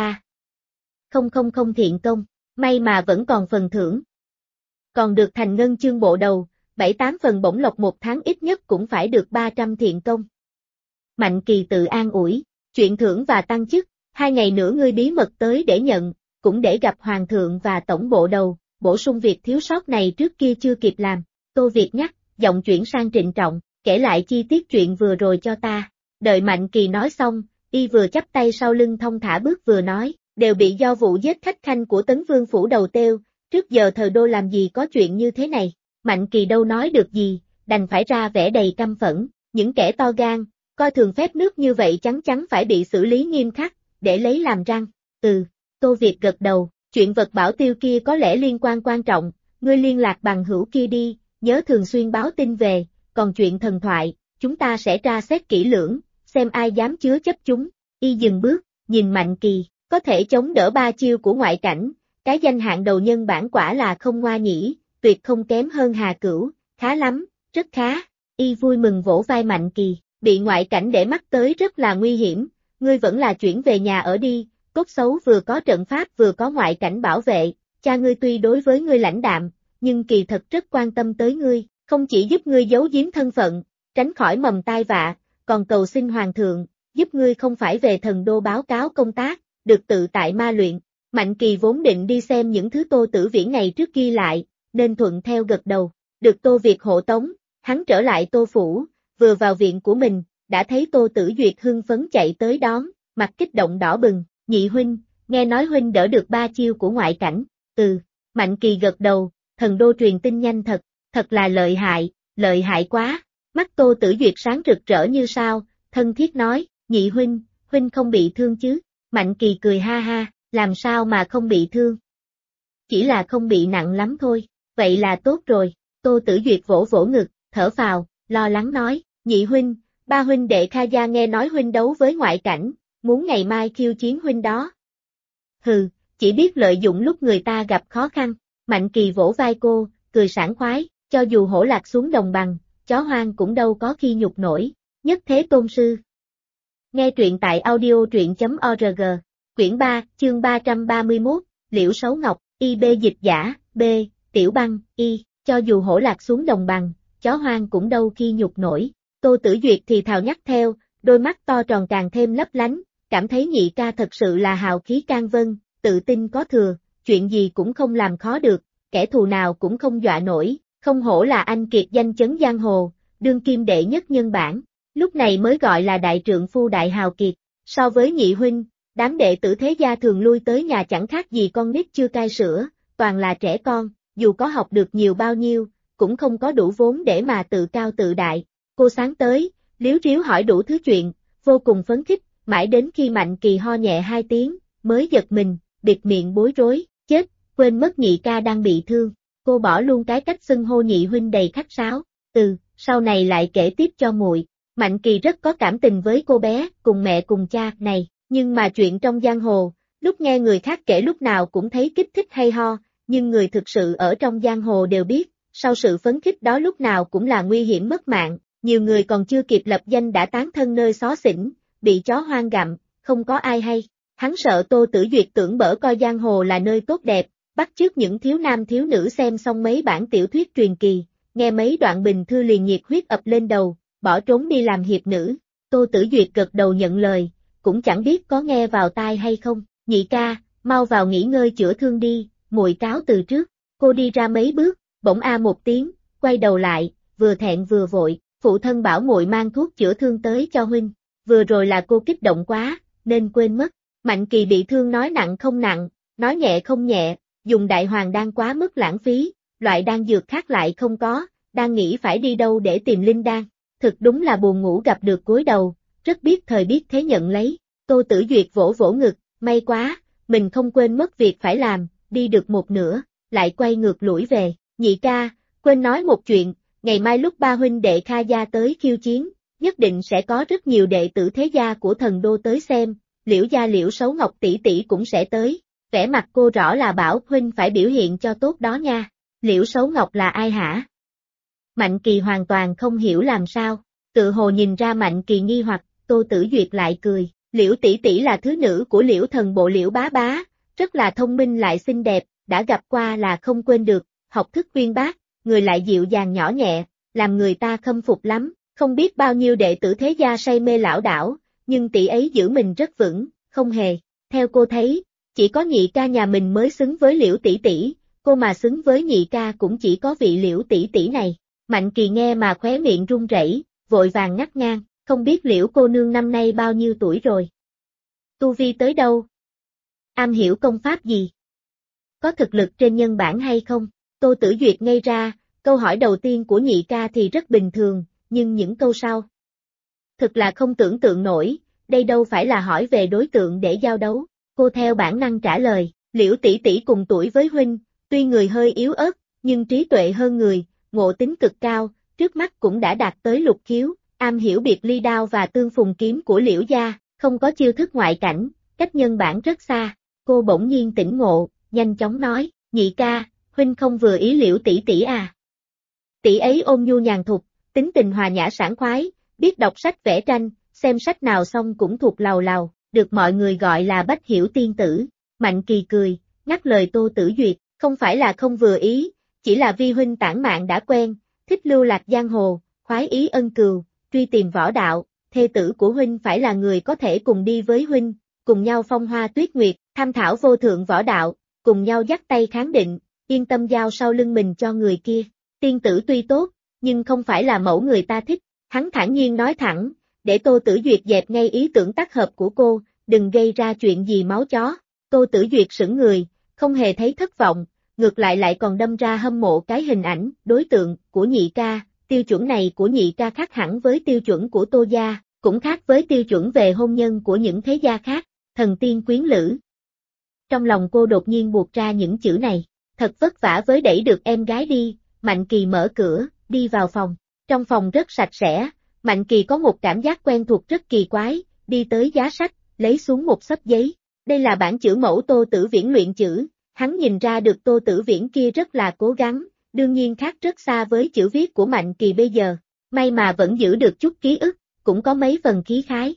3.000 thiện công, may mà vẫn còn phần thưởng. Còn được thành ngân chương bộ đầu, 7-8 phần bổng lộc 1 tháng ít nhất cũng phải được 300 thiện công. Mạnh Kỳ tự an ủi, chuyện thưởng và tăng chức, 2 ngày nữa ngươi bí mật tới để nhận, cũng để gặp Hoàng thượng và tổng bộ đầu, bổ sung việc thiếu sót này trước kia chưa kịp làm. Tô Việt nhắc, giọng chuyển sang trịnh trọng, kể lại chi tiết chuyện vừa rồi cho ta. Đợi Mạnh Kỳ nói xong, y vừa chắp tay sau lưng thong thả bước vừa nói, đều bị do vụ giết khách khanh của Tấn Vương phủ đầu têu, trước giờ thời đô làm gì có chuyện như thế này. Mạnh Kỳ đâu nói được gì, đành phải ra vẻ đầy căm phẫn, những kẻ to gan, coi thường phép nước như vậy chắn chắn phải bị xử lý nghiêm khắc, để lấy làm răng. Tô Việt gật đầu, chuyện vật bảo tiêu kia có lẽ liên quan trọng, ngươi liên lạc bằng hữu kia đi, nhớ thường xuyên báo tin về, còn chuyện thần thoại, chúng ta sẽ tra xét kỹ lưỡng, xem ai dám chứa chấp chúng. Y dừng bước, nhìn Mạnh Kỳ, có thể chống đỡ 3 chiêu của ngoại cảnh, cái danh hạng đầu nhân bản quả là không ngoa nhỉ, tuyệt không kém hơn Hà Cửu, khá lắm, rất khá. Y vui mừng vỗ vai Mạnh Kỳ, bị ngoại cảnh để mắt tới rất là nguy hiểm, ngươi vẫn là chuyển về nhà ở đi, tốt xấu vừa có trận pháp vừa có ngoại cảnh bảo vệ, cha ngươi tuy đối với ngươi lãnh đạm, nhưng kỳ thật rất quan tâm tới ngươi, không chỉ giúp ngươi giấu giếm thân phận, tránh khỏi mầm tai vạ, còn cầu xin hoàng thượng, giúp ngươi không phải về thần đô báo cáo công tác, được tự tại ma luyện. Mạnh Kỳ vốn định đi xem những thứ Tô Tử Viễn ngày trước ghi lại, nên thuận theo gật đầu, được Tô Việt hộ tống, hắn trở lại Tô Phủ, vừa vào viện của mình, đã thấy Tô Tử Duyệt hưng phấn chạy tới đón, mặt kích động đỏ bừng, nhị huynh, nghe nói huynh đỡ được 3 chiêu của ngoại cảnh, Mạnh Kỳ gật đầu, thần đô truyền tin nhanh thật, thật là lợi hại quá, mắt Tô Tử Duyệt sáng rực rỡ như sao, thân thiết nói, nhị huynh, huynh không bị thương chứ, Mạnh Kỳ cười ha ha, làm sao mà không bị thương, chỉ là không bị nặng lắm thôi, vậy là tốt rồi, Tô Tử Duyệt vỗ vỗ ngực, thở phào, lo lắng nói, nhị huynh, ba huynh đệ Kha gia nghe nói huynh đấu với ngoại cảnh, muốn ngày mai khiêu chiến huynh đó. Hừ, chỉ biết lợi dụng lúc người ta gặp khó khăn, Mạnh Kỳ vỗ vai cô, cười sảng khoái, cho dù hổ lạc xuống đồng bằng, chó hoang cũng đâu có khi nhục nổi, nhất thế tôn sư. Nghe truyện tại audio.org, quyển 3, chương 331, Liễu Sấu Ngọc, IB dịch giả, B, Tiểu Băng, Y, cho dù hổ lạc xuống đồng bằng, chó hoang cũng đâu khi nhục nổi. Tô Tử Duyệt thì thào nhắc theo, đôi mắt to tròn càng thêm lấp lánh, cảm thấy nhị ca thật sự là hào khí can vân, tự tin có thừa, chuyện gì cũng không làm khó được, kẻ thù nào cũng không dọa nổi, không hổ là anh kiệt danh chấn giang hồ, đương kim đệ nhất nhân bản, lúc này mới gọi là đại trượng phu đại hào kiệt, so với nhị huynh, đám đệ tử thế gia thường lui tới nhà chẳng khác gì con nít chưa cai sữa, toàn là trẻ con, dù có học được nhiều bao nhiêu, cũng không có đủ vốn để mà tự cao tự đại. Cô sáng tới, liếu riếu hỏi đủ thứ chuyện, vô cùng phấn khích, mãi đến khi Mạnh Kỳ ho nhẹ 2 tiếng, mới giật mình, bịt miệng bối rối, chết, quên mất nhị ca đang bị thương. Cô bỏ luôn cái cách xưng hô nhị huynh đầy khách sáo, sau này lại kể tiếp cho muội. Mạnh Kỳ rất có cảm tình với cô bé, cùng mẹ cùng cha này, nhưng mà chuyện trong giang hồ, lúc nghe người khác kể lúc nào cũng thấy kích thích hay ho, nhưng người thực sự ở trong giang hồ đều biết, sau sự phấn khích đó lúc nào cũng là nguy hiểm mất mạng, nhiều người còn chưa kịp lập danh đã tán thân nơi xó xỉnh, bị chó hoang gặm, không có ai hay. Hắn sợ Tô Tử Duyệt tưởng bở coi giang hồ là nơi tốt đẹp, bắt chước những thiếu nam thiếu nữ xem xong mấy bản tiểu thuyết truyền kỳ, nghe mấy đoạn bình thư liền nhiệt huyết ập lên đầu, bỏ trốn đi làm hiệp nữ. Tô Tử Duyệt gật đầu nhận lời, cũng chẳng biết có nghe vào tai hay không. Nhị ca, mau vào nghỉ ngơi chữa thương đi, muội cáo từ trước. Cô đi ra mấy bước, bỗng a một tiếng, quay đầu lại, vừa thẹn vừa vội, phụ thân bảo muội mang thuốc chữa thương tới cho huynh. Vừa rồi là cô kích động quá, nên quên mất. Mạnh Kỳ bị thương nói nặng không nặng, nói nhẹ không nhẹ, dùng đại hoàng đan quá mức lãng phí, loại đan dược khác lại không có, đang nghĩ phải đi đâu để tìm linh đan. Thực đúng là buồn ngủ gặp được gối đầu, rất biết thời biết thế nhận lấy. Tô Tử Duyệt vỗ vỗ ngực, may quá, mình không quên mất việc phải làm, đi được một nửa, lại quay ngược lũi về. Nhị ca, quên nói một chuyện, ngày mai lúc ba huynh đệ Kha gia tới khiêu chiến, nhất định sẽ có rất nhiều đệ tử thế gia của thần đô tới xem, Liễu gia Liễu Sấu Ngọc tỷ tỷ cũng sẽ tới. Vẻ mặt cô rõ là bảo huynh phải biểu hiện cho tốt đó nha. Liễu Sấu Ngọc là ai hả? Mạnh Kỳ hoàn toàn không hiểu làm sao, tự hồ nhìn ra Mạnh Kỳ nghi hoặc, Tô Tử Duyệt lại cười, Liễu tỷ tỷ là thứ nữ của Liễu thần bộ Liễu bá bá, rất là thông minh lại xinh đẹp, đã gặp qua là không quên được, học thức uyên bác, người lại dịu dàng nhỏ nhẹ, làm người ta khâm phục lắm, không biết bao nhiêu đệ tử thế gia say mê lão đảo, nhưng tỷ ấy giữ mình rất vững, không hề, theo cô thấy, chỉ có nhị ca nhà mình mới xứng với Liễu tỷ tỷ, cô mà xứng với nhị ca cũng chỉ có vị Liễu tỷ tỷ này. Mạnh Kỳ nghe mà khóe miệng run rẩy, vội vàng ngắt ngang, không biết Liễu cô nương năm nay bao nhiêu tuổi rồi? Tu vi tới đâu? Am hiểu công pháp gì? Có thực lực trên nhân bản hay không? Tô Tử Duyệt ngây ra, câu hỏi đầu tiên của nhị ca thì rất bình thường, nhưng những câu sau thực là không tưởng tượng nổi, đây đâu phải là hỏi về đối tượng để giao đấu. Cô theo bản năng trả lời, Liễu tỷ tỷ cùng tuổi với huynh, tuy người hơi yếu ớt, nhưng trí tuệ hơn người, ngộ tính cực cao, trước mắt cũng đã đạt tới lục khiếu, am hiểu biệt ly đao và tương phùng kiếm của Liễu gia, không có chiêu thức ngoại cảnh, cách nhân bản rất xa. Cô bỗng nhiên tỉnh ngộ, nhanh chóng nói, nhị ca, huynh không vừa ý Liễu tỷ tỷ à? Tỷ ấy ôn nhu nhàn thục, tính tình hòa nhã sảng khoái, biết đọc sách vẽ tranh, xem sách nào xong cũng thuộc lầu lầu, được mọi người gọi là Bách Hiểu Tiên Tử. Mạnh Kỳ cười, ngắt lời Tô Tử Duyệt, không phải là không vừa ý, chỉ là vi huynh tản mạn đã quen, thích lưu lạc giang hồ, khoái ý ân cừu, truy tìm võ đạo, thê tử của huynh phải là người có thể cùng đi với huynh, cùng nhau phong hoa tuyết nguyệt, tham thảo vô thượng võ đạo, cùng nhau dắt tay kháng định, yên tâm giao sau lưng mình cho người kia. Tiên tử tuy tốt, nhưng không phải là mẫu người ta thích, hắn thản nhiên nói thẳng, để Tô Tử Duyệt dẹp ngay ý tưởng tác hợp của cô, đừng gây ra chuyện gì máu chó. Tô Tử Duyệt sững người, không hề thấy thất vọng, ngược lại còn đâm ra hâm mộ cái hình ảnh, đối tượng, của nhị ca, tiêu chuẩn này của nhị ca khác hẳn với tiêu chuẩn của Tô gia, cũng khác với tiêu chuẩn về hôn nhân của những thế gia khác, thần tiên quyến lữ. Trong lòng cô đột nhiên buộc ra những chữ này, thật vất vả với đẩy được em gái đi, Mạnh Kỳ mở cửa, đi vào phòng, trong phòng rất sạch sẽ, Mạnh Kỳ có một cảm giác quen thuộc rất kỳ quái, đi tới giá sách, lấy xuống một xấp giấy, đây là bản chữ mẫu Tô Tử Viễn luyện chữ, hắn nhìn ra được Tô Tử Viễn kia rất là cố gắng, đương nhiên khác rất xa với chữ viết của Mạnh Kỳ bây giờ, may mà vẫn giữ được chút ký ức, cũng có mấy phần khí khái.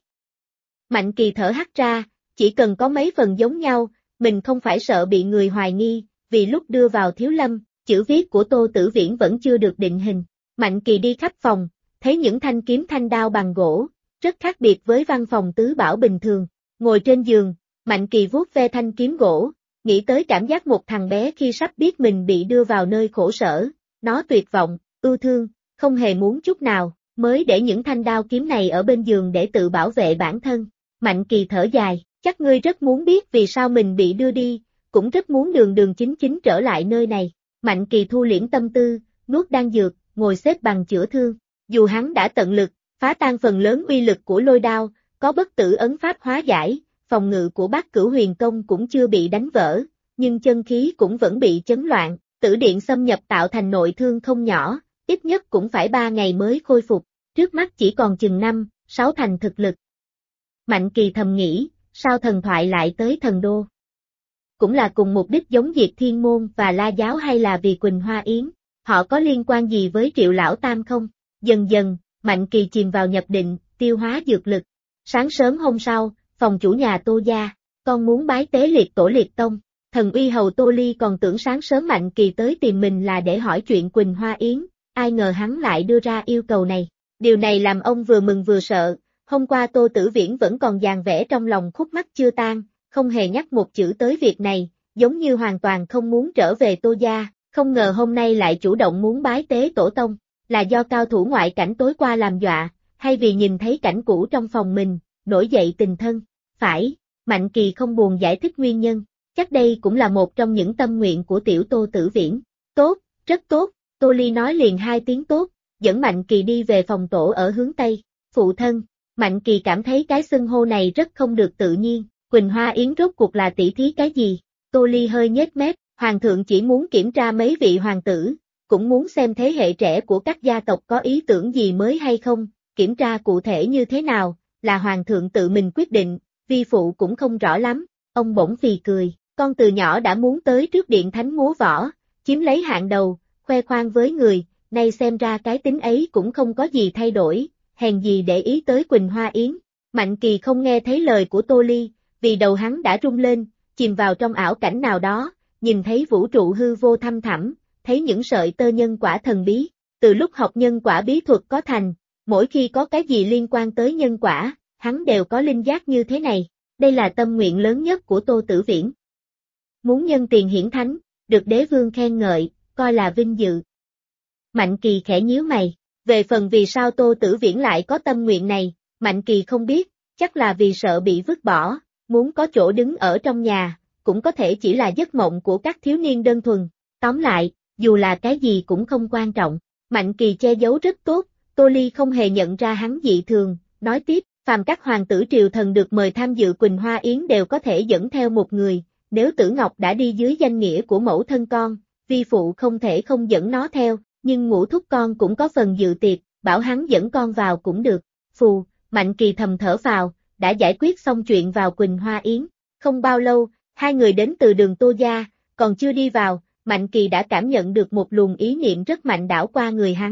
Mạnh Kỳ thở hắt ra, chỉ cần có mấy phần giống nhau, mình không phải sợ bị người hoài nghi, vì lúc đưa vào Thiếu Lâm, chữ viết của Tô Tử Viễn vẫn chưa được định hình. Mạnh Kỳ đi khắp phòng, thấy những thanh kiếm thanh đao bằng gỗ, rất khác biệt với văn phòng tứ bảo bình thường. Ngồi trên giường, Mạnh Kỳ vuốt ve thanh kiếm gỗ, nghĩ tới cảm giác một thằng bé khi sắp biết mình bị đưa vào nơi khổ sở, nó tuyệt vọng, ưu thương, không hề muốn chút nào, mới để những thanh đao kiếm này ở bên giường để tự bảo vệ bản thân. Mạnh Kỳ thở dài, chắc ngươi rất muốn biết vì sao mình bị đưa đi, cũng rất muốn đường đường chính chính trở lại nơi này. Mạnh Kỳ thu liễm tâm tư, nuốt đan dược, ngồi xếp bằng chữa thương. Dù hắn đã tận lực, phá tan phần lớn uy lực của lôi đao, có bất tử ấn pháp hóa giải, phòng ngự của Bát Cửu Huyền Công cũng chưa bị đánh vỡ, nhưng chân khí cũng vẫn bị chấn loạn, tử điện xâm nhập tạo thành nội thương không nhỏ, ít nhất cũng phải 3 ngày mới khôi phục, trước mắt chỉ còn chừng 5, 6 thành thực lực. Mạnh Kỳ thầm nghĩ, sao thần thoại lại tới Thần Đô? Cũng là cùng mục đích giống Diệt Thiên Môn và La Giáo hay là vì Quỳnh Hoa Yến? Họ có liên quan gì với Triệu Lão Tam không? Dần dần, Mạnh Kỳ chìm vào nhập định, tiêu hóa dược lực. Sáng sớm hôm sau, phòng chủ nhà Tô gia, con muốn bái tế liệt tổ liệt tông. Thần uy hầu Tô Ly còn tưởng sáng sớm Mạnh Kỳ tới tìm mình là để hỏi chuyện Quỳnh Hoa Yến, ai ngờ hắn lại đưa ra yêu cầu này. Điều này làm ông vừa mừng vừa sợ, hôm qua Tô Tử Viễn vẫn còn dàn vẽ trong lòng khúc mắc chưa tan, không hề nhắc một chữ tới việc này, giống như hoàn toàn không muốn trở về Tô gia, không ngờ hôm nay lại chủ động muốn bái tế tổ tông, là do cao thủ ngoại cảnh tối qua làm dọa, hay vì nhìn thấy cảnh cũ trong phòng mình, nổi dậy tình thân. Phải, Mạnh Kỳ không buồn giải thích nguyên nhân, chắc đây cũng là một trong những tâm nguyện của tiểu Tô Tử Viễn. Tốt, rất tốt, Tô Ly nói liền 2 tiếng tốt, dẫn Mạnh Kỳ đi về phòng tổ ở hướng Tây. Phụ thân, Mạnh Kỳ cảm thấy cái xưng hô này rất không được tự nhiên, Quỳnh Hoa Yến rốt cuộc là tỷ thí cái gì? Tô Ly hơi nhếch mép, hoàng thượng chỉ muốn kiểm tra mấy vị hoàng tử, cũng muốn xem thế hệ trẻ của các gia tộc có ý tưởng gì mới hay không, kiểm tra cụ thể như thế nào, là hoàng thượng tự mình quyết định, vi phụ cũng không rõ lắm. Ông bỗng phì cười, con từ nhỏ đã muốn tới trước điện thánh múa võ, chiếm lấy hạng đầu, khoe khoang với người, nay xem ra cái tính ấy cũng không có gì thay đổi, hèn gì để ý tới Quỳnh Hoa Yến. Mạnh Kỳ không nghe thấy lời của Tô Ly, vì đầu hắn đã rung lên, chìm vào trong ảo cảnh nào đó, nhìn thấy vũ trụ hư vô thăm thẳm, thấy những sợi tơ nhân quả thần bí. Từ lúc học nhân quả bí thuật có thành, mỗi khi có cái gì liên quan tới nhân quả, hắn đều có linh giác như thế này. Đây là tâm nguyện lớn nhất của Tô Tử Viễn. Muốn nhân tiền hiển thánh, được đế vương khen ngợi, coi là vinh dự. Mạnh Kỳ khẽ nhíu mày, về phần vì sao Tô Tử Viễn lại có tâm nguyện này, Mạnh Kỳ không biết, chắc là vì sợ bị vứt bỏ, muốn có chỗ đứng ở trong nhà, cũng có thể chỉ là giấc mộng của các thiếu niên đơn thuần. Tóm lại, dù là cái gì cũng không quan trọng, Mạnh Kỳ che giấu rất tốt, Tô Ly không hề nhận ra hắn dị thường, nói tiếp, phàm các hoàng tử triều thần được mời tham dự Quỳnh Hoa Yến đều có thể dẫn theo một người, nếu Tử Ngọc đã đi dưới danh nghĩa của mẫu thân con, vi phụ không thể không dẫn nó theo, nhưng Ngũ thúc con cũng có phần dự tiệc, bảo hắn dẫn con vào cũng được. Phù, Mạnh Kỳ thầm thở phào, đã giải quyết xong chuyện vào Quỳnh Hoa Yến. Không bao lâu, 2 người đến từ đường Tô gia, còn chưa đi vào, Mạnh Kỳ đã cảm nhận được một luồng ý niệm rất mạnh đảo qua người hắn.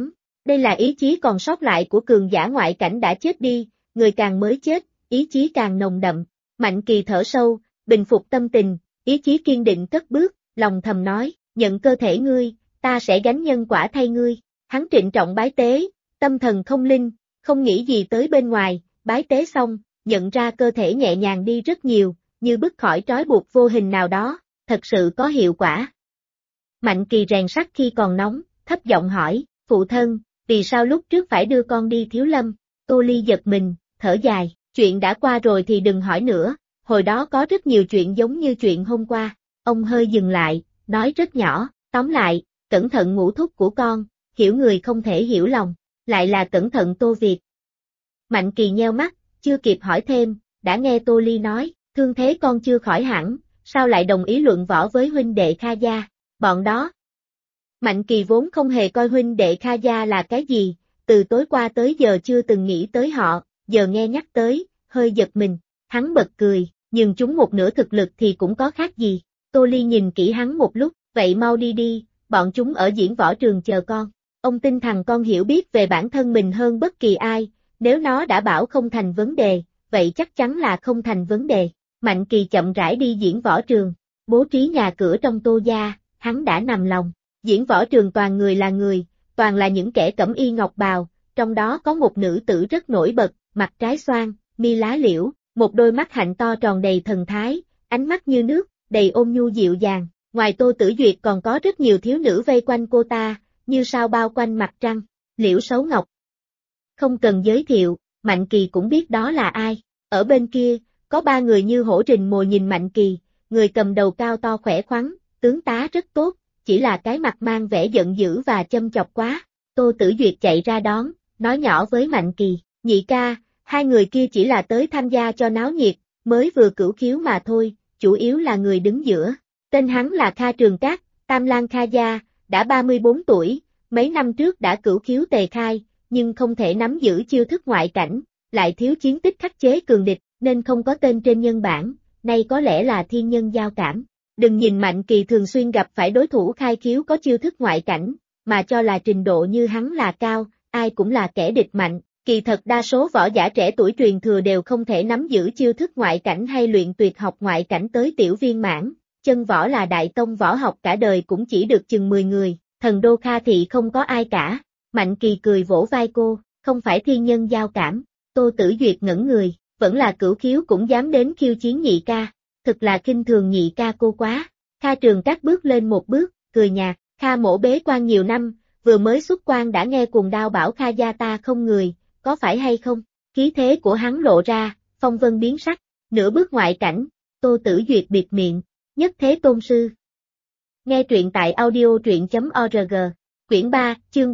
Đây là ý chí còn sót lại của cường giả ngoại cảnh đã chết đi, người càng mới chết, ý chí càng nồng đậm. Mạnh Kỳ thở sâu, bình phục tâm tình, ý chí kiên định cất bước, lòng thầm nói, nhận cơ thể ngươi, ta sẽ gánh nhân quả thay ngươi. Hắn trịnh trọng bái tế, tâm thần không linh, không nghĩ gì tới bên ngoài, bái tế xong, nhận ra cơ thể nhẹ nhàng đi rất nhiều, như bứt khỏi trói buộc vô hình nào đó, thật sự có hiệu quả. Mạnh Kỳ rèn sắt khi còn nóng, thấp giọng hỏi, phụ thân, vì sao lúc trước phải đưa con đi Thiếu Lâm? Tô Ly giật mình, thở dài, chuyện đã qua rồi thì đừng hỏi nữa, hồi đó có rất nhiều chuyện giống như chuyện hôm qua. Ông hơi dừng lại, nói rất nhỏ, tóm lại, cẩn thận ngũ thúc của con, hiểu người không thể hiểu lòng, lại là cẩn thận Tô Việt. Mạnh Kỳ nheo mắt, chưa kịp hỏi thêm, đã nghe Tô Ly nói, thương thế con chưa khỏi hẳn, sao lại đồng ý luận võ với huynh đệ Kha gia, bọn đó. Mạnh Kỳ vốn không hề coi huynh đệ Kha gia là cái gì, từ tối qua tới giờ chưa từng nghĩ tới họ, giờ nghe nhắc tới, hơi giật mình, hắn bật cười, nhưng chúng một nửa thực lực thì cũng có khác gì. Tô Ly nhìn kỹ hắn một lúc, vậy mau đi đi, bọn chúng ở diễn võ trường chờ con. Ông tin thằng con hiểu biết về bản thân mình hơn bất kỳ ai, nếu nó đã bảo không thành vấn đề, vậy chắc chắn là không thành vấn đề. Mạnh Kỳ chậm rãi đi diễn võ trường, bố trí nhà cửa trong Tô gia, hắn đã nằm lòng. Diễn võ trường toàn người, toàn là những kẻ cẩm y ngọc bào, trong đó có một nữ tử rất nổi bật, mặt trái xoan, mi lá liễu, một đôi mắt hạnh to tròn đầy thần thái, ánh mắt như nước, đầy ôn nhu dịu dàng. Ngoài Tô Tử Duyệt còn có rất nhiều thiếu nữ vây quanh cô ta, như sao bao quanh mặt trăng. Liễu Sấu Ngọc. Không cần giới thiệu, Mạnh Kỳ cũng biết đó là ai. Ở bên kia, có ba người như hổ rình mồi nhìn Mạnh Kỳ, người cầm đầu cao to khỏe khoắn, tướng tá rất tốt, chỉ là cái mặt mang vẻ giận dữ và châm chọc quá. Tô Tử Duyệt chạy ra đón, nói nhỏ với Mạnh Kỳ, nhị ca, hai người kia chỉ là tới tham gia cho náo nhiệt, mới vừa cửu khiếu mà thôi, chủ yếu là người đứng giữa. Tên hắn là Kha Trường Cát, Tam Lang Kha gia, đã 34 tuổi, mấy năm trước đã cửu khiếu tề khai, nhưng không thể nắm giữ chiêu thức ngoại cảnh, lại thiếu chiến tích khắc chế cường địch, nên không có tên trên nhân bản, nay có lẽ là thiên nhân giao cảm. Đừng nhìn Mạnh Kỳ thường xuyên gặp phải đối thủ khai khiếu có chiêu thức ngoại cảnh, mà cho là trình độ như hắn là cao, ai cũng là kẻ địch mạnh. Kỳ thật đa số võ giả trẻ tuổi truyền thừa đều không thể nắm giữ chiêu thức ngoại cảnh hay luyện tuyệt học ngoại cảnh tới tiểu viên mãn. Chân võ là đại tông võ học cả đời cũng chỉ được chừng 10 người, thần đô Kha thị không có ai cả. Mạnh Kỳ cười vỗ vai cô, không phải thiên nhân giao cảm. Tô Tử Duyệt ngẩn người, vẫn là cửu khiếu cũng dám đến khiêu chiến nhị ca. Thực là khinh thường nhị ca cô quá. Kha Trường Cát bước lên một bước, cười nhạt, Kha mỗ bế quan nhiều năm, vừa mới xuất quan đã nghe cuồng đao bảo Kha gia ta không người, có phải hay không? Khí thế của hắn lộ ra, phong vân biến sắc, nửa bước ngoại cảnh, Tô Tử Duyệt bịt miệng, nhất thế tôn sư. Nghe truyện tại audio.org, quyển 3, chương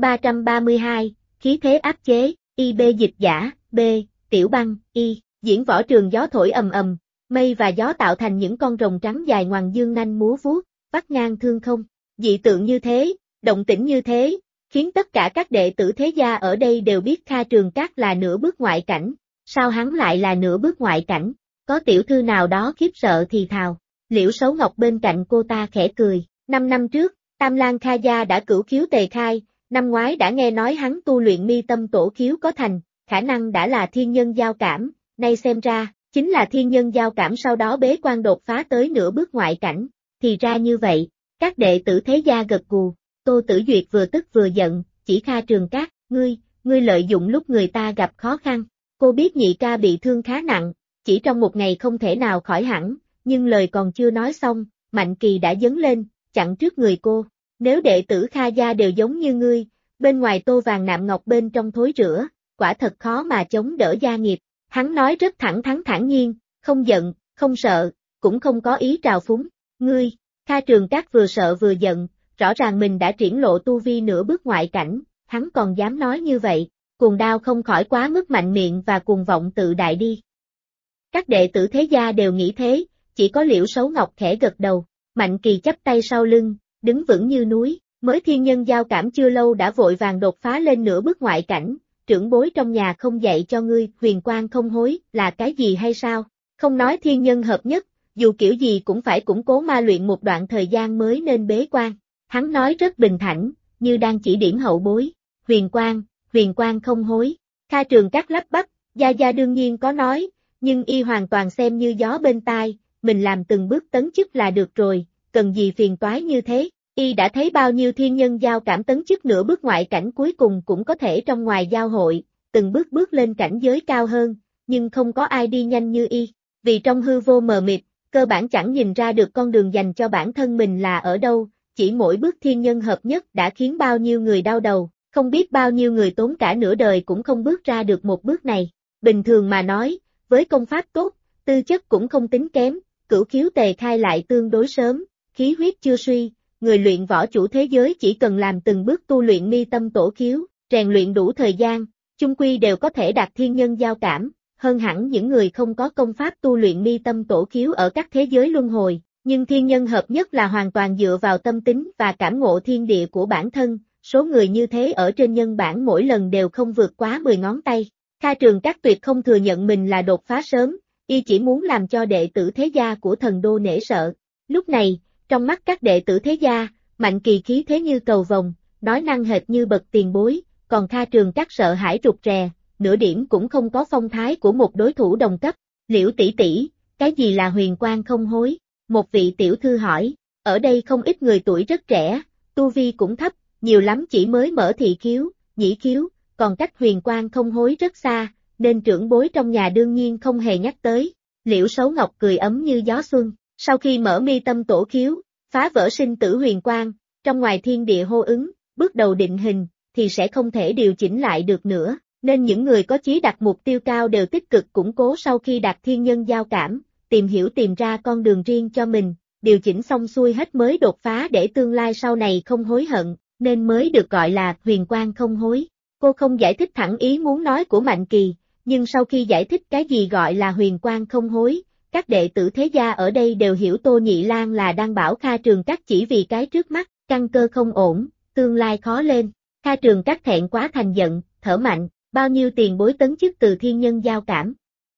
332, khí thế áp chế, IB dịch giả, B, tiểu băng, Y, diễn võ trường gió thổi ầm ầm, mây và gió tạo thành những con rồng trắng dài ngoằng dương nanh múa vuốt, vắt ngang thương không, dị tượng như thế, động tĩnh như thế, khiến tất cả các đệ tử thế gia ở đây đều biết Kha Trường Cát là nửa bước ngoại cảnh, sao hắn lại là nửa bước ngoại cảnh, có tiểu thư nào đó khiếp sợ thì thào, Liễu Sấu Ngọc bên cạnh cô ta khẽ cười, 5 năm trước, Tam Lang Kha gia đã cửu khiếu tề khai, năm ngoái đã nghe nói hắn tu luyện mi tâm tổ khiếu có thành, khả năng đã là thiên nhân giao cảm, nay xem ra, chính là thiên nhân giao cảm sau đó bế quan đột phá tới nửa bước ngoại cảnh, thì ra như vậy, các đệ tử thế gia gật gù. Tô Tử Duyệt vừa tức vừa giận, chỉ Kha Trường Cát, ngươi lợi dụng lúc người ta gặp khó khăn. Cô biết nhị ca bị thương khá nặng, chỉ trong một ngày không thể nào khỏi hẳn, nhưng lời còn chưa nói xong, Mạnh Kỳ đã dấn lên, chặn trước người cô. Nếu đệ tử Kha gia đều giống như ngươi, bên ngoài tô vàng nạm ngọc bên trong thối rữa, quả thật khó mà chống đỡ gia nghiệp. Hắn nói rất thẳng thắn thản nhiên, không giận, không sợ, cũng không có ý trào phúng. Ngươi, Kha Trường Cát vừa sợ vừa giận. Rõ ràng mình đã triển lộ tu vi nửa bước ngoại cảnh, hắn còn dám nói như vậy, cuồng đao không khỏi quá mức mạnh miệng và cuồng vọng tự đại đi. Các đệ tử thế gia đều nghĩ thế, chỉ có Liễu Sấu Ngọc khẽ gật đầu, Mạnh Kỳ chắp tay sau lưng, đứng vững như núi, mới thiên nhân giao cảm chưa lâu đã vội vàng đột phá lên nửa bước ngoại cảnh, trưởng bối trong nhà không dạy cho ngươi, huyền quang không hối, là cái gì hay sao? Không nói thiên nhân hợp nhất, dù kiểu gì cũng phải củng cố ma luyện một đoạn thời gian mới nên bế quan. Hắn nói rất bình thản, như đang chỉ điểm hậu bối. huyền quang không hối. Kha Trường Các lắp bắp, Gia Gia đương nhiên có nói, nhưng y hoàn toàn xem như gió bên tai, mình làm từng bước tấn chức là được rồi, cần gì phiền toái như thế. Y đã thấy bao nhiêu thiên nhân giao cảm tấn chức nửa bước ngoại cảnh cuối cùng cũng có thể trong ngoài giao hội, từng bước bước lên cảnh giới cao hơn, nhưng không có ai đi nhanh như y, vì trong hư vô mờ mịt, cơ bản chẳng nhìn ra được con đường dành cho bản thân mình là ở đâu, chỉ mỗi bước thiên nhân hợp nhất đã khiến bao nhiêu người đau đầu, không biết bao nhiêu người tốn cả nửa đời cũng không bước ra được một bước này. Bình thường mà nói, với công pháp tốt, tư chất cũng không tính kém, cửu khiếu tề khai lại tương đối sớm, khí huyết chưa suy, người luyện võ chủ thế giới chỉ cần làm từng bước tu luyện mi tâm tổ khiếu, rèn luyện đủ thời gian, chung quy đều có thể đạt thiên nhân giao cảm, hơn hẳn những người không có công pháp tu luyện mi tâm tổ khiếu ở các thế giới luân hồi, nhưng thiên nhân hợp nhất là hoàn toàn dựa vào tâm tính và cảm ngộ thiên địa của bản thân, số người như thế ở trên nhân bản mỗi lần đều không vượt quá 10 ngón tay. Kha Trường Các tuyệt không thừa nhận mình là đột phá sớm, y chỉ muốn làm cho đệ tử thế gia của thần đô nể sợ. Lúc này, trong mắt các đệ tử thế gia, Mạnh Kỳ khí thế như cầu vồng, nói năng hệt như bậc tiền bối, còn Kha Trường Các sợ hãi rụt rè, nửa điểm cũng không có phong thái của một đối thủ đồng cấp. Liễu tỷ tỷ, cái gì là huyền quang không hối? Một vị tiểu thư hỏi, ở đây không ít người tuổi rất trẻ, tu vi cũng thấp, nhiều lắm chỉ mới mở thị khiếu, nhĩ khiếu, còn cách huyền quang không hối rất xa, nên trưởng bối trong nhà đương nhiên không hề nhắc tới. Liễu Sấu Ngọc cười ấm như gió xuân, sau khi mở mi tâm tổ khiếu, phá vỡ sinh tử huyền quang, trong ngoài thiên địa hô ứng, bước đầu định hình, thì sẽ không thể điều chỉnh lại được nữa, nên những người có chí đặt mục tiêu cao đều tích cực củng cố sau khi đạt thiên nhân giao cảm, tìm hiểu tìm ra con đường riêng cho mình, điều chỉnh xong xuôi hết mới đột phá để tương lai sau này không hối hận, nên mới được gọi là huyền quang không hối. Cô không giải thích thẳng ý muốn nói của Mạnh Kỳ, nhưng sau khi giải thích cái gì gọi là huyền quang không hối, các đệ tử thế gia ở đây đều hiểu Tô Nhị Lang là đang bảo Kha Trường Các chỉ vì cái trước mắt, căn cơ không ổn, tương lai khó lên. Kha Trường Các thẹn quá thành giận, thở mạnh, bao nhiêu tiền bối tấn chức từ thiên nhân giao cảm.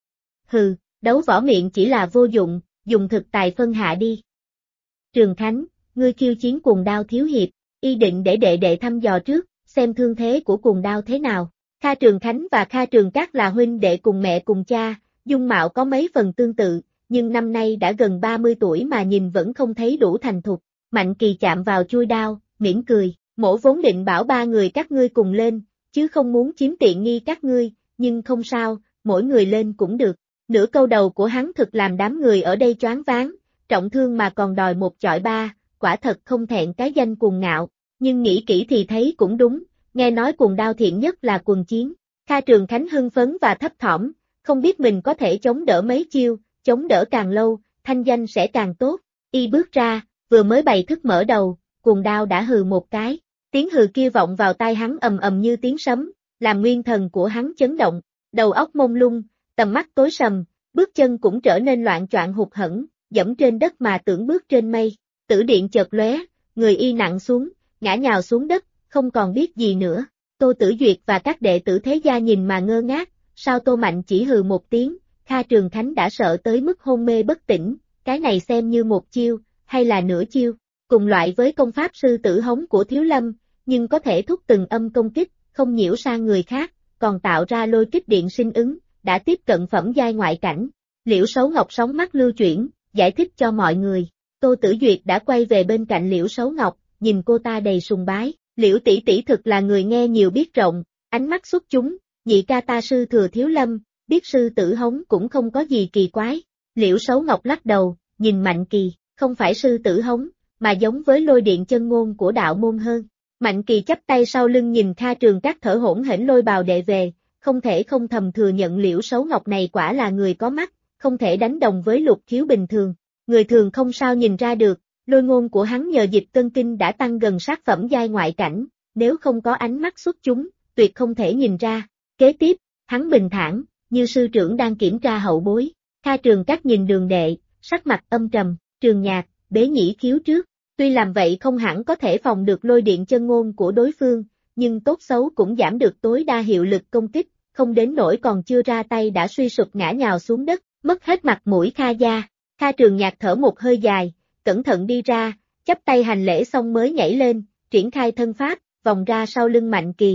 Hừ, đấu võ miệng chỉ là vô dụng, dùng thực tài phân hạ đi. Trường Khánh, ngươi khiêu chiến Cuồng Đao thiếu hiệp, y định để đệ thăm dò trước, xem thương thế của Cuồng Đao thế nào. Kha Trường Khánh và Kha Trường Các là huynh đệ cùng mẹ cùng cha, dung mạo có mấy phần tương tự, nhưng năm nay đã gần 30 tuổi mà nhìn vẫn không thấy đủ thành thục. Mạnh Kỳ chạm vào chuôi đao, mỉm cười, mỗ vốn định bảo ba người các ngươi cùng lên, chứ không muốn chiếm tiện nghi các ngươi, nhưng không sao, mỗi người lên cũng được. Nửa câu đầu của hắn thực làm đám người ở đây choáng váng, trọng thương mà còn đòi một chọi ba, quả thật không thẹn cái danh cuồng ngạo, nhưng nghĩ kỹ thì thấy cũng đúng, nghe nói Cuồng Đao thiện nhất là quần chiến. Kha Trường Khánh hưng phấn và thấp thỏm, không biết mình có thể chống đỡ mấy chiêu, chống đỡ càng lâu, thanh danh sẽ càng tốt. Y bước ra, vừa mới bày thức mở đầu, Cuồng Đao đã hừ một cái, tiếng hừ kia vọng vào tai hắn ầm ầm như tiếng sấm, làm nguyên thần của hắn chấn động, đầu óc mông lung, tầm mắt tối sầm, bước chân cũng trở nên loạn choạng hụt hẫng, dẫm trên đất mà tưởng bước trên mây. Tử điện chợt lóe, người y nặng xuống, ngã nhào xuống đất, không còn biết gì nữa. Tô Tử Duyệt và các đệ tử thế gia nhìn mà ngơ ngác, sao Tô Mạnh chỉ hừ một tiếng, Kha Trường Khánh đã sợ tới mức hôn mê bất tỉnh, cái này xem như một chiêu, hay là nửa chiêu, cùng loại với công pháp sư tử hống của Thiếu Lâm, nhưng có thể thúc từng âm công kích, không nhiễu sang người khác, còn tạo ra lôi kích điện sinh ứng, đã tiếp cận phẩm giai ngoại cảnh. Liễu Sấu Ngọc sóng mắt lưu chuyển, giải thích cho mọi người. Tô Tử Duyệt đã quay về bên cạnh Liễu Sấu Ngọc, nhìn cô ta đầy sùng bái. Liễu tỷ tỷ thực là người nghe nhiều biết rộng, ánh mắt xuất chúng, nhị ca ta sư thừa Thiếu Lâm, biết sư tử hống cũng không có gì kỳ quái. Liễu Sấu Ngọc lắc đầu, nhìn Mạnh Kỳ, không phải sư tử hống, mà giống với lôi điện chân ngôn của đạo môn hơn. Mạnh Kỳ chắp tay sau lưng nhìn Kha Trường Các thở hổn hển lôi bào đệ về, không thể không thầm thừa nhận Liễu Sấu Ngọc này quả là người có mắt, không thể đánh đồng với Lục Khiếu bình thường. Người thường không sao nhìn ra được, lôi ngôn của hắn nhờ dịch cân kinh đã tăng gần sát phẩm giai ngoại cảnh, nếu không có ánh mắt xuất chúng, tuyệt không thể nhìn ra. Kế tiếp, hắn bình thản, như sư trưởng đang kiểm tra hậu bối. Kha Trường Các nhìn Đường đệ, sắc mặt âm trầm, Trường Nhạc, bế nhĩ khiếu trước. Tuy làm vậy không hẳn có thể phòng được lôi điện chân ngôn của đối phương, nhưng tốt xấu cũng giảm được tối đa hiệu lực công kích, không đến nỗi còn chưa ra tay đã suy sụp ngã nhào xuống đất, mất hết mặt mũi Kha gia. Kha Trường Nhạc thở một hơi dài, cẩn thận đi ra, chắp tay hành lễ xong mới nhảy lên, triển khai thân pháp, vòng ra sau lưng Mạnh Kỳ,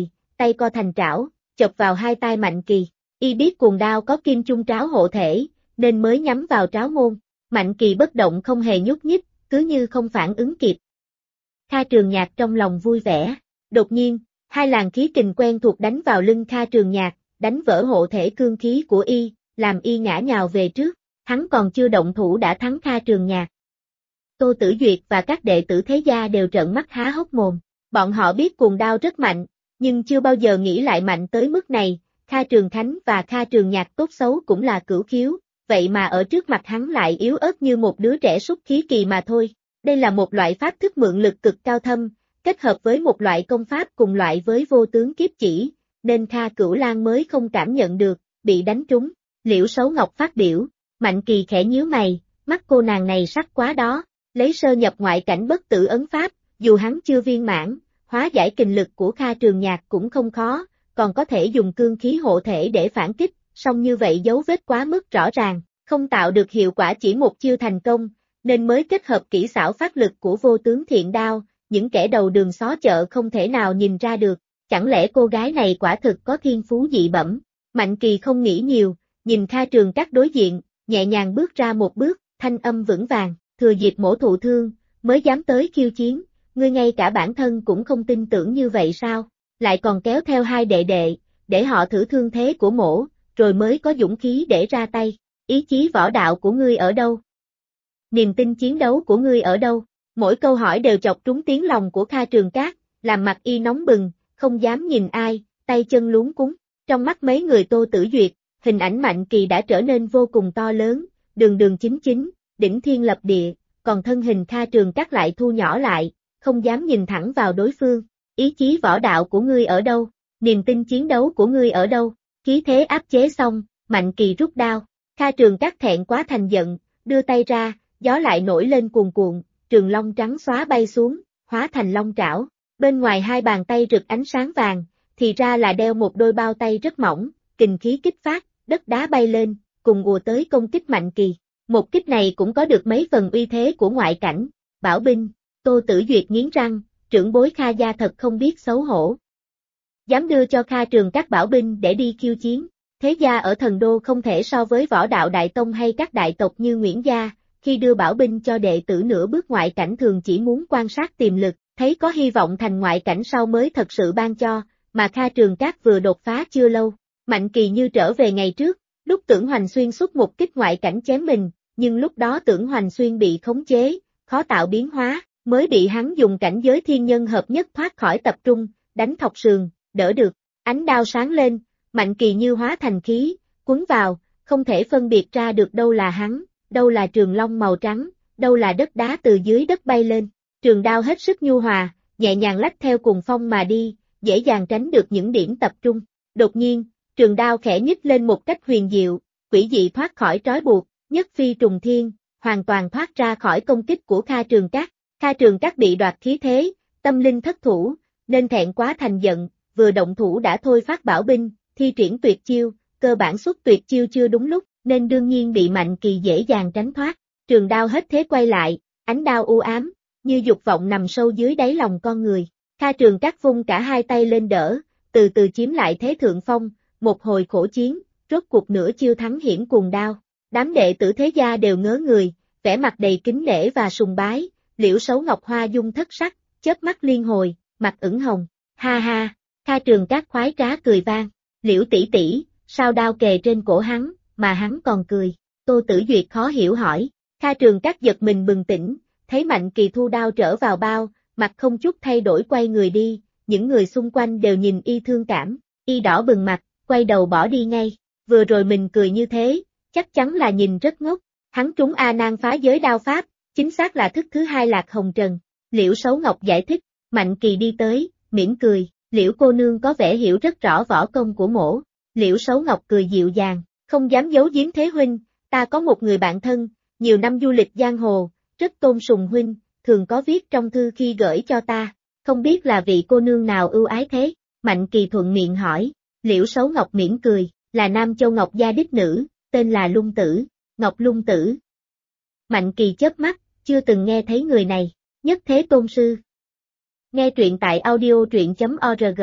tay co thành trảo, chộp vào hai tai Mạnh Kỳ. Y biết cuồng đao có kim chung tráo hộ thể, nên mới nhắm vào tráo môn. Mạnh Kỳ bất động không hề nhúc nhích, cứ như không phản ứng kịp. Kha Trường Nhạc trong lòng vui vẻ. Đột nhiên, hai làn khí kình quen thuộc đánh vào lưng Kha Trường Nhạc, đánh vỡ hộ thể cương khí của y, làm y ngã nhào về trước. Hắn còn chưa động thủ đã thắng Kha Trường Nhạc. Tô Tử Duyệt và các đệ tử thế gia đều trợn mắt há hốc mồm. Bọn họ biết cuồng đao rất mạnh, nhưng chưa bao giờ nghĩ lại mạnh tới mức này. Kha Trường Khánh và Kha Trường Nhạc tốt xấu cũng là cửu khiếu, vậy mà ở trước mặt hắn lại yếu ớt như một đứa trẻ súc khí kỳ mà thôi. Đây là một loại pháp thức mượn lực cực cao thâm, kết hợp với một loại công pháp cùng loại với vô tướng kiếp chỉ, nên Kha Cửu Lang mới không cảm nhận được, bị đánh trúng. Liễu Sấu Ngọc phát biểu, Mạnh Kỳ khẽ nhíu mày, mắt cô nàng này sắc quá đó, lấy sơ nhập ngoại cảnh bất tử ấn pháp, dù hắn chưa viên mãn, hóa giải kình lực của Kha Trường Nhạc cũng không khó, còn có thể dùng cương khí hộ thể để phản kích, song như vậy dấu vết quá mức rõ ràng, không tạo được hiệu quả chỉ một chiêu thành công, nên mới kết hợp kỹ xảo phát lực của vô tướng thiện đao, những kẻ đầu đường xó chợ không thể nào nhìn ra được, chẳng lẽ cô gái này quả thực có thiên phú dị bẩm. Mạnh Kỳ không nghĩ nhiều, nhìn Kha Trường Các đối diện, nhẹ nhàng bước ra một bước, thanh âm vững vàng, thừa dịp mổ thụ thương, mới dám tới khiêu chiến, ngươi ngay cả bản thân cũng không tin tưởng như vậy sao, lại còn kéo theo hai đệ đệ, để họ thử thương thế của mổ, rồi mới có dũng khí để ra tay, ý chí võ đạo của ngươi ở đâu? Niềm tin chiến đấu của ngươi ở đâu? Mỗi câu hỏi đều chọc trúng tiếng lòng của Kha Trường Các, làm mặt y nóng bừng, không dám nhìn ai, tay chân luống cuống. Trong mắt mấy người Tô Tử Duyệt, hình ảnh Mạnh Kỳ đã trở nên vô cùng to lớn, đường đường chính chính, đỉnh thiên lập địa, còn thân hình Kha Trường Các lại thu nhỏ lại, không dám nhìn thẳng vào đối phương. Ý chí võ đạo của ngươi ở đâu? Niềm tin chiến đấu của ngươi ở đâu? Khí thế áp chế xong, Mạnh Kỳ rút đao. Kha Trường Các thẹn quá thành giận, đưa tay ra, gió lại nổi lên cuồn cuộn, trường long trắng xóa bay xuống, hóa thành long trảo. Bên ngoài hai bàn tay rực ánh sáng vàng, thì ra là đeo một đôi bao tay rất mỏng, kình khí kích phát, đất đá bay lên, cùng ùa tới công kích Mạnh Kỳ. Một kích này cũng có được mấy phần uy thế của ngoại cảnh. Bảo binh, Tô Tử Duyệt nghiến răng, trưởng bối Kha gia thật không biết xấu hổ. Dám đưa cho Kha Trường Các bảo binh để đi khiêu chiến. Thế gia ở Thần Đô không thể so với Võ Đạo Đại Tông hay các đại tộc như Nguyễn gia, khi đưa bảo binh cho đệ tử nửa bước ngoại cảnh thường chỉ muốn quan sát tiềm lực, thấy có hy vọng thành ngoại cảnh sau mới thật sự ban cho, mà Kha Trường Các vừa đột phá chưa lâu. Mạnh Kỳ như trở về ngày trước, lúc Tưởng Hoành Xuyên xuất một kích ngoại cảnh chém mình, nhưng lúc đó Tưởng Hoành Xuyên bị khống chế, khó tạo biến hóa, mới bị hắn dùng cảnh giới thiên nhân hợp nhất thoát khỏi tập trung, đánh thọc sườn, đỡ được. Ánh đao sáng lên, Mạnh Kỳ như hóa thành khí, cuốn vào, không thể phân biệt ra được đâu là hắn, đâu là trường long màu trắng, đâu là đất đá từ dưới đất bay lên. Trường đao hết sức nhu hòa, nhẹ nhàng lách theo cuồng phong mà đi, dễ dàng tránh được những điểm tập trung. Đột nhiên, trường đao khẽ nhích lên một cách huyền diệu, quỷ dị thoát khỏi trói buộc, nhất phi trùng thiên, hoàn toàn thoát ra khỏi công kích của Kha Trường Các. Kha Trường Các bị đoạt khí thế, tâm linh thất thủ, nên thẹn quá thành giận, vừa động thủ đã thôi phát bảo binh, thi triển tuyệt chiêu, cơ bản xuất tuyệt chiêu chưa đúng lúc, nên đương nhiên bị Mạnh Kỳ dễ dàng tránh thoát. Trường đao hết thế quay lại, ánh đao u ám, như dục vọng nằm sâu dưới đáy lòng con người. Kha Trường Các vung cả hai tay lên đỡ, từ từ chiếm lại thế thượng phong, một hồi khổ chiến, rốt cuộc nửa chiêu thắng hiển cuồng đao. Đám đệ tử thế gia đều ngớ người, vẻ mặt đầy kính nể và sùng bái, Liễu Sấu Ngọc hoa dung thất sắc, chớp mắt liên hồi, mặt ửng hồng. Ha ha, Kha Trường Các khoái trá cười vang, Liễu tỷ tỷ, sao đao kề trên cổ hắn, mà hắn còn cười. Tô Tử Duyệt khó hiểu hỏi. Kha Trường Các giật mình bừng tỉnh, thấy Mạnh Kỳ thu đao trở vào bao, mặt không chút thay đổi quay người đi, những người xung quanh đều nhìn y thương cảm, y đỏ bừng mặt, quay đầu bỏ đi ngay. Vừa rồi mình cười như thế, chắc chắn là nhìn rất ngốc. Hắn trúng A Nan phá giới đao pháp, chính xác là thức thứ hai Lạc Hồng Trần. Liễu Sấu Ngọc giải thích. Mạnh Kỳ đi tới, mỉm cười, Liễu cô nương có vẻ hiểu rất rõ võ công của mổ. Liễu Sấu Ngọc cười dịu dàng, không dám giấu giếm thế huynh, ta có một người bạn thân, nhiều năm du lịch giang hồ, rất tôn sùng huynh, thường có viết trong thư khi gửi cho ta, không biết là vị cô nương nào ưu ái thế. Mạnh Kỳ thuận miệng hỏi. Liễu Sấu Ngọc mỉm cười, là Nam Châu Ngọc gia đích nữ, tên là Lung Tử, Ngọc Lung Tử. Mạnh Kỳ chớp mắt, chưa từng nghe thấy người này. Nhất Thế Tôn Sư. Nghe truyện tại audio truyện.org